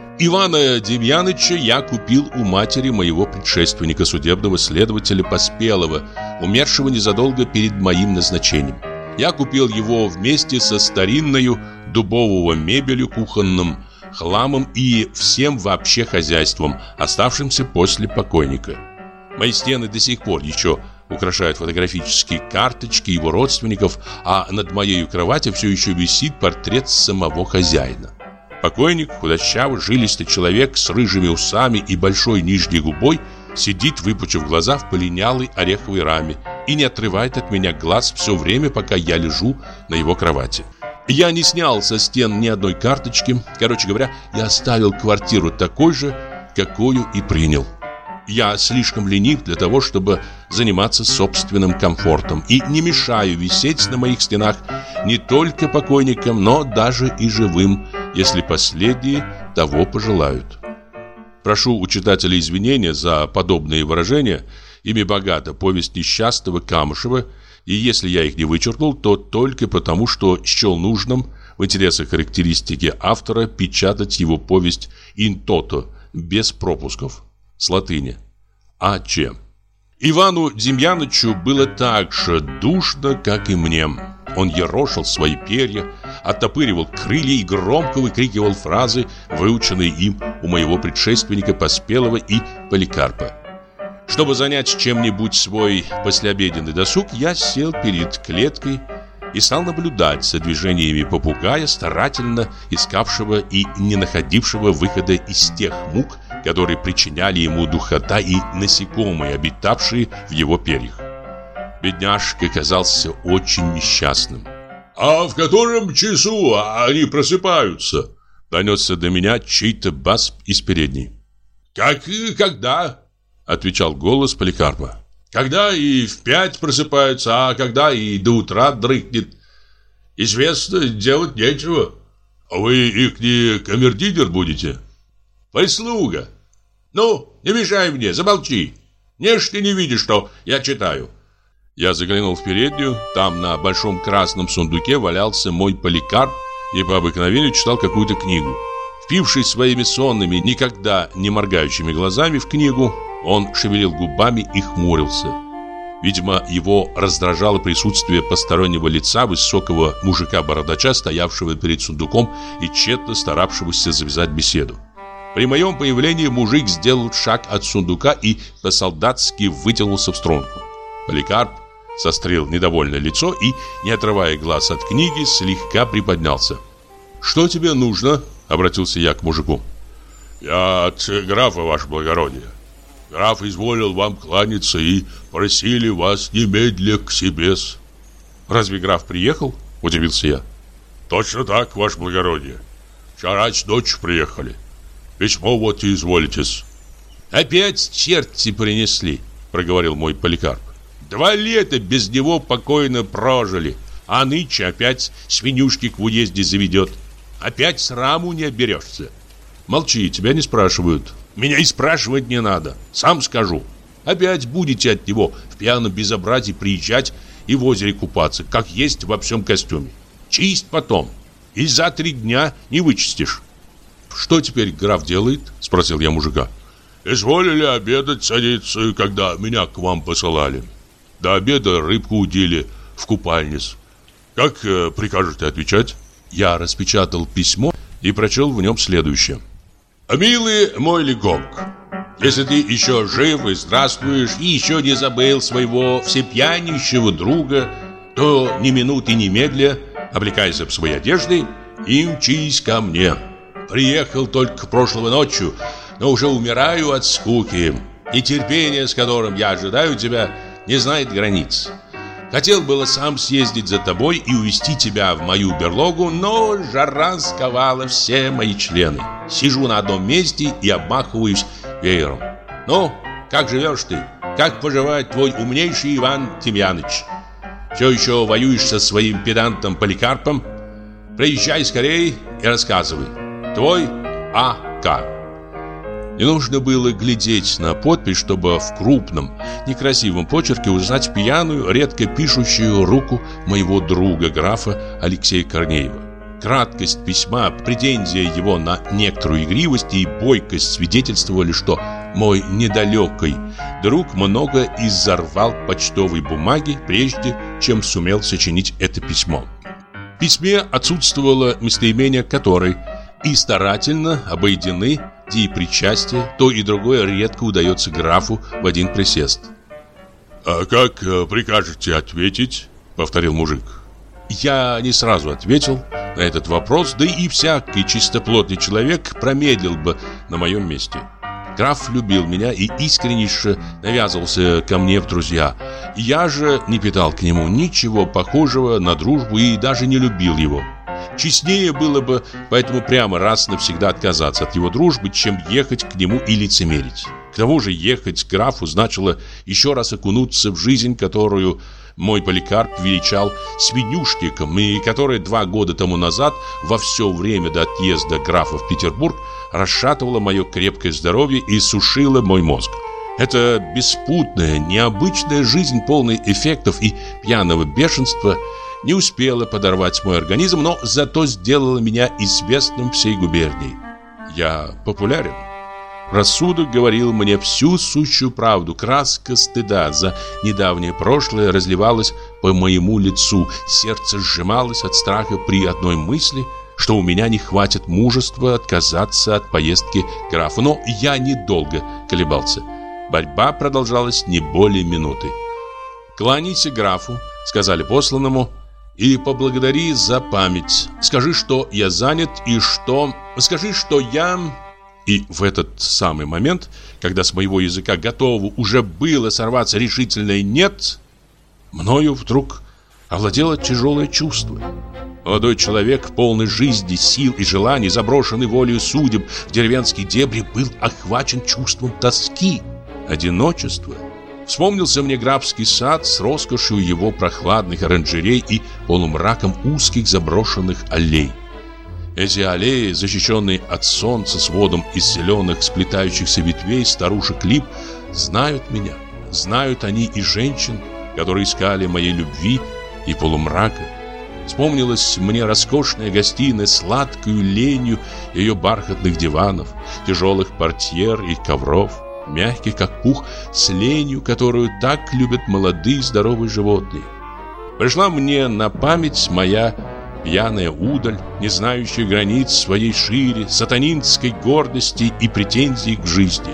Ивана Демьяныча я купил у матери моего предшественника, судебного следователя Поспелого, умершего незадолго перед моим назначением. Я купил его вместе со старинною дубового мебелью, кухонным хламом и всем вообще хозяйством, оставшимся после покойника. Мои стены до сих пор еще украшают фотографические карточки его родственников, а над моей кроватью все еще висит портрет самого хозяина. Покойник, худощавый, жилистый человек с рыжими усами и большой нижней губой, сидит, выпучив глаза в полинялой ореховой раме и не отрывает от меня глаз все время, пока я лежу на его кровати. Я не снял со стен ни одной карточки. Короче говоря, я оставил квартиру такой же, какую и принял. Я слишком ленив для того, чтобы заниматься собственным комфортом, и не мешаю висеть на моих стенах не только покойникам, но даже и живым, если последние того пожелают. Прошу у читателя извинения за подобные выражения. Ими богата повесть несчастного Камышева, и если я их не вычеркнул, то только потому, что счел нужным в интересах характеристики автора печатать его повесть «in toto» без пропусков с латыни. А Ч. Ивану Демьянычу было так же душно, как и мне. Он ерошил свои перья, оттопыривал крылья и громко выкрикивал фразы, выученные им у моего предшественника Поспелого и Поликарпа. Чтобы занять чем-нибудь свой послеобеденный досуг, я сел перед клеткой и стал наблюдать за движениями попугая, старательно искавшего и не находившего выхода из тех мук, которые причиняли ему духота и насекомые, обитавшие в его перьях. Бедняжка казался очень несчастным. «А в котором часу они просыпаются?» Донесся до меня чей-то бас из передней. «Как и когда?» отвечал голос Поликарпа. Когда и в пять просыпаются, а когда и до утра дрыхнет. Известно, делать нечего. А вы их не камердинер будете? Прислуга. Ну, не мешай мне, замолчи. Не ж ты не видишь, что я читаю. Я заглянул в переднюю. Там на большом красном сундуке валялся мой Поликарп и по обыкновению читал какую-то книгу. Впившись своими сонными, никогда не моргающими глазами в книгу, он шевелил губами и хмурился. Видимо, его раздражало присутствие постороннего лица, высокого мужика-бородача, стоявшего перед сундуком и тщетно старавшегося завязать беседу. При моем появлении мужик сделал шаг от сундука и по-солдатски вытянулся в струнку. Поликарп сострил недовольное лицо и, не отрывая глаз от книги, слегка приподнялся. «Что тебе нужно?» — обратился я к мужику. «Я от графа, ваше благородие. Граф изволил вам кланяться и просили вас немедля к себе». «Разве граф приехал?» – удивился я. «Точно так, ваше благородие. Вчера ночью приехали. Письмо вот и изволитесь». «Опять черти принесли», – проговорил мой Поликарп. «Два лета без него покойно прожили, а нынче опять свинюшки к уезде заведет. Опять сраму не оберешься». «Молчи, тебя не спрашивают». «Меня и спрашивать не надо, сам скажу. Опять будете от него в пьяном безобразии приезжать и в озере купаться, как есть во всем костюме. Чисть потом, и за три дня не вычистишь». «Что теперь граф делает?» – спросил я мужика. «Изволили обедать садиться, когда меня к вам посылали. До обеда рыбку удили в купальниц. Как э, прикажете отвечать?» Я распечатал письмо и прочел в нем следующее. «Милый мой Легок, если ты еще жив и здравствуешь, и еще не забыл своего всепьянющего друга, то ни минуты немедля облекайся в свои одежды и мчись ко мне. Приехал только прошлой ночью, но уже умираю от скуки, и терпение, с которым я ожидаю тебя, не знает границ. Хотел было сам съездить за тобой и увезти тебя в мою берлогу, но жара сковала все мои члены. Сижу на одном месте и обмахиваюсь веером. Ну, как живешь ты? Как поживает твой умнейший Иван Тимьяныч? Все еще воюешь со своим педантом Поликарпом? Приезжай скорее и рассказывай. Твой А К Не нужно было глядеть на подпись, чтобы в крупном, некрасивом почерке узнать пьяную, редко пишущую руку моего друга, графа Алексея Корнеева. Краткость письма, претензия его на некоторую игривость и бойкость свидетельствовали, что мой недалекий друг много изорвал почтовой бумаги, прежде чем сумел сочинить это письмо. В письме отсутствовало местоимение «который», и старательно обойдены и причастие, то и другое редко удается графу в один присест. «А как прикажете ответить?» — повторил мужик. Я не сразу ответил на этот вопрос, да и всякий чистоплотный человек промедлил бы на моем месте. Граф любил меня и искреннейше навязывался ко мне в друзья. Я же не питал к нему ничего похожего на дружбу и даже не любил его. Честнее было бы поэтому прямо раз навсегда отказаться от его дружбы, чем ехать к нему и лицемерить. К тому же ехать к графу значило еще раз окунуться в жизнь, которую мой Поликарп величал свинюшником, и которая два года тому назад, во все время до отъезда графа в Петербург, расшатывала мое крепкое здоровье и сушила мой мозг. Эта беспутная, необычная жизнь, полная эффектов и пьяного бешенства, не успела подорвать мой организм, но зато сделала меня известным всей губернии. Я популярен. Рассудок говорил мне всю сущую правду. Краска стыда за недавнее прошлое разливалась по моему лицу. Сердце сжималось от страха при одной мысли, что у меня не хватит мужества отказаться от поездки к графу. Но я недолго колебался. Борьба продолжалась не более минуты. «Кланяйся графу», — сказали посланному, — «и поблагодари за память. Скажи, что я занят и что... Скажи, что я...» И в этот самый момент, когда с моего языка готово уже было сорваться решительное «нет», мною вдруг овладело тяжелое чувство. Молодой человек, полный жизни, сил и желаний, заброшенный волею судеб в деревенские дебри, был охвачен чувством тоски. одиночество. Вспомнился мне графский сад с роскошью его прохладных оранжерей и полумраком узких заброшенных аллей. Эти аллеи, защищенные от солнца сводом из зеленых сплетающихся ветвей старушек лип, знают меня. Знают они и женщин, которые искали моей любви и полумрака. Вспомнилась мне роскошная гостиная с сладкою ленью ее бархатных диванов, тяжелых портьер и ковров, мягких как пух, с ленью, которую так любят молодые здоровые животные. Пришла мне на память моя пьяная удаль, не знающая границ своей шире, сатанинской гордости и претензий к жизни.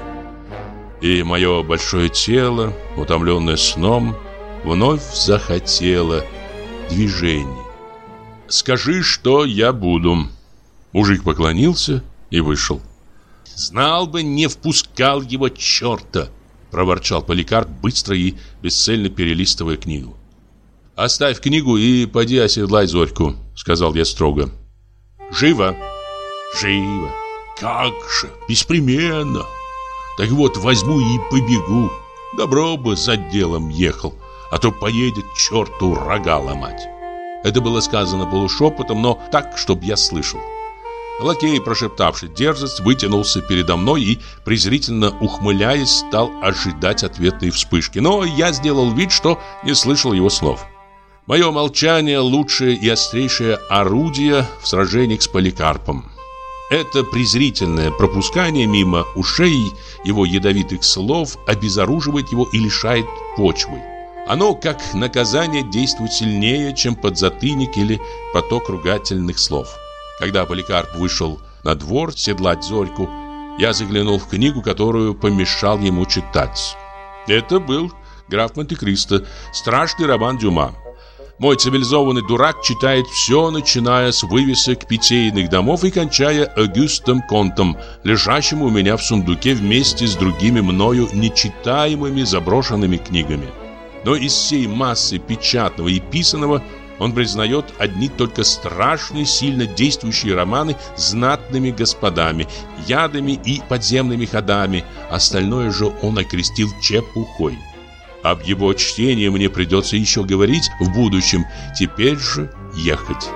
И мое большое тело, утомленное сном, вновь захотело движений. «Скажи, что я буду». Мужик поклонился и вышел. «Знал бы, не впускал его черта!» проворчал Поликарп, быстро и бесцельно перелистывая книгу. «Оставь книгу и поди оседлай Зорьку», — сказал я строго. «Живо?» «Живо! Как же! Беспременно! Так вот, возьму и побегу. Добро бы за делом ехал, а то поедет черту рога ломать». Это было сказано полушепотом, но так, чтобы я слышал. Лакей, прошептавший дерзость, вытянулся передо мной и, презрительно ухмыляясь, стал ожидать ответной вспышки. Но я сделал вид, что не слышал его слов. Мое молчание – лучшее и острейшее орудие в сражениях с Поликарпом. Это презрительное пропускание мимо ушей его ядовитых слов обезоруживает его и лишает почвы. Оно, как наказание, действует сильнее, чем подзатыльник или поток ругательных слов. Когда Поликарп вышел на двор седлать Зорьку, я заглянул в книгу, которую помешал ему читать. Это был «Граф Монте-Кристо», страшный роман Дюма. Мой цивилизованный дурак читает все, начиная с вывесок питейных домов и кончая Огюстом Контом, лежащим у меня в сундуке вместе с другими мною нечитаемыми заброшенными книгами. Но из всей массы печатного и писаного он признает одни только страшные, сильно действующие романы с знатными господами, ядами и подземными ходами. Остальное же он окрестил чепухой. Об его чтении мне придется еще говорить в будущем. Теперь же ехать.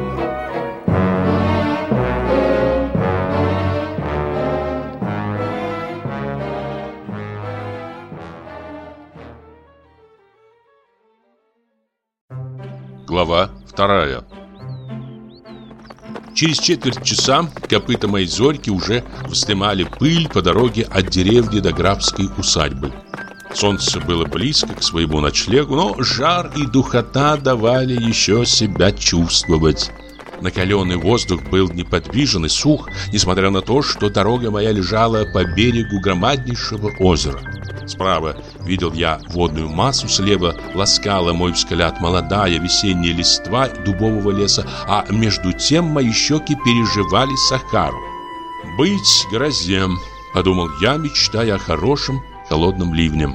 Глава вторая. Через четверть часа копыта моей Зорьки уже вздымали пыль по дороге от деревни до графской усадьбы. Солнце было близко к своему ночлегу, но жар и духота давали еще себя чувствовать. Накаленный воздух был неподвижен и сух, несмотря на то, что дорога моя лежала по берегу громаднейшего озера. Справа видел я водную массу, слева ласкала мой взгляд молодая весенняя листва дубового леса, а между тем мои щеки переживали Сахару. «Быть грозе», — подумал я, мечтая о хорошем холодном ливне.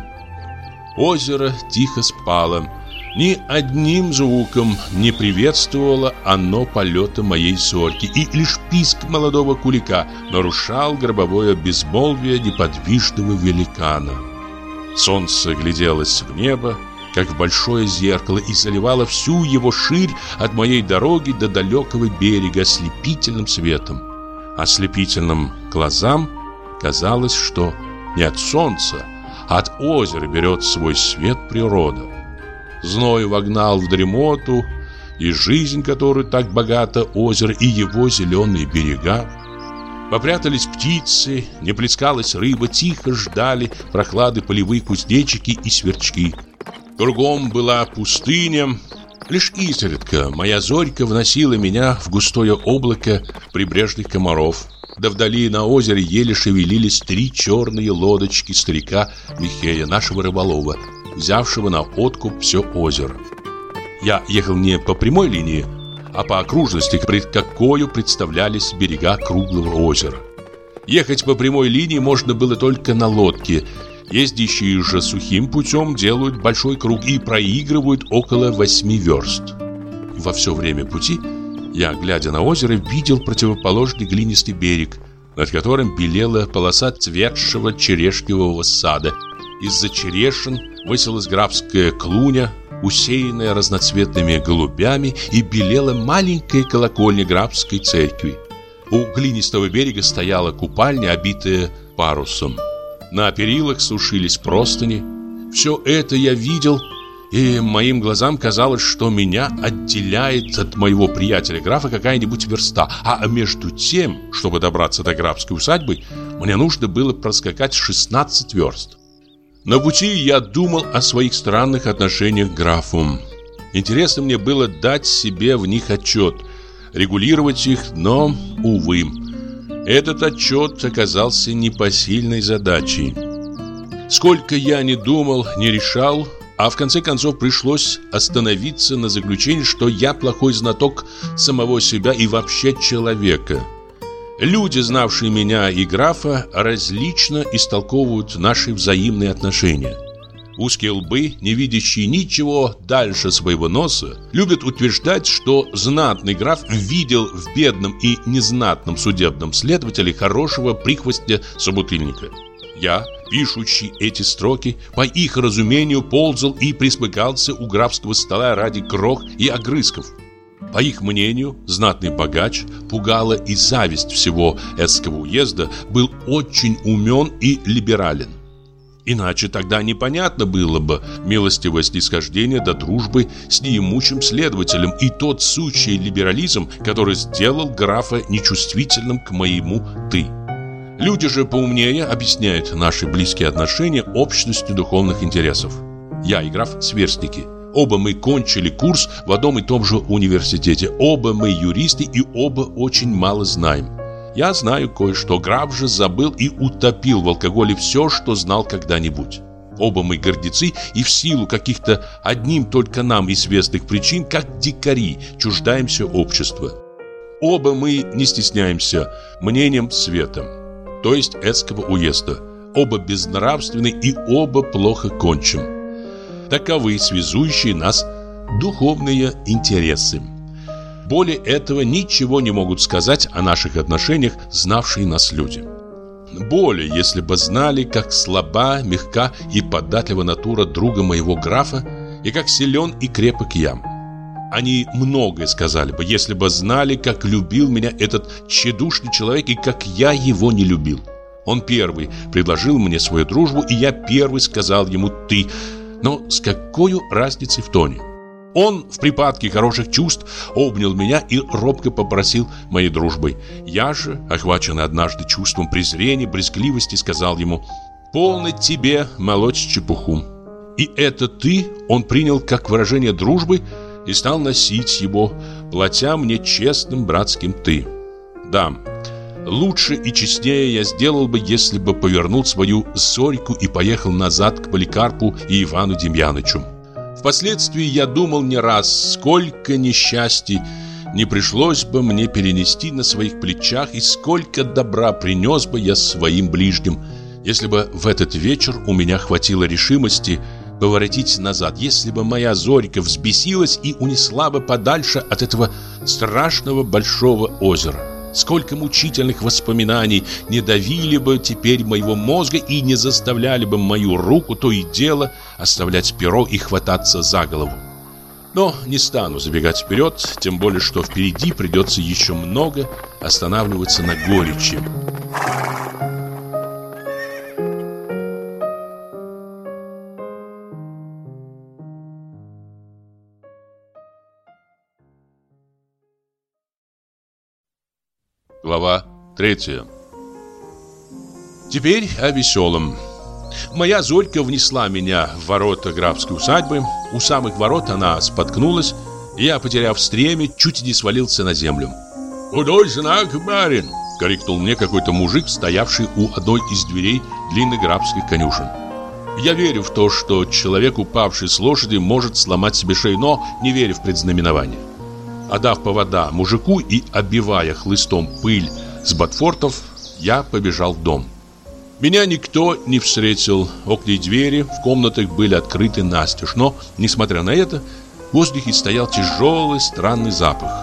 Озеро тихо спало. Ни одним звуком не приветствовало оно полета моей Зорьки, и лишь писк молодого кулика нарушал гробовое безмолвие неподвижного великана. Солнце гляделось в небо, как в большое зеркало, и заливало всю его ширь от моей дороги до далекого берега ослепительным светом. Ослепительным глазам казалось, что не от солнца, а от озера берет свой свет природа. Зной вогнал в дремоту и жизнь, которую так богато озеро, и его зеленые берега. Попрятались птицы, не плескалась рыба, тихо ждали прохлады полевые кузнечики и сверчки. Кругом была пустыня. Лишь изредка моя Зорька вносила меня в густое облако прибрежных комаров. Да вдали на озере еле шевелились три черные лодочки старика Михея, нашего рыболова, взявшего на откуп все озеро. Я ехал не по прямой линии, а по окружности, пред какою представлялись берега круглого озера. Ехать по прямой линии можно было только на лодке. Ездящие же сухим путем делают большой круг и проигрывают около восьми верст. Во все время пути я, глядя на озеро, видел противоположный глинистый берег, над которым белела полоса цветшего черешневого сада, из-за черешин высилась графская клуня, усеянная разноцветными голубями, и белела маленькая колокольня графской церкви. У глинистого берега стояла купальня, обитая парусом. На перилах сушились простыни. Все это я видел, и моим глазам казалось, что меня отделяет от моего приятеля графа какая-нибудь верста. А между тем, чтобы добраться до графской усадьбы, мне нужно было проскакать шестнадцать верст. На пути я думал о своих странных отношениях к графу. Интересно мне было дать себе в них отчет, регулировать их, но, увы, этот отчет оказался непосильной задачей. Сколько я не думал, не решал, а в конце концов пришлось остановиться на заключении, что я плохой знаток самого себя и вообще человека. Люди, знавшие меня и графа, различно истолковывают наши взаимные отношения. Узкие лбы, не видящие ничего дальше своего носа, любят утверждать, что знатный граф видел в бедном и незнатном судебном следователе хорошего прихвостня-собутыльника. Я, пишущий эти строки, по их разумению ползал и присмыкался у графского стола ради крох и огрызков. По их мнению, знатный богач, пугало и зависть всего Эсского уезда, был очень умен и либерален. Иначе тогда непонятно было бы милостивое снисхождение до дружбы с неимущим следователем и тот сущий либерализм, который сделал графа нечувствительным к моему «ты». Люди же поумнее объясняют наши близкие отношения общностью духовных интересов. Я и граф сверстники. Оба мы кончили курс в одном и том же университете. Оба мы юристы и оба очень мало знаем. Я знаю кое-что. Граф же забыл и утопил в алкоголе все, что знал когда-нибудь. Оба мы гордецы и в силу каких-то одним только нам известных причин, как дикари, чуждаемся общества. Оба мы не стесняемся мнением света, то есть Эсского уезда. Оба безнравственны и оба плохо кончим. Таковы связующие нас духовные интересы. Более этого ничего не могут сказать о наших отношениях знавшие нас люди. Более, если бы знали, как слаба, мягка и податлива натура друга моего графа, и как силен и крепок я. Они многое сказали бы, если бы знали, как любил меня этот тщедушный человек и как я его не любил. Он первый предложил мне свою дружбу, и я первый сказал ему «ты», но с какой разницей в тоне. Он в припадке хороших чувств обнял меня и робко попросил моей дружбы. Я же, охваченный однажды чувством презрения, брезгливости, сказал ему «полно тебе молоть чепуху». И это «ты» он принял как выражение дружбы и стал носить его, платя мне честным братским «ты». Да, лучше и честнее я сделал бы, если бы повернул свою Зорьку и поехал назад к Поликарпу и Ивану Демьянычу. Впоследствии я думал не раз, сколько несчастий не пришлось бы мне перенести на своих плечах и сколько добра принес бы я своим ближним, если бы в этот вечер у меня хватило решимости поворотить назад, если бы моя Зорька взбесилась и унесла бы подальше от этого страшного большого озера. Сколько мучительных воспоминаний не давили бы теперь моего мозга и не заставляли бы мою руку то и дело оставлять перо и хвататься за голову. Но не стану забегать вперед, тем более, что впереди придется еще много останавливаться на горечи. Глава третья. Теперь о веселом. Моя Зорька внесла меня в ворота графской усадьбы. У самых ворот она споткнулась, и я, потеряв стремя, чуть не свалился на землю. «Худой знак, барин!» — крикнул мне какой-то мужик, стоявший у одной из дверей длинной графской конюшен. Я верю в то, что человек, упавший с лошади, может сломать себе шею, но не верю в предзнаменование. Отдав повода мужику и оббивая хлыстом пыль с ботфортов, я побежал в дом. Меня никто не встретил. Окна и двери в комнатах были открыты настежь, но, несмотря на это, в воздухе стоял тяжелый странный запах.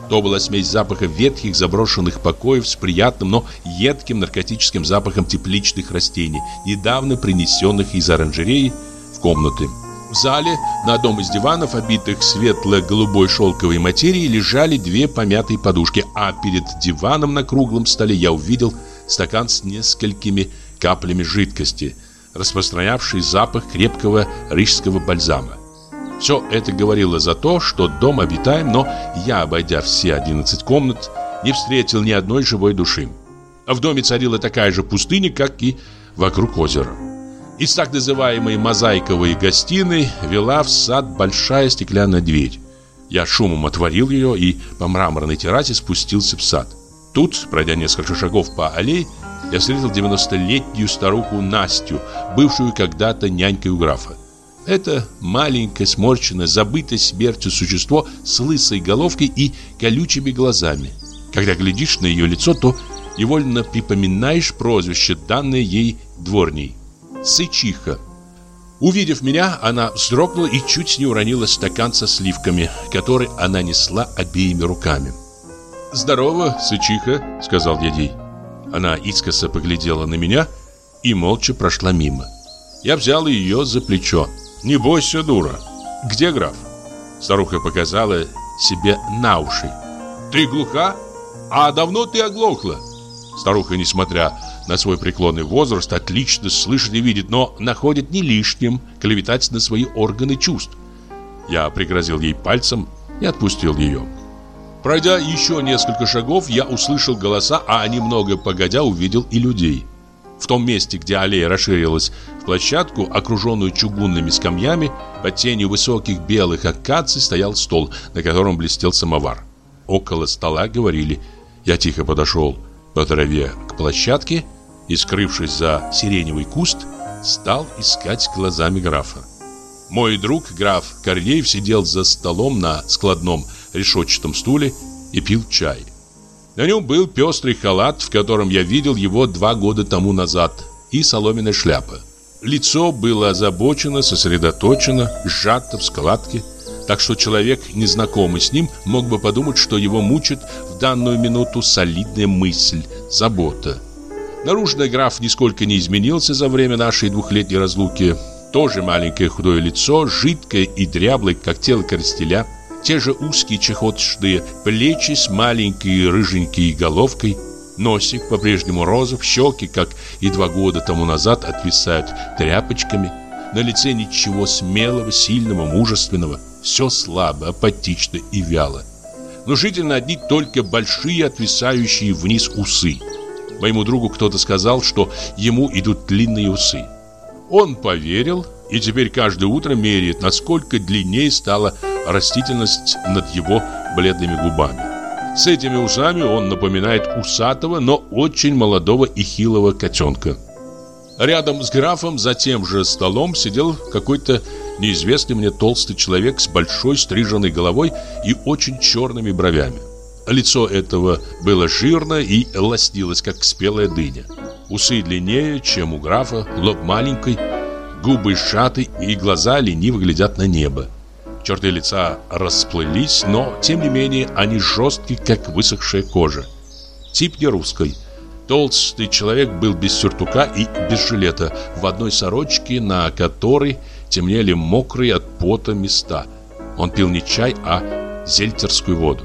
То была смесь запаха ветхих заброшенных покоев с приятным, но едким наркотическим запахом тепличных растений, недавно принесенных из оранжереи в комнаты. В зале на одном из диванов, обитых светло-голубой шелковой материей, лежали две помятые подушки, а перед диваном на круглом столе я увидел стакан с несколькими каплями жидкости, распространявший запах крепкого рижского бальзама. Все это говорило за то, что дом обитаем, но я, обойдя все одиннадцать комнат, не встретил ни одной живой души. А в доме царила такая же пустыня, как и вокруг озера. Из так называемой мозаиковой гостиной вела в сад большая стеклянная дверь. Я шумом отворил ее и по мраморной террасе спустился в сад. Тут, пройдя несколько шагов по аллее, я встретил девяностолетнюю старуху Настю, бывшую когда-то нянькой у графа. Это маленькое, сморщенное, забытое смертью существо с лысой головкой и колючими глазами. Когда глядишь на ее лицо, то невольно припоминаешь прозвище, данное ей дворней – Сычиха. Увидев меня, она вздрогнула и чуть не уронила стакан со сливками, который она несла обеими руками. «Здорово, Сычиха», — сказал я ей. Она искоса поглядела на меня и молча прошла мимо. Я взял ее за плечо. «Не бойся, дура. Где граф?» Старуха показала себе на уши. «Ты глуха? А давно ты оглохла?» Старуха, несмотря на свой преклонный возраст, отлично слышит и видит, но находит не лишним клеветать на свои органы чувств. Я пригрозил ей пальцем и отпустил ее. Пройдя еще несколько шагов, я услышал голоса, а немного погодя увидел и людей. В том месте, где аллея расширилась в площадку, окруженную чугунными скамьями, под тенью высоких белых акаций стоял стол, на котором блестел самовар. Около стола говорили. Я тихо подошел по траве к площадке и, скрывшись за сиреневый куст, стал искать глазами графа. Мой друг, граф Корнеев, сидел за столом на складном решетчатом стуле и пил чай. На нем был пестрый халат, в котором я видел его два года тому назад, и соломенная шляпа. Лицо было озабочено, сосредоточено, сжато в складке, так что человек, незнакомый с ним, мог бы подумать, что его мучит в данную минуту солидная мысль, забота. Наружно граф нисколько не изменился за время нашей двухлетней разлуки. Тоже маленькое худое лицо, жидкое и дряблое, как тело коростеля. Те же узкие чахоточные плечи с маленькой рыженькой головкой. Носик по-прежнему розов, щеки, как и два года тому назад, отвисают тряпочками. На лице ничего смелого, сильного, мужественного. Все слабо, апатично и вяло. Внушительно одни только большие, отвисающие вниз усы. Моему другу кто-то сказал, что ему идут длинные усы. Он поверил и теперь каждое утро меряет, насколько длиннее стала растительность над его бледными губами. С этими усами он напоминает усатого, но очень молодого и хилого котенка. Рядом с графом за тем же столом сидел какой-то неизвестный мне толстый человек с большой стриженной головой и очень черными бровями. Лицо этого было жирно и лоснилось, как спелая дыня. Усы длиннее, чем у графа, лоб маленький, губы сжаты и глаза лениво глядят на небо. Черты лица расплылись, но, тем не менее, они жесткие, как высохшая кожа. Тип не русский. Толстый человек был без сюртука и без жилета, в одной сорочке, на которой темнели мокрые от пота места. Он пил не чай, а зельтерскую воду.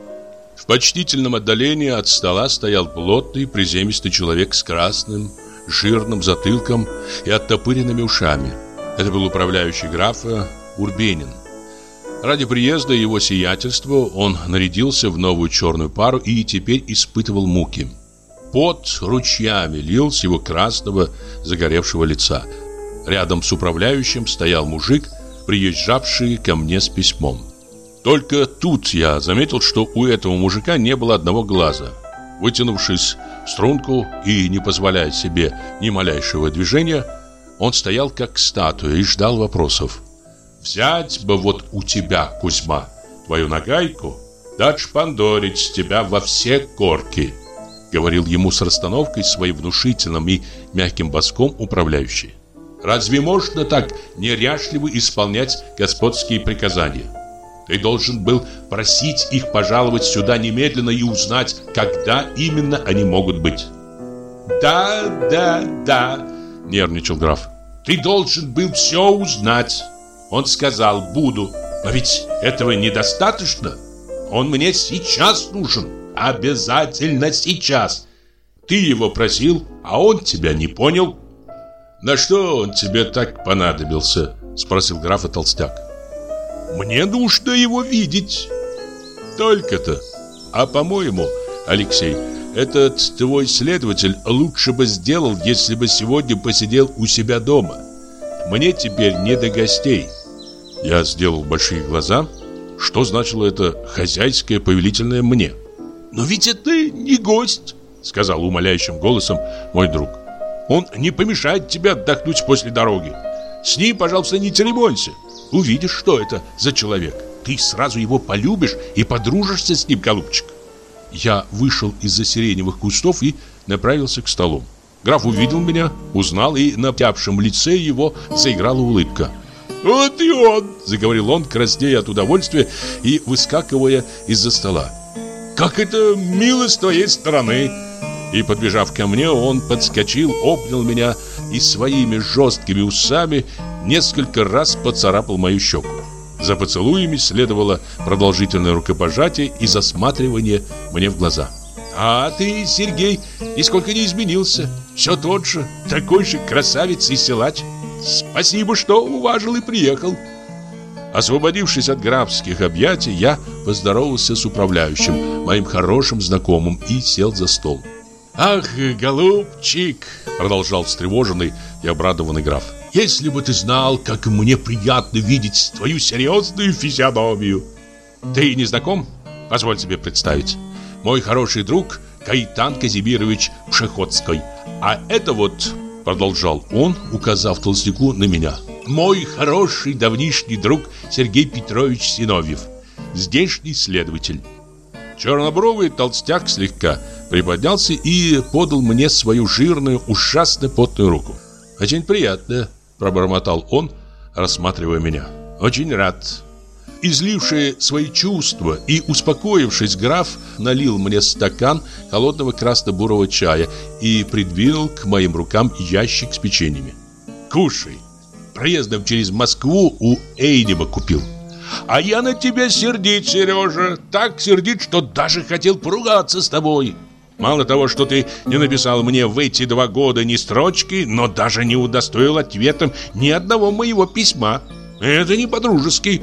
В почтительном отдалении от стола стоял плотный, приземистый человек с красным, жирным затылком и оттопыренными ушами. Это был управляющий графа Урбенин. Ради приезда его сиятельства он нарядился в новую черную пару и теперь испытывал муки. Пот ручьями лил с его красного загоревшего лица. Рядом с управляющим стоял мужик, приезжавший ко мне с письмом. Только тут я заметил, что у этого мужика не было одного глаза. Вытянувшись в струнку и не позволяя себе ни малейшего движения, он стоял как статуя и ждал вопросов. «Взять бы вот у тебя, Кузьма, твою нагайку, да шпандорить с тебя во все корки», говорил ему с расстановкой своим внушительным и мягким баском управляющий. «Разве можно так неряшливо исполнять господские приказания? Ты должен был просить их пожаловать сюда немедленно и узнать, когда именно они могут быть. Да, да, да, нервничал граф. Ты должен был все узнать. Он сказал: буду. Но ведь этого недостаточно. Он мне сейчас нужен. Обязательно сейчас. Ты его просил, а он тебя не понял. На что он тебе так понадобился? Спросил графа толстяк. Мне нужно его видеть. Только-то. А по-моему, Алексей, этот твой следователь лучше бы сделал, если бы сегодня посидел у себя дома. Мне теперь не до гостей. Я сделал большие глаза. Что значило это хозяйское повелительное мне? Но ведь это не гость, сказал умоляющим голосом мой друг. Он не помешает тебе отдохнуть после дороги. С ним, пожалуйста, не церемонься. Увидишь, что это за человек. Ты сразу его полюбишь и подружишься с ним, голубчик. Я вышел из-за сиреневых кустов и направился к столу. Граф увидел меня, узнал, и на обтявшем лице его заиграла улыбка. «Вот и он!» – заговорил он, краснея от удовольствия и выскакивая из-за стола. «Как это мило с твоей стороны!» И, подбежав ко мне, он подскочил, обнял меня и своими жесткими усами несколько раз поцарапал мою щеку. За поцелуями следовало продолжительное рукопожатие и засматривание мне в глаза. «А ты, Сергей, нисколько не изменился. Все тот же, такой же красавец и силач. Спасибо, что уважил и приехал». Освободившись от графских объятий, я поздоровался с управляющим, моим хорошим знакомым, и сел за стол. «Ах, голубчик!» — продолжал встревоженный и обрадованный граф. «Если бы ты знал, как мне приятно видеть твою серьезную физиономию!» «Ты не знаком? Позволь себе представить. Мой хороший друг Каитан Казимирович Пшеходский. А это вот...» — продолжал он, указав толстяку на меня. «Мой хороший давнишний друг Сергей Петрович Зиновьев, здешний следователь». Чернобровый толстяк слегка приподнялся и подал мне свою жирную, ужасно потную руку. «Очень приятно», — пробормотал он, рассматривая меня. «Очень рад». Изливший свои чувства и успокоившись, граф налил мне стакан холодного красно-бурого чая и придвинул к моим рукам ящик с печеньями. «Кушай. Проездом через Москву у Эйнеба купил. А я на тебя сердит, Сережа. Так сердит, что даже хотел поругаться с тобой. Мало того, что ты не написал мне в эти два года ни строчки, но даже не удостоил ответом ни одного моего письма. Это не по-дружески».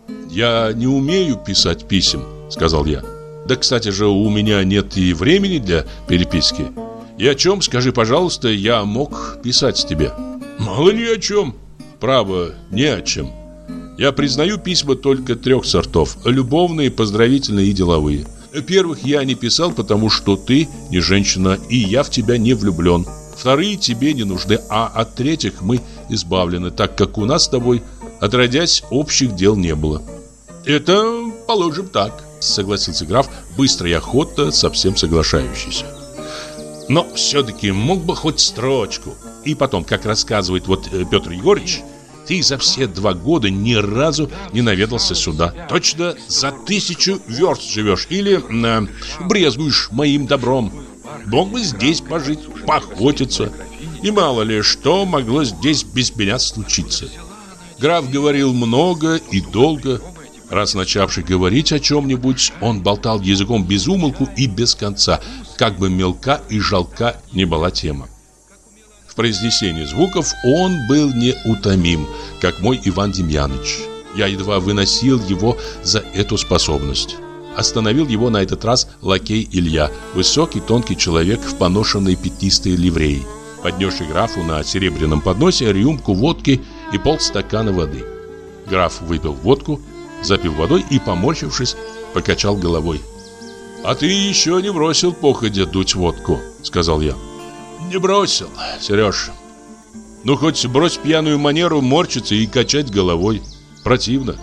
«Я не умею писать писем», — сказал я. «Да, кстати же, у меня нет и времени для переписки. И о чем, скажи, пожалуйста, я мог писать тебе?» «Мало ли о чем. Право, не о чем. Я признаю письма только трех сортов: любовные, поздравительные и деловые. Первых я не писал, потому что ты не женщина, и я в тебя не влюблен. Вторые тебе не нужны, а от третьих мы избавлены, так как у нас с тобой, отродясь, общих дел не было». «Это, положим, так», — согласился граф, быстро и охотно, совсем соглашающийся. «Но все-таки мог бы хоть строчку. И потом, как рассказывает вот Петр Егорыч, ты за все два года ни разу не наведался сюда. Точно за тысячу верст живешь или э, брезгуешь моим добром. Мог бы здесь пожить, поохотиться. И мало ли, что могло здесь без меня случиться». Граф говорил много и долго. Раз начавший говорить о чем-нибудь, он болтал языком без умолку и без конца, как бы мелка и жалка не была тема. В произнесении звуков он был неутомим, как мой Иван Демьяныч. Я едва выносил его за эту способность. Остановил его на этот раз лакей Илья, высокий тонкий человек в поношенной пятнистой ливреи, поднесший графу на серебряном подносе рюмку водки и полстакана воды. Граф выпил водку, запил водой и, поморщившись, покачал головой. «А ты еще не бросил походя дуть водку», — сказал я. «Не бросил, Сереж. Ну, хоть брось пьяную манеру морщиться и качать головой. Противно.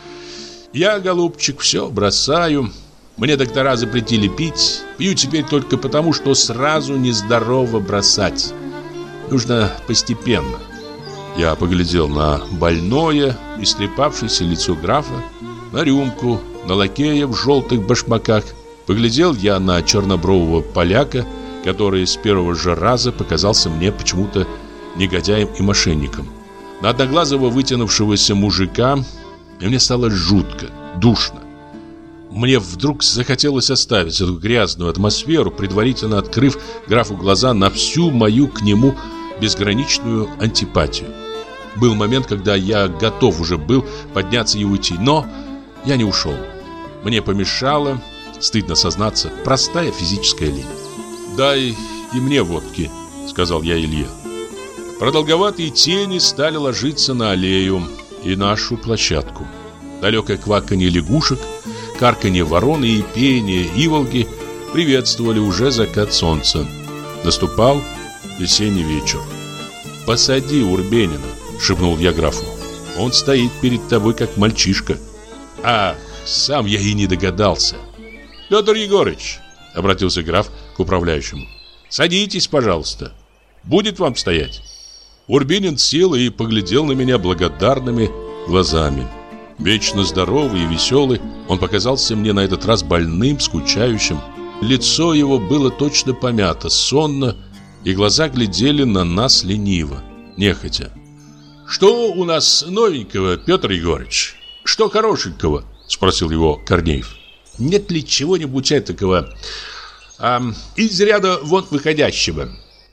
Я, голубчик, все бросаю. Мне доктора запретили пить. Пью теперь только потому, что сразу нездорово бросать. Нужно постепенно». Я поглядел на больное, истрепавшееся лицо графа. на рюмку, на лакея в желтых башмаках. Поглядел я на чернобрового поляка, который с первого же раза показался мне почему-то негодяем и мошенником. На одноглазого вытянувшегося мужика, и мне стало жутко, душно. Мне вдруг захотелось оставить эту грязную атмосферу, предварительно открыв графу глаза на всю мою к нему безграничную антипатию. Был момент, когда я готов уже был подняться и уйти, но я не ушел. Мне помешала, стыдно сознаться, простая физическая лень. «Дай и мне водки», — сказал я Илье. Продолговатые тени стали ложиться на аллею и нашу площадку. Далекое кваканье лягушек, карканье ворон и пение иволги приветствовали уже закат солнца. Наступал весенний вечер. «Посади Урбенина», — шепнул я графу. «Он стоит перед тобой, как мальчишка». «Ах, сам я и не догадался». «Петр Егорыч», — обратился граф к управляющему, — «садитесь, пожалуйста. Будет вам стоять». Урбенин сел и поглядел на меня благодарными глазами. Вечно здоровый и веселый, он показался мне на этот раз больным, скучающим. Лицо его было точно помято, сонно, и глаза глядели на нас лениво, нехотя. «Что у нас новенького, Петр Егорыч? Что хорошенького?» — спросил его Корнеев. «Нет ли чего-нибудь этакого, а, из ряда вон выходящего?»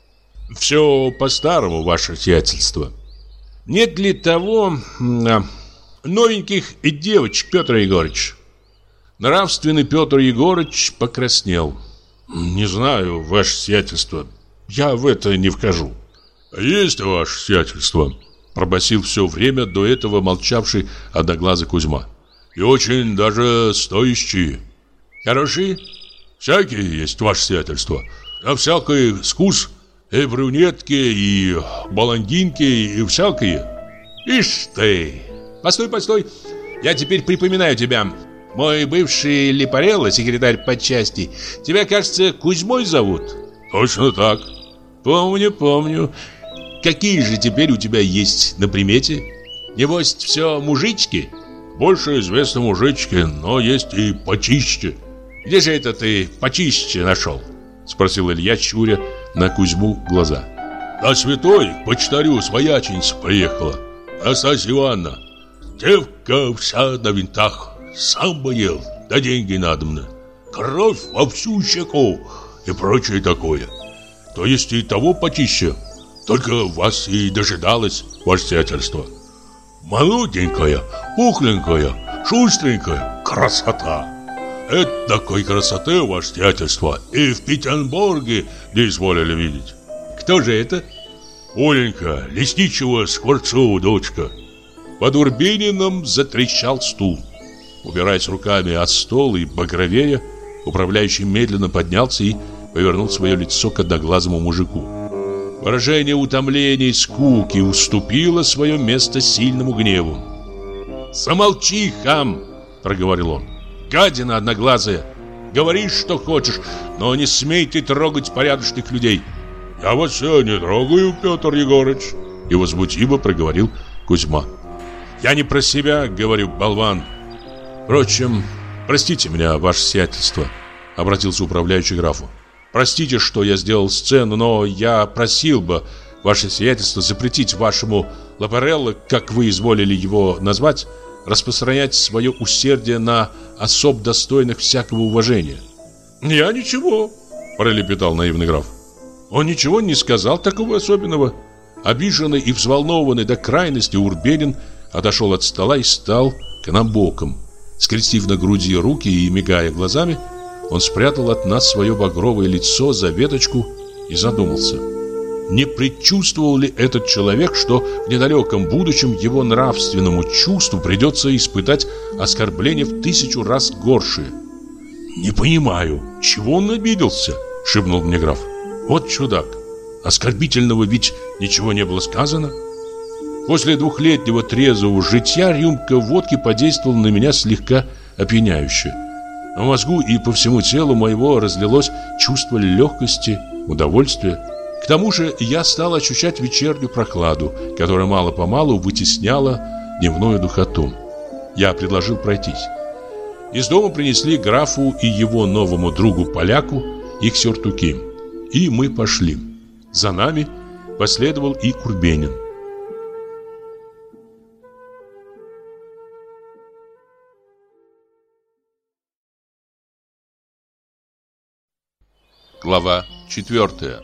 «Все по-старому, ваше сиятельство». «Нет ли того а, новеньких девочек, Петр Егорыч?» Нравственный Петр Егорыч покраснел. «Не знаю, ваше сиятельство, я в это не вхожу». «Есть ваше сиятельство», — пробасил все время до этого молчавший одноглазый Кузьма. «И очень даже стоящие». «Хорошие?» «Всякие есть, ваше сиятельство. На всякий вкус. И брюнетки, и баландинки, и всякие». «Ишь ты! Постой, постой! Я теперь припоминаю тебя. Мой бывший Лепарелло, секретарь по части, тебя, кажется, Кузьмой зовут?» «Точно так». «Помню, помню. Какие же теперь у тебя есть на примете? Небось, все мужички?» «Больше известно мужички, но есть и почище». «Где же это ты почище нашел?» — спросил Илья, щуря на Кузьму глаза. «На святой к почтарю свояченица приехала, Настасья Ивановна. Девка вся на винтах, сам боел, да деньги надобно. Кровь во всю щеку и прочее такое. То есть и того почище, только вас и дожидалось, ваше сиятельство. Молоденькая, пухленькая, шустренькая, красота. Это такой красоты, ваше сиятельство, и в Петербурге не изволили видеть». «Кто же это?» «Оленька, лесничего Скворцова дочка». Под Урбениным затрещал стул. Убираясь руками от стола и багровея, управляющий медленно поднялся и повернул свое лицо к одноглазому мужику. Выражение утомления и скуки уступило свое место сильному гневу. «Замолчи, хам!» — проговорил он. «Гадина одноглазая! Говори, что хочешь, но не смей ты трогать порядочных людей!» «Я вас все не трогаю, Петр Егорыч!» И возмутимо проговорил Кузьма. «Я не про себя говорю, болван!» «Впрочем, простите меня, ваше сиятельство!» — обратился управляющий к графу. «Простите, что я сделал сцену, но я просил бы, ваше сиятельство, запретить вашему Лапарелло, как вы изволили его назвать, распространять свое усердие на особ, достойных всякого уважения». «Я ничего», — пролепетал наивный граф. Он ничего не сказал такого особенного. Обиженный и взволнованный до крайности, Урбенин отошел от стола и стал к нам боком. Скрестив на груди руки и мигая глазами, он спрятал от нас свое багровое лицо за веточку и задумался. Не предчувствовал ли этот человек, что в недалеком будущем его нравственному чувству придется испытать оскорбление в тысячу раз горшее? «Не понимаю, чего он обиделся?» — шепнул мне граф. «Вот чудак! Оскорбительного ведь ничего не было сказано». После двухлетнего трезвого житья рюмка водки подействовала на меня слегка опьяняюще. В мозгу и по всему телу моего разлилось чувство легкости, удовольствия. К тому же я стал ощущать вечернюю прохладу, которая мало-помалу вытесняла дневную духоту. Я предложил пройтись. Из дома принесли графу и его новому другу-поляку их сюртуки. И мы пошли. За нами последовал и Урбенин. Глава четвертая.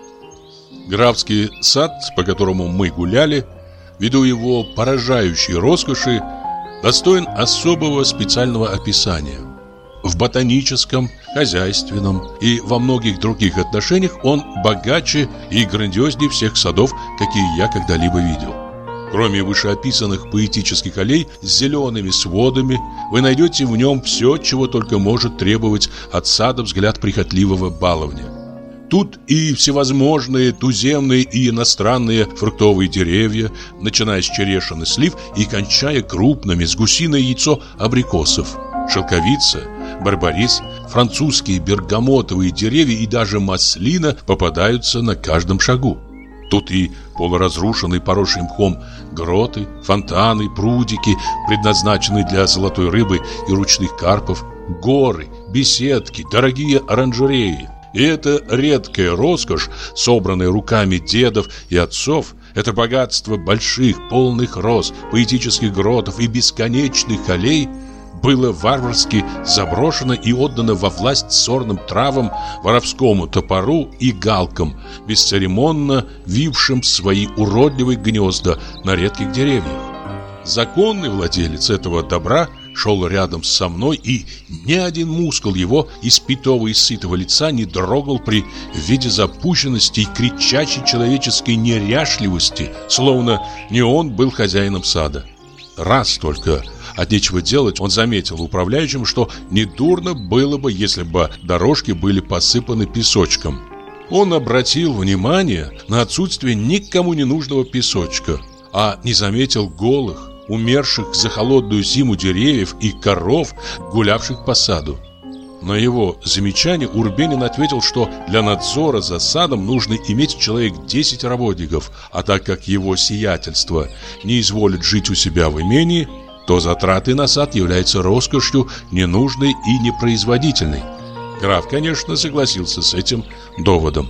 Графский сад, по которому мы гуляли, ввиду его поражающей роскоши, достоин особого специального описания. В ботаническом, хозяйственном и во многих других отношениях он богаче и грандиознее всех садов, какие я когда-либо видел. Кроме вышеописанных поэтических аллей с зелеными сводами, вы найдете в нем все, чего только может требовать от сада взгляд прихотливого баловня. Тут и всевозможные туземные и иностранные фруктовые деревья, начиная с черешин и слив и кончая крупными с гусиное яйцо абрикосов, шелковица, барбарис, французские бергамотовые деревья и даже маслина попадаются на каждом шагу. Тут и полуразрушенные, поросшие мхом гроты, фонтаны, прудики, предназначенные для золотой рыбы и ручных карпов, горы, беседки, дорогие оранжереи. И эта редкая роскошь, собранная руками дедов и отцов, это богатство больших, полных роз, поэтических гротов и бесконечных аллей, было варварски заброшено и отдано во власть сорным травам, воровскому топору и галкам, бесцеремонно вившим свои уродливые гнезда на редких деревьях. Законный владелец этого добра шел рядом со мной, и ни один мускул его испитого и сытого лица не дрогал при виде запущенности и кричащей человеческой неряшливости, словно не он был хозяином сада. Раз только от нечего делать он заметил управляющим, что недурно было бы, если бы дорожки были посыпаны песочком. Он обратил внимание на отсутствие никому не нужного песочка, а не заметил голых, умерших за холодную зиму деревьев и коров, гулявших по саду. На его замечание Урбенин ответил, что для надзора за садом нужно иметь человек десять работников, а так как его сиятельство не изволит жить у себя в имении, то затраты на сад являются роскошью ненужной и непроизводительной. Граф, конечно, согласился с этим доводом.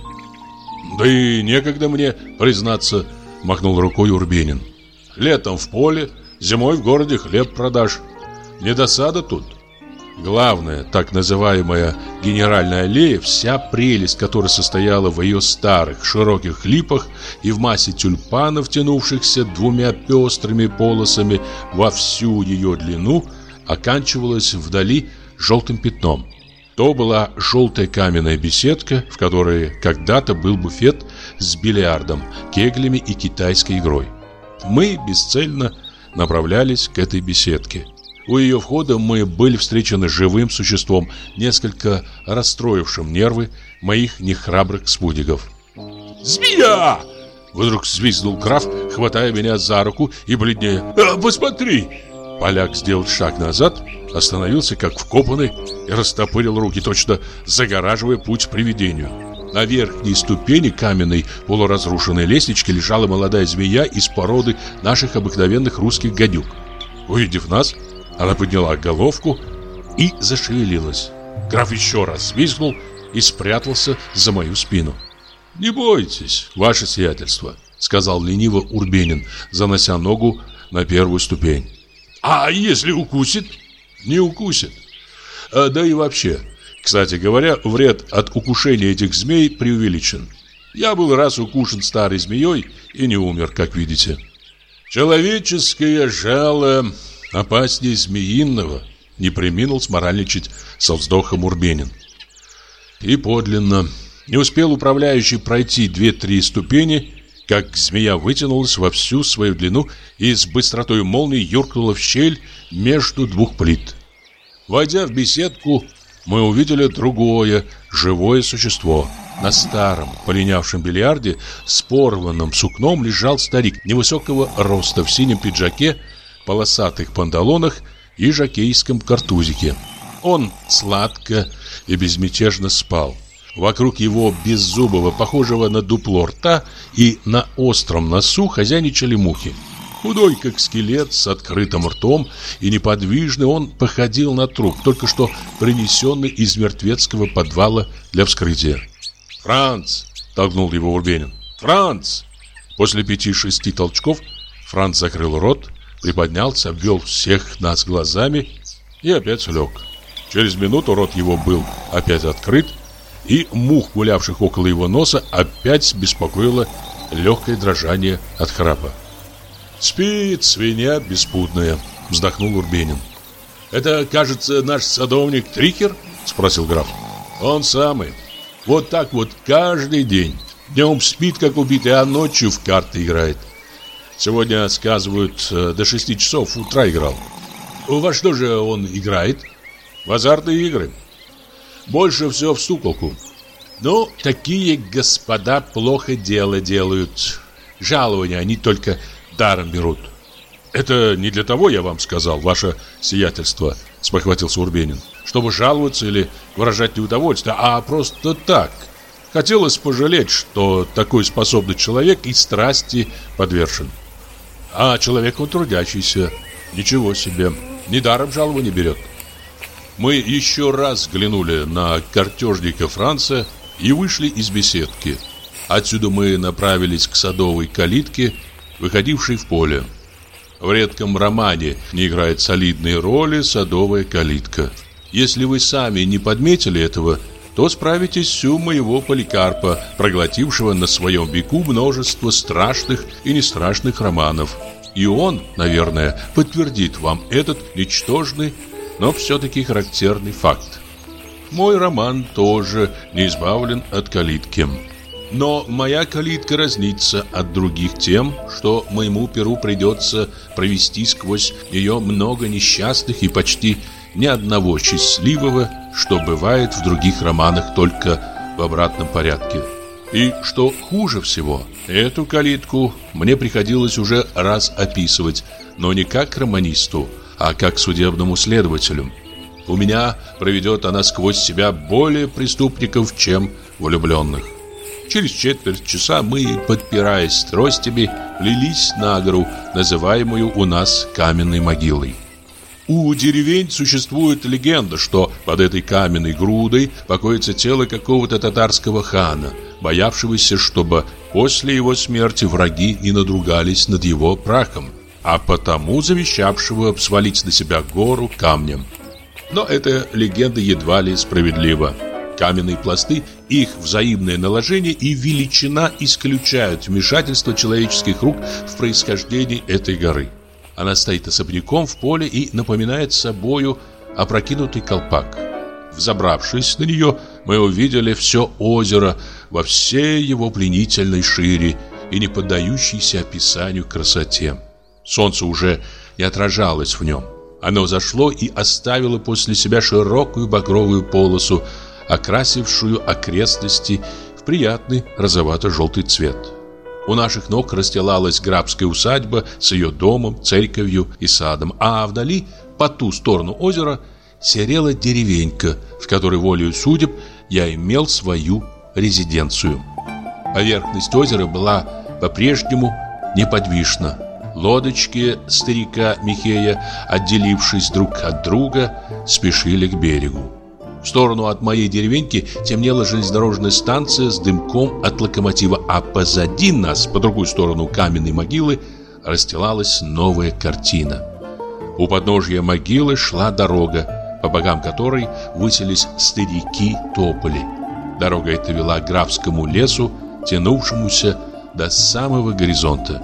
«Да и некогда мне, признаться», — махнул рукой Урбенин. «Летом в поле, зимой в городе хлеб продашь. Не до сада тут». Главная, так называемая генеральная аллея, вся прелесть которой состояла в ее старых широких липах и в массе тюльпанов, тянувшихся двумя пестрыми полосами во всю ее длину, оканчивалась вдали желтым пятном. То была желтая каменная беседка, в которой когда-то был буфет с бильярдом, кеглями и китайской игрой. Мы бесцельно направлялись к этой беседке. У ее входа мы были встречены живым существом, несколько расстроившим нервы моих нехрабрых спутников. «Змея!» — вдруг взвизгнул граф, хватая меня за руку и бледнее. «А, посмотри!» Поляк сделал шаг назад, остановился как вкопанный и растопырил руки, точно загораживая путь привидению. На верхней ступени каменной полуразрушенной лестнички лежала молодая змея из породы наших обыкновенных русских гадюк. Увидев нас, она подняла головку и зашевелилась. Граф еще раз свистнул и спрятался за мою спину. «Не бойтесь, ваше сиятельство», — сказал лениво Урбенин, занося ногу на первую ступень. «А если укусит?» «Не укусит. А, да и вообще, кстати говоря, вред от укушения этих змей преувеличен. Я был раз укушен старой змеей и не умер, как видите. Человеческое жало опаснее змеиного», — не преминул сморальничать со вздохом Урбенин. И подлинно, не успел управляющий пройти две-три ступени, как змея вытянулась во всю свою длину и с быстротой молнии юркнула в щель между двух плит. Войдя в беседку, мы увидели другое живое существо. На старом полинявшем бильярде с порванным сукном лежал старик невысокого роста в синем пиджаке, полосатых панталонах и жокейском картузике. Он сладко и безмятежно спал. Вокруг его беззубого, похожего на дупло рта, и на остром носу хозяйничали мухи. Худой, как скелет, с открытым ртом и неподвижный, он походил на труп, только что принесенный из мертвецкого подвала для вскрытия. «Франц!» – толкнул его Урбенин. «Франц!» После пяти-шести толчков Франц закрыл рот, приподнялся, обвел всех нас глазами и опять лег. Через минуту рот его был опять открыт, и мух, гулявших около его носа, опять беспокоило легкое дрожание от храпа. «Спит свинья беспутная», — вздохнул Урбенин. «Это, кажется, наш садовник Трикер?» — спросил граф. «Он самый. Вот так вот каждый день. Днем спит, как убитый, а ночью в карты играет. Сегодня, сказывают, до шести часов утра играл. Во что же он играет?» «В азартные игры. Больше всего в стуколку. Ну, такие господа плохо дело делают. Жалования они только даром берут». «Это не для того я вам сказал, ваше сиятельство», — спохватился Урбенин, «чтобы жаловаться или выражать неудовольствие, а просто так. Хотелось пожалеть, что такой способный человек и страсти подвержен. А человек он трудящийся. Ничего себе, недаром жалование берет». Мы еще раз взглянули на картежника Франца и вышли из беседки. Отсюда мы направились к садовой калитке, выходившей в поле. В редком романе не играет солидной роли садовая калитка. Если вы сами не подметили этого, то справитесь у моего Поликарпа, проглотившего на своем веку множество страшных и нестрашных романов. И он, наверное, подтвердит вам этот ничтожный, но все-таки характерный факт. Мой роман тоже не избавлен от калитки. Но моя калитка разнится от других тем, что моему перу придется провести сквозь нее много несчастных и почти ни одного счастливого, что бывает в других романах только в обратном порядке. И что хуже всего, эту калитку мне приходилось уже раз описывать, но не как романисту, а как судебному следователю. У меня проведет она сквозь себя более преступников, чем влюбленных. Через четверть часа мы, подпираясь тростями, плелись на гору, называемую у нас каменной могилой. У деревень существует легенда, что под этой каменной грудой покоится тело какого-то татарского хана, боявшегося, чтобы после его смерти враги не надругались над его прахом, а потому завещавшего свалить на себя гору камнем. Но эта легенда едва ли справедлива. Каменные пласты, их взаимное наложение и величина исключают вмешательство человеческих рук в происхождение этой горы. Она стоит особняком в поле и напоминает собою опрокинутый колпак. Взобравшись на нее, мы увидели все озеро во всей его пленительной шире и не поддающейся описанию красоте. Солнце уже не отражалось в нем. Оно зашло и оставило после себя широкую багровую полосу, окрасившую окрестности в приятный розовато-желтый цвет. У наших ног расстилалась графская усадьба с ее домом, церковью и садом, а вдали, по ту сторону озера, серела деревенька, в которой волею судеб я имел свою резиденцию. Поверхность озера была по-прежнему неподвижна. Лодочки старика Михея, отделившись друг от друга, спешили к берегу. В сторону от моей деревеньки темнела железнодорожная станция с дымком от локомотива, а позади нас, по другую сторону каменной могилы, расстилалась новая картина. У подножья могилы шла дорога, по бокам которой высились старики-тополи. Дорога эта вела к графскому лесу, тянувшемуся до самого горизонта.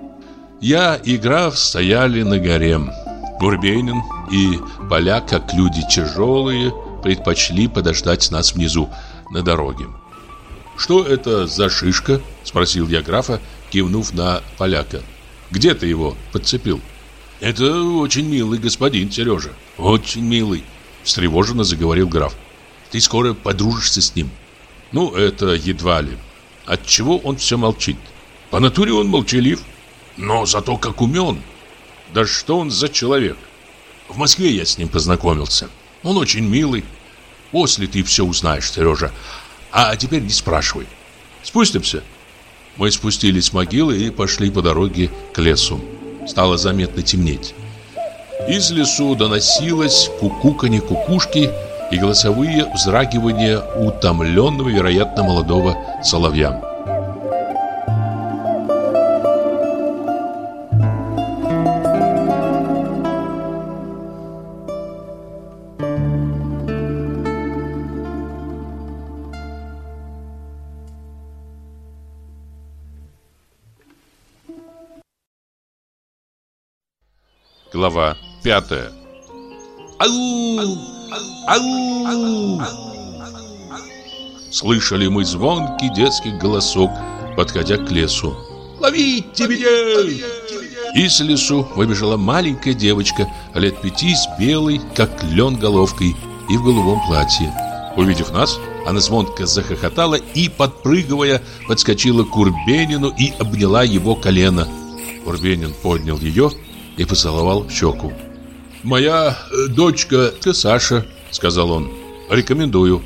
Я и граф стояли на горе. Урбенин и поляк, как люди тяжелые, предпочли подождать нас внизу, на дороге. «Что это за шишка?» – спросил я графа, кивнув на поляка. «Где ты его подцепил?» «Это очень милый господин, Сережа, очень милый», – встревоженно заговорил граф. «Ты скоро подружишься с ним». «Ну, это едва ли. Отчего он все молчит? По натуре он молчалив, но зато как умен. Да что он за человек? В Москве я с ним познакомился. Он очень милый. После ты все узнаешь, Сережа. А теперь не спрашивай. Спустимся?» Мы спустились с могилы и пошли по дороге к лесу. стало заметно темнеть. Из лесу доносилось кукуканье кукушки и голосовые вздрагивания утомленного, вероятно, молодого соловья. Глава пятая. Ау! Ау! Слышали мы звонкий детский голосок, подходя к лесу. «Ловите меня!» Из лесу выбежала маленькая девочка лет пяти с белой, как лен, головкой и в голубом платье. Увидев нас, она звонко захохотала и, подпрыгивая, подскочила к Урбенину и обняла его колено. Урбенин поднял ее и поцеловал в щеку. «Моя дочка Саша», — сказал он. «Рекомендую».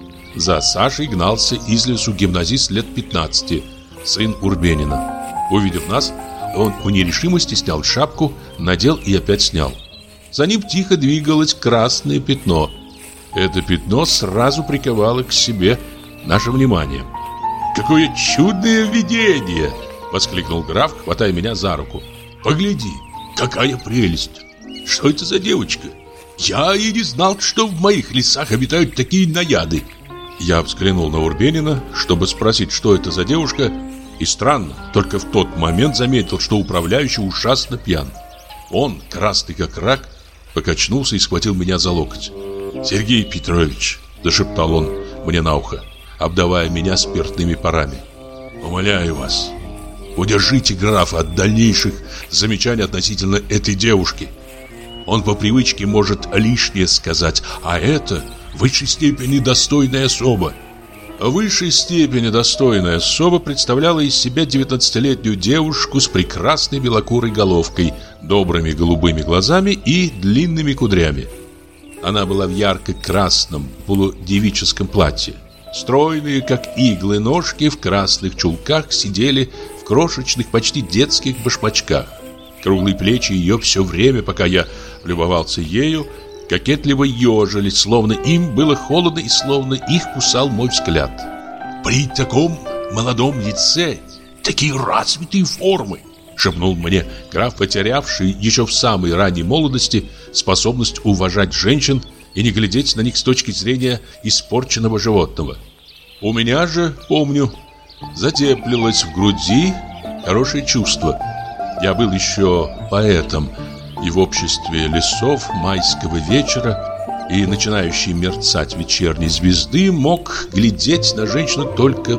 За Сашей гнался из лесу гимназист лет пятнадцати, сын Урбенина. Увидев нас, он в нерешимости снял шапку, надел и опять снял. За ним тихо двигалось красное пятно. Это пятно сразу приковало к себе наше внимание. «Какое чудное видение!» — воскликнул граф, хватая меня за руку. «Погляди, какая прелесть! Что это за девочка? Я и не знал, что в моих лесах обитают такие наяды!» Я взглянул на Урбенина, чтобы спросить, что это за девушка, и странно, только в тот момент заметил, что управляющий ужасно пьян. Он, красный как рак, покачнулся и схватил меня за локоть. «Сергей Петрович», – зашептал он мне на ухо, обдавая меня спиртными парами, – «умоляю вас, удержите графа от дальнейших замечаний относительно этой девушки. Он по привычке может лишнее сказать, а это в высшей степени достойная особа». В высшей степени достойная особа представляла из себя девятнадцатилетнюю девушку с прекрасной белокурой головкой, добрыми голубыми глазами и длинными кудрями. Она была в ярко-красном полудевическом платье. Стройные, как иглы, ножки в красных чулках сидели в крошечных, почти детских башмачках. Круглые плечи ее все время, пока я любовался ею, кокетливо ежились, словно им было холодно и словно их кусал мой взгляд. «При таком молодом лице такие развитые формы!» — шепнул мне граф, потерявший еще в самой ранней молодости способность уважать женщин и не глядеть на них с точки зрения испорченного животного. У меня же, помню, затеплилось в груди хорошее чувство. Я был еще поэтом, и в обществе лесов майского вечера и начинающей мерцать вечерней звезды мог глядеть на женщину только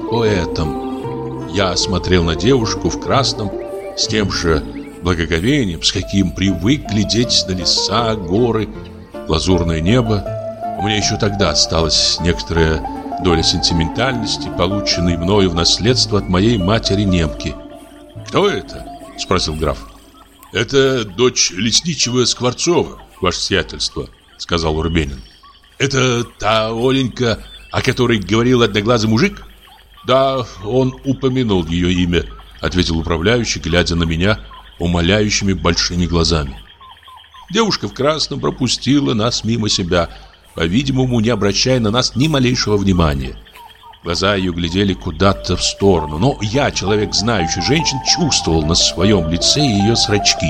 поэтом. Я смотрел на девушку в красном с тем же благоговением, с каким привык глядеть на леса, горы, лазурное небо. У меня еще тогда осталась некоторая доля сентиментальности, полученной мною в наследство от моей матери-немки. «Кто это?» — спросил граф. «Это дочь лесничего Скворцова, ваше сиятельство», — сказал Урбенин. «Это та Оленька, о которой говорил одноглазый мужик?» «Да, он упомянул ее имя», — ответил управляющий, глядя на меня умоляющими большими глазами. Девушка в красном пропустила нас мимо себя, по-видимому, не обращая на нас ни малейшего внимания. Глаза ее глядели куда-то в сторону, но я, человек, знающий женщин, чувствовал на своем лице ее зрачки.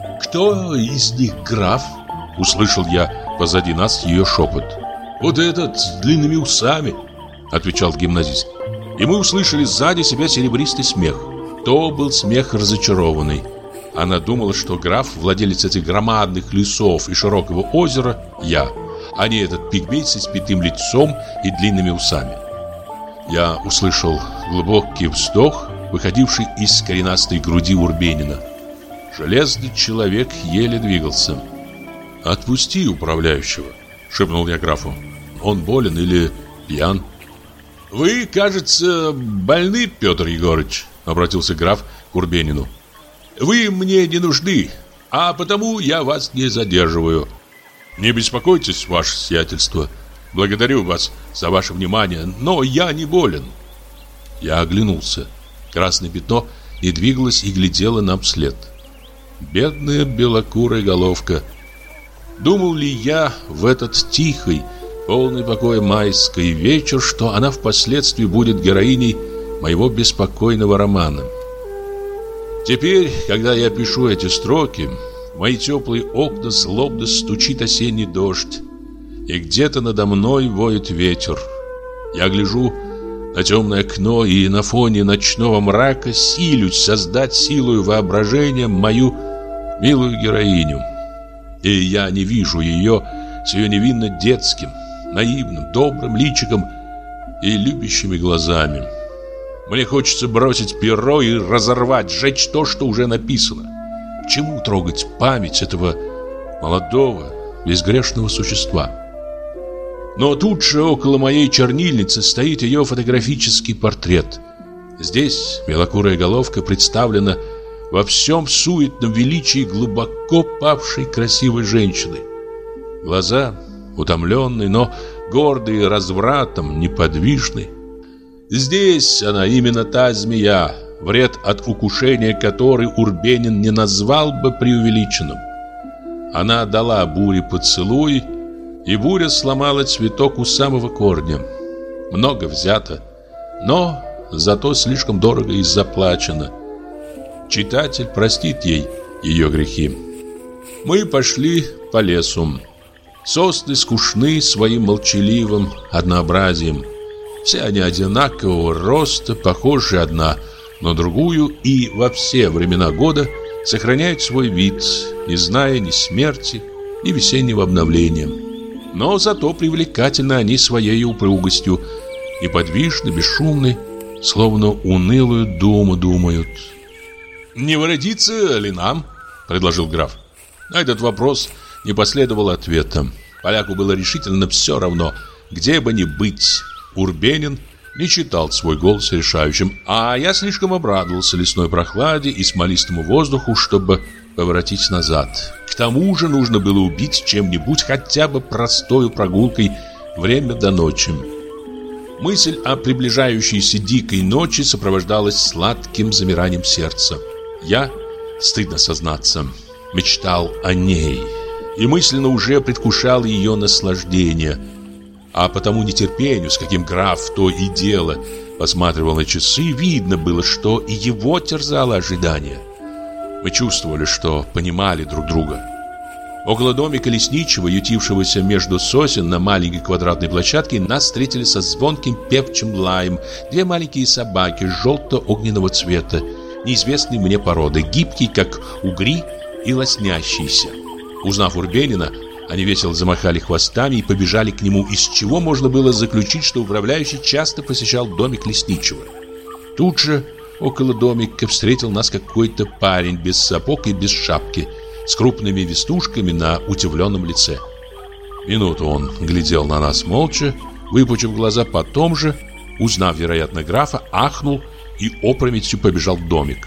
«Кто из них граф?» — услышал я позади нас ее шепот. «Вот этот с длинными усами», — отвечал гимназист. И мы услышали сзади себя серебристый смех. То был смех разочарованный. Она думала, что граф, владелец этих громадных лесов и широкого озера, я, а не этот пигмей с испятым лицом и длинными усами. Я услышал глубокий вздох, выходивший из коренастой груди Урбенина. Железный человек еле двигался. «Отпусти управляющего», — шепнул я графу. «Он болен или пьян?» «Вы, кажется, больны, Петр Егорыч», — обратился граф к Урбенину. «Вы мне не нужны, а потому я вас не задерживаю». «Не беспокойтесь, ваше сиятельство. Благодарю вас за ваше внимание, но я не болен». Я оглянулся. Красное пятно не двигалось и глядело нам вслед. Бедная белокурая головка. Думал ли я в этот тихий, полный покоя майский вечер, что она впоследствии будет героиней моего беспокойного романа? Теперь, когда я пишу эти строки, в мои теплые окна злобно стучит осенний дождь, и где-то надо мной воет ветер. Я гляжу на темное окно и на фоне ночного мрака силюсь создать силою воображения мою милую героиню. И я не вижу ее с ее невинно детским, наивным, добрым личиком и любящими глазами. Мне хочется бросить перо и разорвать, сжечь то, что уже написано. К чему трогать память этого молодого, безгрешного существа? Но тут же около моей чернильницы стоит ее фотографический портрет. Здесь белокурая головка представлена во всем суетном величии глубоко павшей красивой женщины. Глаза утомленные, но гордые развратом, неподвижны. Здесь она именно та змея, вред от укушения которой Урбенин не назвал бы преувеличенным. Она дала буре поцелуй, и буря сломала цветок у самого корня. Много взято, но зато слишком дорого и заплачено. Читатель простит ей ее грехи. Мы пошли по лесу. Сосны скучны своим молчаливым однообразием. Все они одинакового роста, похожи одна на другую и во все времена года сохраняют свой вид, не зная ни смерти, ни весеннего обновления. Но зато привлекательны они своей упругостью, неподвижны, бесшумны, словно унылую думу думают. «Не воротиться ли нам?» – предложил граф. На этот вопрос не последовало ответа. Поляку было решительно все равно, где бы ни быть. Урбенин не считал свой голос решающим, а я слишком обрадовался лесной прохладе и смолистому воздуху, чтобы поворотить назад. К тому же нужно было убить чем-нибудь, хотя бы простою прогулкой, время до ночи. Мысль о приближающейся дикой ночи сопровождалась сладким замиранием сердца. Я, стыдно сознаться, мечтал о ней и мысленно уже предвкушал ее наслаждение. А потому нетерпению, с каким граф то и дело посматривал на часы, видно было, что и его терзало ожидание. Мы чувствовали, что понимали друг друга. Около домика лесничего, ютившегося между сосен на маленькой квадратной площадке, нас встретили со звонким певчим лаем две маленькие собаки желто-огненного цвета, неизвестной мне породы, гибкие, как угри, и лоснящиеся. Узнав Урбенина, они весело замахали хвостами и побежали к нему, из чего можно было заключить, что управляющий часто посещал домик лесничего. Тут же около домика встретил нас какой-то парень без сапог и без шапки, с крупными веснушками на удивленном лице. Минуту он глядел на нас молча, выпучив глаза, потом же, узнав, вероятно, графа, ахнул и опрометью побежал в домик.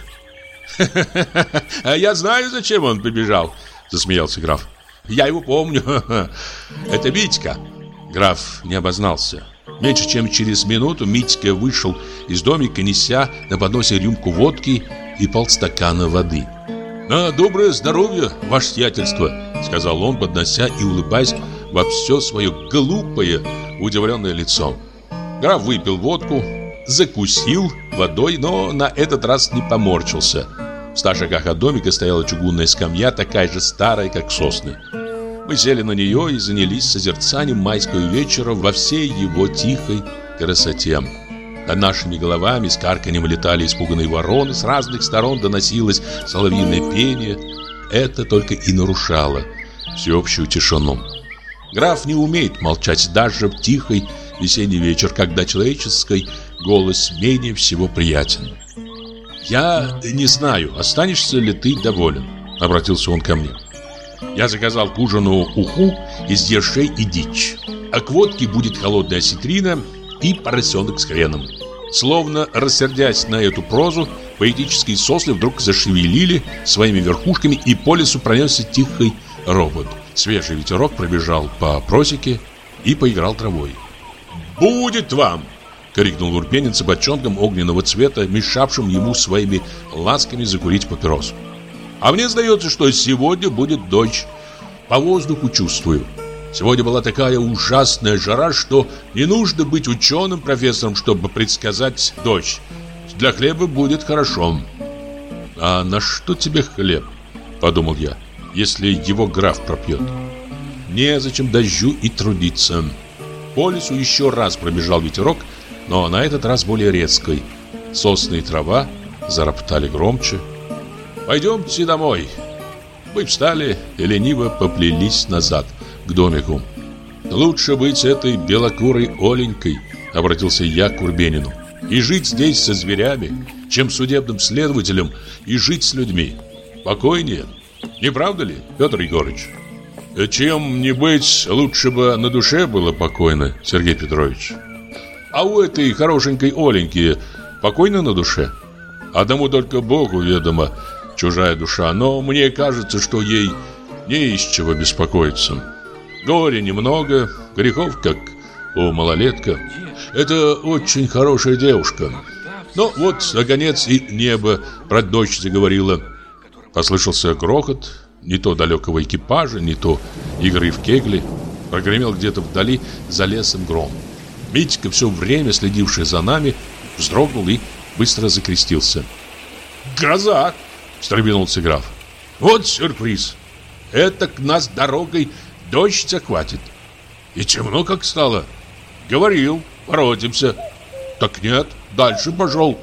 «А я знаю, зачем он побежал», — засмеялся граф. «Я его помню. Это Митька». Граф не обознался. Меньше чем через минуту Митька вышел из домика, неся на подносе рюмку водки и полстакана воды. «На доброе здоровье, ваше сиятельство», — сказал он, поднося и улыбаясь во все свое глупое, удивленное лицо. Граф выпил водку, закусил водой, но на этот раз не поморщился. В ста шагах от домика стояла чугунная скамья, такая же старая, как сосны. Мы сели на нее и занялись созерцанием майского вечера во всей его тихой красоте. Над нашими головами с карканьем летали испуганные вороны, с разных сторон доносилось соловьиное пение. Это только и нарушало всеобщую тишину. Граф не умеет молчать даже в тихий весенний вечер, когда человеческий голос менее всего приятен. «Я не знаю, останешься ли ты доволен», — обратился он ко мне. «Я заказал к ужину уху из ершей и дичь, а к водке будет холодная осетрина и поросенок с хреном». Словно рассердясь на эту прозу, поэтические сосны вдруг зашевелили своими верхушками, и по лесу пронесся тихий ропот. Свежий ветерок пробежал по просеке и поиграл травой. «Будет вам!» — крикнул Урбенин собачонком огненного цвета, мешавшим ему своими ласками закурить папиросу. А мне сдается, что сегодня будет дождь. По воздуху чувствую. Сегодня была такая ужасная жара, что не нужно быть ученым-профессором, чтобы предсказать дождь. Для хлеба будет хорошо. А на что тебе хлеб, подумал я, если его граф пропьет? Незачем дождю и трудиться. По лесу еще раз пробежал ветерок, но на этот раз более резкий. Сосны и трава зароптали громче. «Пойдемте домой». Мы встали и лениво поплелись назад, к домику. «Лучше быть этой белокурой Оленькой», — обратился я к Урбенину, «и жить здесь со зверями, чем судебным следователем и жить с людьми. Покойнее. Не правда ли, Петр Егорыч?» «Чем не быть, лучше бы на душе было покойно, Сергей Петрович». «А у этой хорошенькой Оленьки покойно на душе? Одному только Богу ведомо чужая душа, но мне кажется, что ей не из чего беспокоиться. Горя немного, грехов, как у малолетка. Это очень хорошая девушка. Но вот, наконец, и небо про дождь заговорило». Послышался грохот, не то далекого экипажа, не то игры в кегли. Прогремел где-то вдали за лесом гром. Митька, все время следивший за нами, вздрогнул и быстро закрестился. «Гроза!» — встрепенулся граф. «Вот сюрприз! Это к нас дорогой дождь захватит. И темно как стало. Говорил, воротимся. Так нет, дальше пошел.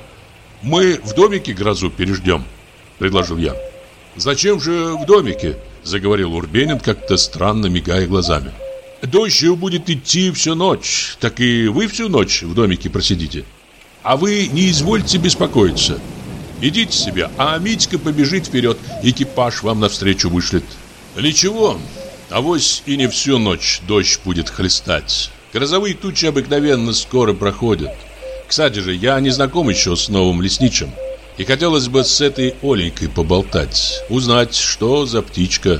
Мы в домике грозу переждем», — предложил я. «Зачем же в домике?» — заговорил Урбенин, как-то странно мигая глазами. «Дождь будет идти всю ночь, так и вы всю ночь в домике просидите. А вы не извольте беспокоиться. Идите себе, а Митька побежит вперед, экипаж вам навстречу вышлет. Ничего, авось и не всю ночь дождь будет хлестать. Грозовые тучи обыкновенно скоро проходят. Кстати же, я не знаком еще с новым лесничим. И хотелось бы с этой Оленькой поболтать, узнать, что за птичка».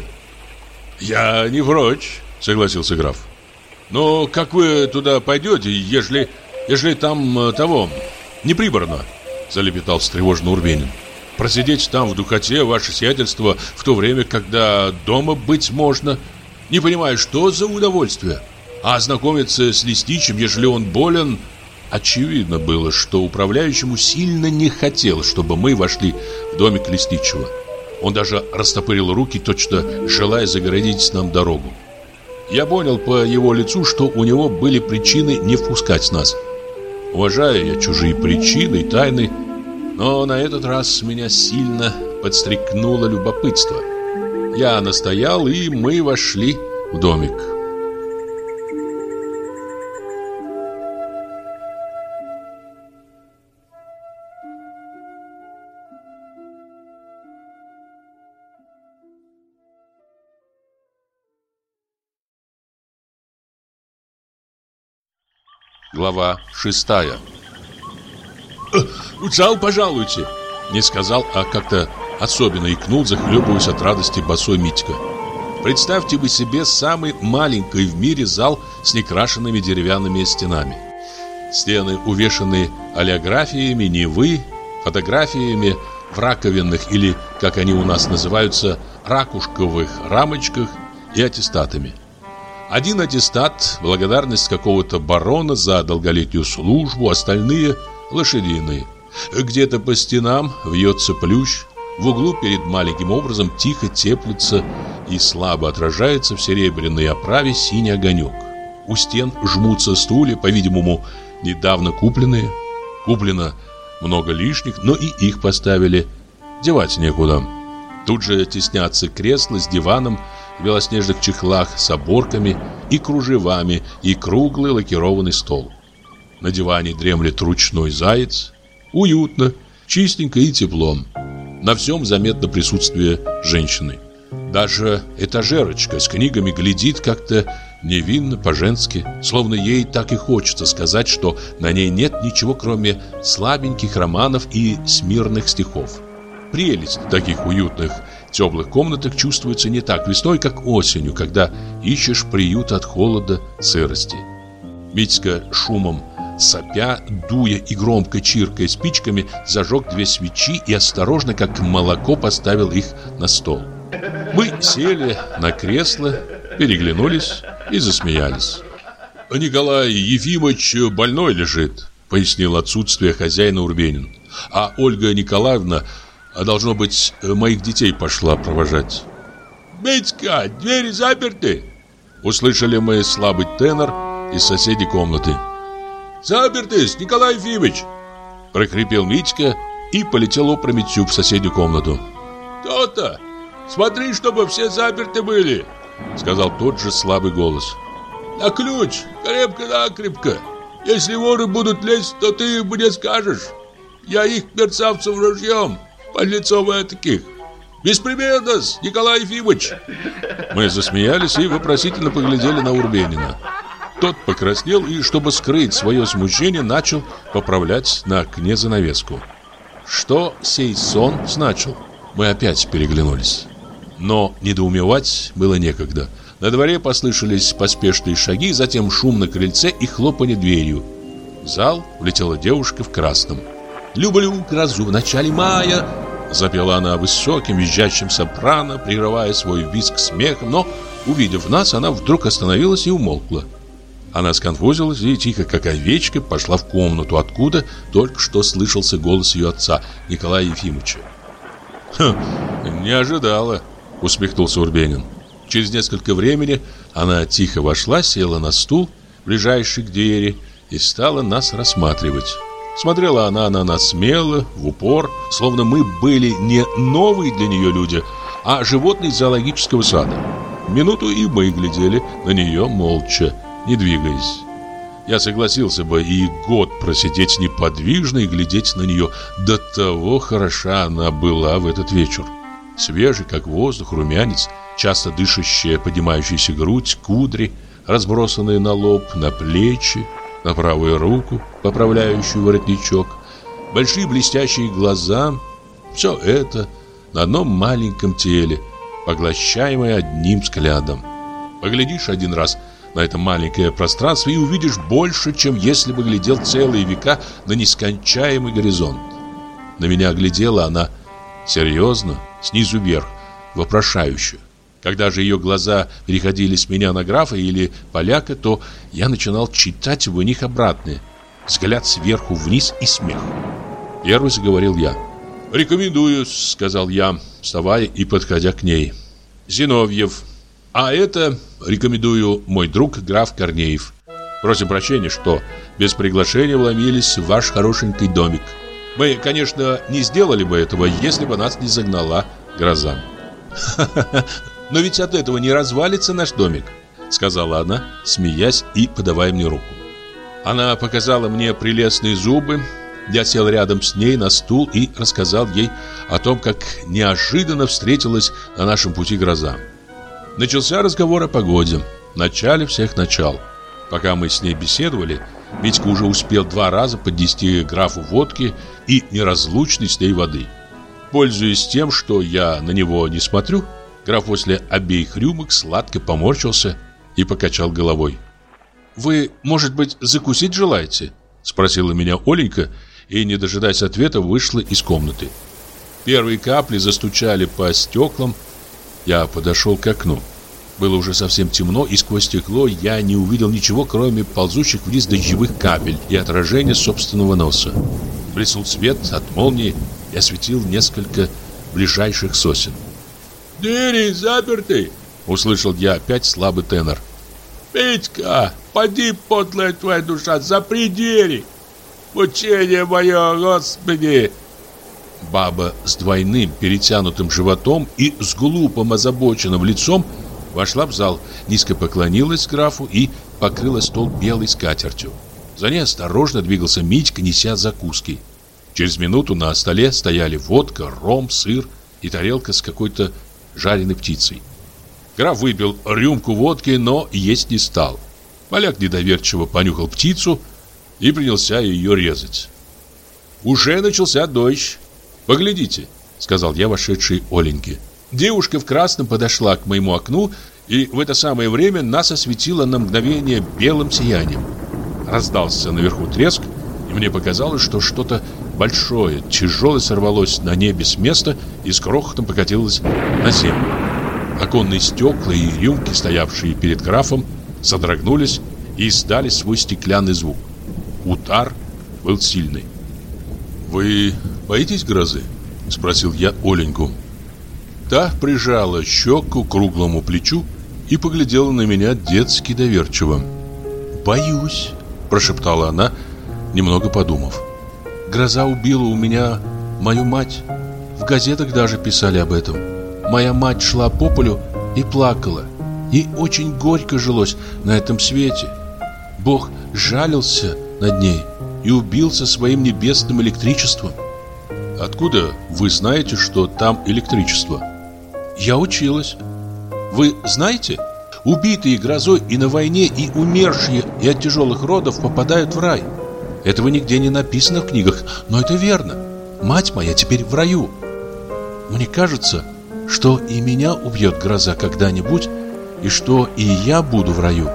«Я не прочь», — согласился граф. «Но как вы туда пойдете, ежели, ежели там того, не приборно?» — залепетал встревоженно Урбенин. «Просидеть там в духоте, ваше сиятельство, в то время, когда дома быть можно. Не понимаю, что за удовольствие. А ознакомиться с лесничим, ежели он болен...» Очевидно было, что управляющему сильно не хотелось, чтобы мы вошли в домик лесничего. Он даже растопырил руки, точно желая загородить нам дорогу. Я понял по его лицу, что у него были причины не впускать нас. Уважаю я чужие причины и тайны, но на этот раз меня сильно подстрекнуло любопытство. Я настоял, и мы вошли в домик. Глава шестая. «В зал пожалуйте!» Не сказал, а как-то особенно икнул, захлебываясь от радости босой Митька. Представьте вы себе самый маленький в мире зал с некрашенными деревянными стенами. Стены увешаны олеографиями Невы, фотографиями в раковинных или, как они у нас называются, ракушковых рамочках и аттестатами. Один аттестат – благодарность какого-то барона за долголетнюю службу, остальные – лошадиные. Где-то по стенам вьется плющ, в углу перед маленьким образом тихо теплится и слабо отражается в серебряной оправе синий огонек. У стен жмутся стулья, по-видимому, недавно купленные. Куплено много лишних, но и их поставили. Девать некуда. Тут же теснятся кресла с диваном в белоснежных чехлах с оборками и кружевами и круглый лакированный стол. На диване дремлет ручной заяц. Уютно, чистенько и тепло. На всем заметно присутствие женщины. Даже этажерочка с книгами глядит как-то невинно, по-женски, словно ей так и хочется сказать, что на ней нет ничего, кроме слабеньких романов и смирных стихов. Прелесть таких уютных, теплых комнатах чувствуется не так весной, как осенью, когда ищешь приют от холода, сырости. Митька шумом сопя, дуя и громко чиркая спичками, зажег две свечи и осторожно, как молоко, поставил их на стол. Мы сели на кресло, переглянулись и засмеялись. «Николай Ефимович больной лежит», — пояснил отсутствие хозяина Урбенин. «А Ольга Николаевна, должно быть, моих детей пошла провожать». «Митька, двери заперты!» Услышали мы слабый тенор из соседней комнаты. «Запертись, Николай Ефимович!» Прохрипел Митька и полетел опрометью в соседнюю комнату. «То-то! Смотри, чтобы все заперты были!» Сказал тот же слабый голос. «На ключ! Крепко-накрепко! Если воры будут лезть, то ты мне скажешь. Я их, мерцавцев, ружьем, подлецов этаких. Беспременно, Николай Ефимович!» Мы засмеялись и вопросительно поглядели на Урбенина. Тот покраснел и, чтобы скрыть свое смущение, начал поправлять на окне занавеску. Что сей сон значил? Мы опять переглянулись. Но недоумевать было некогда. На дворе послышались поспешные шаги, затем шум на крыльце и хлопанье дверью. В зал влетела девушка в красном. «Люблю грозу в начале мая», — запела она высоким визжащим сопрано, прерывая свой визг смехом, но, увидев нас, она вдруг остановилась и умолкла. Она сконфузилась и, тихо как овечка, пошла в комнату, откуда только что слышался голос ее отца, Николая Ефимовича. «Хм, не ожидала», — усмехнулся Урбенин. Через несколько времени она тихо вошла, села на стул, ближайший к двери, и стала нас рассматривать. Смотрела она на нас смело, в упор, словно мы были не новые для нее люди, а животные зоологического сада. Минуту и мы глядели на нее молча, не двигаясь. Я согласился бы и год просидеть неподвижно и глядеть на нее. До того хороша она была в этот вечер. Свежий, как воздух, румянец, часто дышащая, поднимающаяся грудь, кудри, разбросанные на лоб, на плечи, на правую руку, поправляющую воротничок, большие блестящие глаза. Все это на одном маленьком теле, поглощаемое одним взглядом. Поглядишь один раз на это маленькое пространство и увидишь больше, чем если бы глядел целые века на нескончаемый горизонт. На меня глядела она серьезно, снизу вверх, вопрошающе. Когда же ее глаза переходили с меня на графа или поляка, то я начинал читать в них обратное. Взгляд сверху вниз и смех. Первый заговорил я. «Рекомендую», — сказал я, вставая и подходя к ней. «Зиновьев. А это, рекомендую, мой друг граф Корнеев. Просим прощения, что без приглашения вломились в ваш хорошенький домик. Мы, конечно, не сделали бы этого, если бы нас не загнала гроза». «Ха-ха-ха, но ведь от этого не развалится наш домик», — сказала она, смеясь и подавая мне руку. Она показала мне прелестные зубы. Я сел рядом с ней на стул и рассказал ей о том, как неожиданно встретилась на нашем пути гроза. Начался разговор о погоде, начале всех начал. Пока мы с ней беседовали, Митька уже успел два раза поднести графу водки и неразлучной с ней воды. Пользуясь тем, что я на него не смотрю, граф после обеих рюмок сладко поморщился и покачал головой. «Вы, может быть, закусить желаете?» — спросила меня Оленька, и, не дожидаясь ответа, вышла из комнаты. Первые капли застучали по стеклам. Я подошел к окну. Было уже совсем темно, и сквозь стекло я не увидел ничего, кроме ползущих вниз дождевых капель и отражения собственного носа. Блеснул свет от молнии и осветил несколько ближайших сосен. «Двери заперты!» — услышал я опять слабый тенор. «Петька, поди, подлая твоя душа, запри двери! Мучение мое, Господи!» Баба с двойным перетянутым животом и с глупым озабоченным лицом вошла в зал, низко поклонилась графу и покрыла стол белой скатертью. За ней осторожно двигался Митька, неся закуски. Через минуту на столе стояли водка, ром, сыр и тарелка с какой-то жареной птицей. Граф выпил рюмку водки, но есть не стал. Поляк недоверчиво понюхал птицу и принялся ее резать. «Уже начался дождь. Поглядите», — сказал я вошедшей Оленьке. Девушка в красном подошла к моему окну, и в это самое время нас осветила на мгновение белым сиянием. раздался наверху треск, и мне показалось, что что-то большое, тяжелое сорвалось на небе с места и с грохотом покатилось на землю. Оконные стекла и рюмки, стоявшие перед графом, содрогнулись и издали свой стеклянный звук. Удар был сильный. «Вы боитесь грозы?» — спросил я Оленьку. Та прижала щеку к круглому плечу и поглядела на меня детски доверчиво. «Боюсь», — прошептала она, немного подумав. «Гроза убила у меня мою мать. В газетах даже писали об этом. Моя мать шла по полю и плакала. Ей очень горько жилось на этом свете. Бог жалился над ней и убился своим небесным электричеством». «Откуда вы знаете, что там электричество?» «Я училась. Вы знаете, убитые грозой и на войне, и умершие, и от тяжелых родов попадают в рай. Этого нигде не написано в книгах, но это верно. Мать моя теперь в раю. Мне кажется, что и меня убьет гроза когда-нибудь, и что и я буду в раю.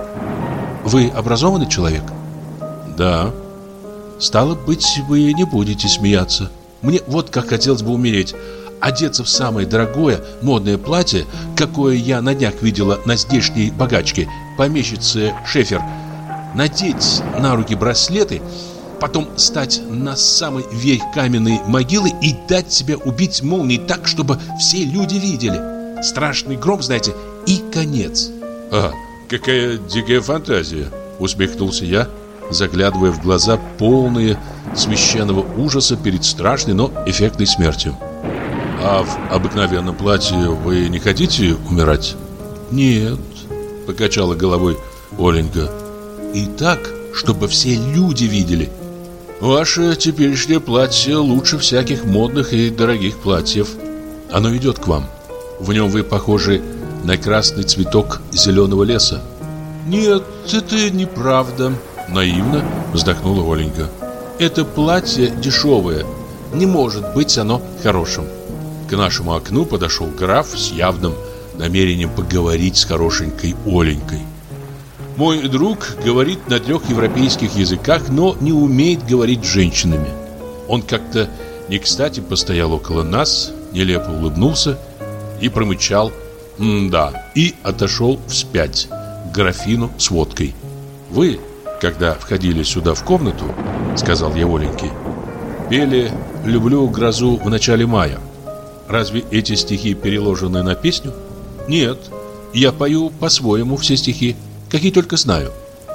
Вы образованный человек?» «Да». «Стало быть, вы не будете смеяться. Мне вот как хотелось бы умереть. Одеться в самое дорогое модное платье, какое я на днях видела на здешней богачке, помещице Шефер, надеть на руки браслеты, потом стать на самый верх каменной могилы и дать себя убить молнией так, чтобы все люди видели. Страшный гром, знаете, и конец». «А, какая дикая фантазия!» — усмехнулся я, заглядывая в глаза, полные священного ужаса перед страшной, но эффектной смертью. «А в обыкновенном платье вы не хотите умирать?» «Нет», — покачала головой Оленька. «И так, чтобы все люди видели». «Ваше теперешнее платье лучше всяких модных и дорогих платьев. Оно идет к вам. В нем вы похожи на красный цветок зеленого леса». «Нет, это неправда», — наивно вздохнула Оленька. «Это платье дешевое. Не может быть оно хорошим». К нашему окну подошел граф с явным намерением поговорить с хорошенькой Оленькой. Мой друг говорит на трех европейских языках, но не умеет говорить с женщинами. Он как-то не кстати постоял около нас, нелепо улыбнулся и промычал «М-да» и отошел вспять к графину с водкой. «Вы, когда входили сюда в комнату, — сказал я Оленьке, — пели «Люблю грозу в начале мая». Разве эти стихи переложены на песню? Нет, я пою по-своему все стихи, какие только знаю.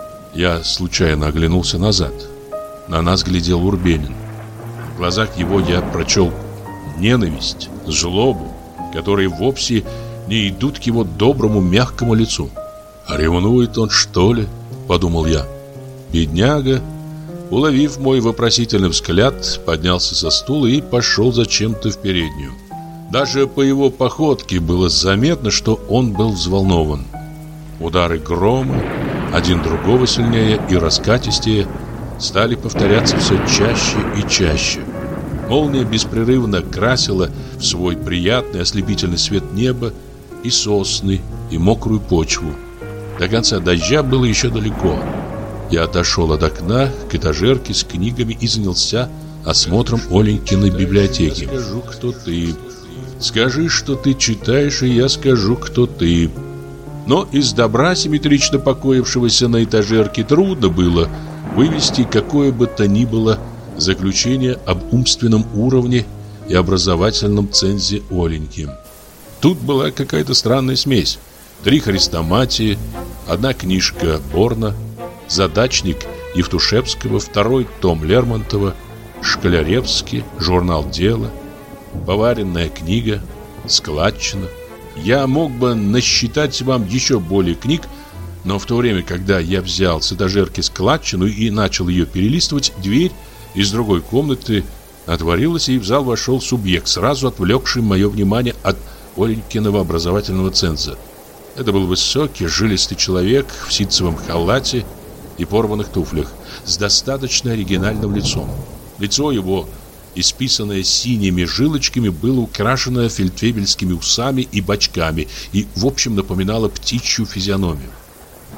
Я случайно оглянулся назад. На нас глядел Урбенин. В глазах его я прочел ненависть, злобу, которые вовсе не идут к его доброму мягкому лицу. «Ревнует он, что ли?» — подумал я. Бедняга, уловив мой вопросительный взгляд, поднялся со стула и пошел зачем-то в переднюю. Даже по его походке было заметно, что он был взволнован. Удары грома, один другого сильнее и раскатистее, стали повторяться все чаще и чаще. Молния беспрерывно красила в свой приятный ослепительный свет небо и сосны, и мокрую почву. До конца дождя было еще далеко. Я отошел от окна к этажерке с книгами и занялся осмотром Оленькиной библиотеки. «Скажу, кто ты. Скажи, что ты читаешь, и я скажу, кто ты». Но из добра, симметрично покоившегося на этажерке, трудно было вывести какое бы то ни было заключение об умственном уровне и образовательном цензе Оленьки. Тут была какая-то странная смесь. Три хрестоматии, одна книжка Борна, задачник Евтушевского, второй том Лермонтова, Школяревский, журнал «Дело», поваренная книга, складчина. Я мог бы насчитать вам еще более книг, но в то время, когда я взял с этажерки складчину и начал ее перелистывать, дверь из другой комнаты отворилась, и в зал вошел субъект, сразу отвлекший мое внимание от Оленькиного образовательного ценза. Это был высокий, жилистый человек в ситцевом халате и порванных туфлях, с достаточно оригинальным лицом. Лицо его, исписанное синими жилочками, было украшено фельдфебельскими усами и бочками и, в общем, напоминало птичью физиономию.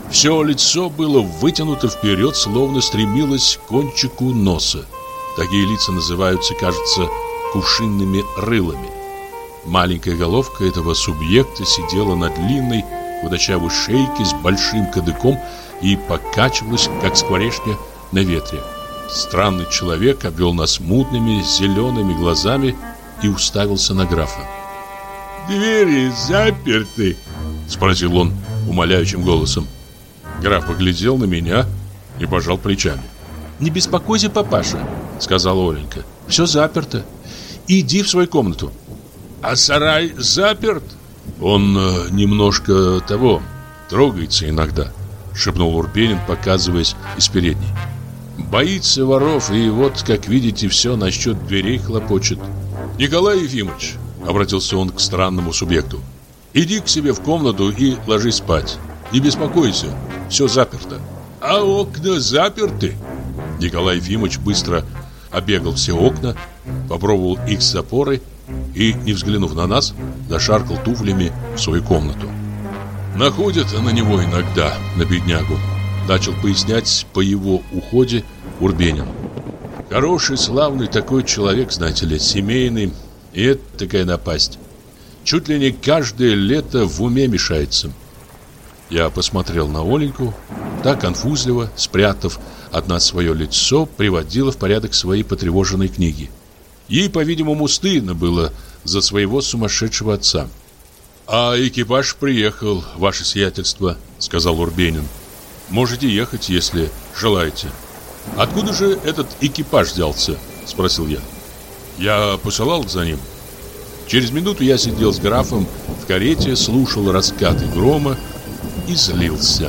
Все лицо было вытянуто вперед, словно стремилось к кончику носа. Такие лица называются, кажется, кувшинными рылами. Маленькая головка этого субъекта сидела на длинной худощавой шейке с большим кадыком и покачивалась, как скворечня на ветре. Странный человек обвел нас мутными зелеными глазами и уставился на графа. «Двери заперты?» — спросил он умоляющим голосом. Граф поглядел на меня и пожал плечами. «Не беспокойся, папаша», — сказала Оленька. «Все заперто. Иди в свою комнату». «А сарай заперт?» «Он э, немножко того, трогается иногда», — шепнул Урбенин, показываясь из передней. «Боится воров, и вот, как видите, все насчет дверей хлопочет». «Николай Ефимович», — обратился он к странному субъекту, — «иди к себе в комнату и ложись спать. Не беспокойся, все заперто». «А окна заперты?» Николай Ефимович быстро обегал все окна, попробовал их запоры и, не взглянув на нас, зашаркал туфлями в свою комнату. «Находят на него иногда, на беднягу», — начал пояснять по его уходе Урбенин. «Хороший, славный такой человек, знаете ли, семейный, и это такая напасть. Чуть ли не каждое лето в уме мешается». Я посмотрел на Оленьку, так конфузливо, спрятав от нас свое лицо, приводила в порядок свои потревоженные книги. Ей, по-видимому, стыдно было за своего сумасшедшего отца. «А экипаж приехал, ваше сиятельство», — сказал Урбенин. «Можете ехать, если желаете». «Откуда же этот экипаж взялся?» — спросил я. «Я посылал за ним». Через минуту я сидел с графом в карете, слушал раскаты грома и злился.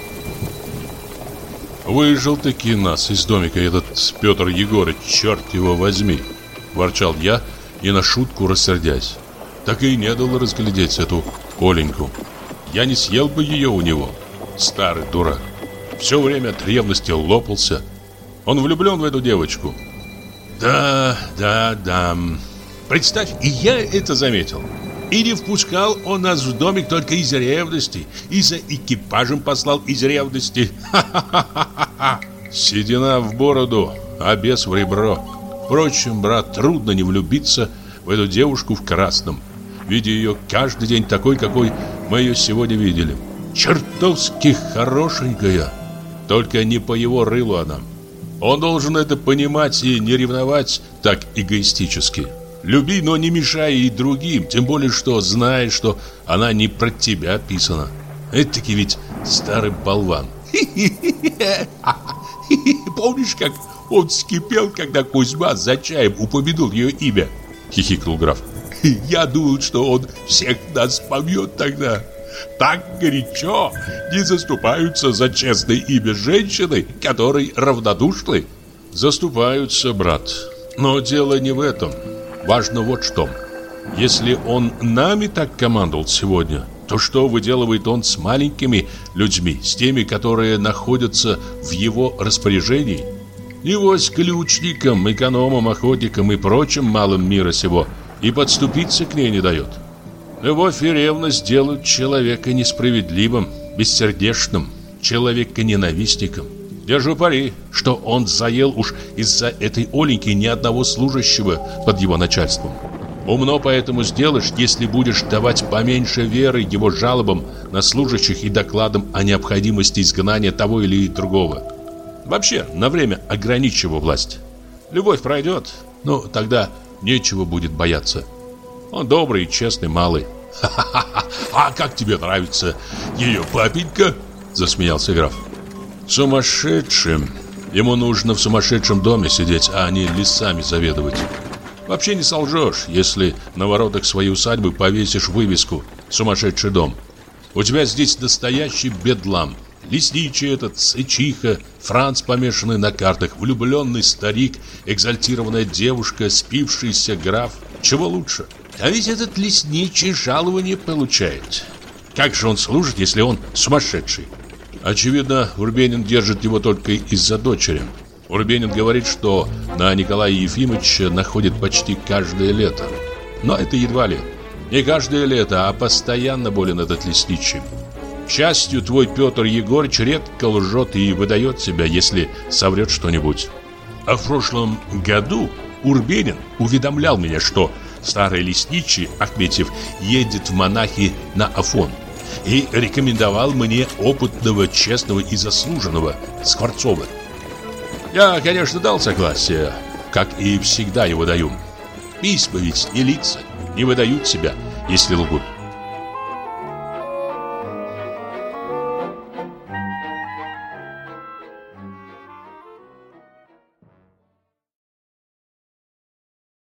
«Выжил-таки нас из домика этот Петр Егорыч, черт его возьми!» — ворчал я, не на шутку рассердясь. Так и не дал разглядеть эту Оленьку. Я не съел бы ее у него, старый дурак. Все время от ревности лопался. Он влюблен в эту девочку. Да, да, да. Представь, и я это заметил. И не впускал он нас в домик только из ревности. И за экипажем послал из ревности. Ха-ха-ха-ха-ха. Седина в бороду, а бес в ребро. Впрочем, брат, трудно не влюбиться в эту девушку в красном, видя ее каждый день такой, какой мы ее сегодня видели. Чертовски хорошенькая. Только не по его рылу она. Он должен это понимать и не ревновать так эгоистически. Люби, но не мешай и другим, тем более, что знаешь, что она не про тебя писана. Это-таки ведь старый болван. Помнишь, как он вскипел, когда Кузьма за чаем упомянул ее имя? Хихикнул граф. Я думал, что он всех нас побьет тогда. Так горячо не заступаются за честное имя женщины, которые равнодушны. Заступаются, брат. Но дело не в этом. Важно вот что. Если он нами так командовал сегодня, то что выделывает он с маленькими людьми, с теми, которые находятся в его распоряжении? Невось ключникам, экономам, охотникам и прочим малым мира сего и подступиться к ней не дает. Любовь и ревность делают человека несправедливым, бессердечным, человека-ненавистником. Держу пари, что он заел уж из-за этой Оленьки ни одного служащего под его начальством. Умно поэтому сделаешь, если будешь давать поменьше веры его жалобам на служащих и докладам о необходимости изгнания того или другого. Вообще, на время ограничивай власть. Любовь пройдет, но тогда нечего будет бояться. Он добрый и честный малый. Ха-ха-ха! А как тебе нравится ее папенька? Засмеялся граф. Сумасшедшим. Ему нужно в сумасшедшем доме сидеть, а не лесами заведовать. Вообще не солжешь, если на воротах своей усадьбы повесишь вывеску «Сумасшедший дом». У тебя здесь настоящий бедлам. Лесничий этот, сычиха, Франц, помешанный на картах, влюбленный старик, экзальтированная девушка, спившийся граф. Чего лучше? А ведь этот лесничий жалование получает. Как же он служит, если он сумасшедший? Очевидно, Урбенин держит его только из-за дочери. Урбенин говорит, что на Николая Ефимовича находит почти каждое лето. Но это едва ли. Не каждое лето, а постоянно болен этот лесничий. К счастью, твой Петр Егорыч редко лжет и выдает себя, если соврет что-нибудь. А в прошлом году Урбенин уведомлял меня, что старый лесничий Ахметьев едет в монахи на Афон, и рекомендовал мне опытного, честного и заслуженного Скворцова. Я, конечно, дал согласие, как и всегда его даю. Письма ведь не лица, не выдают себя, если лгут.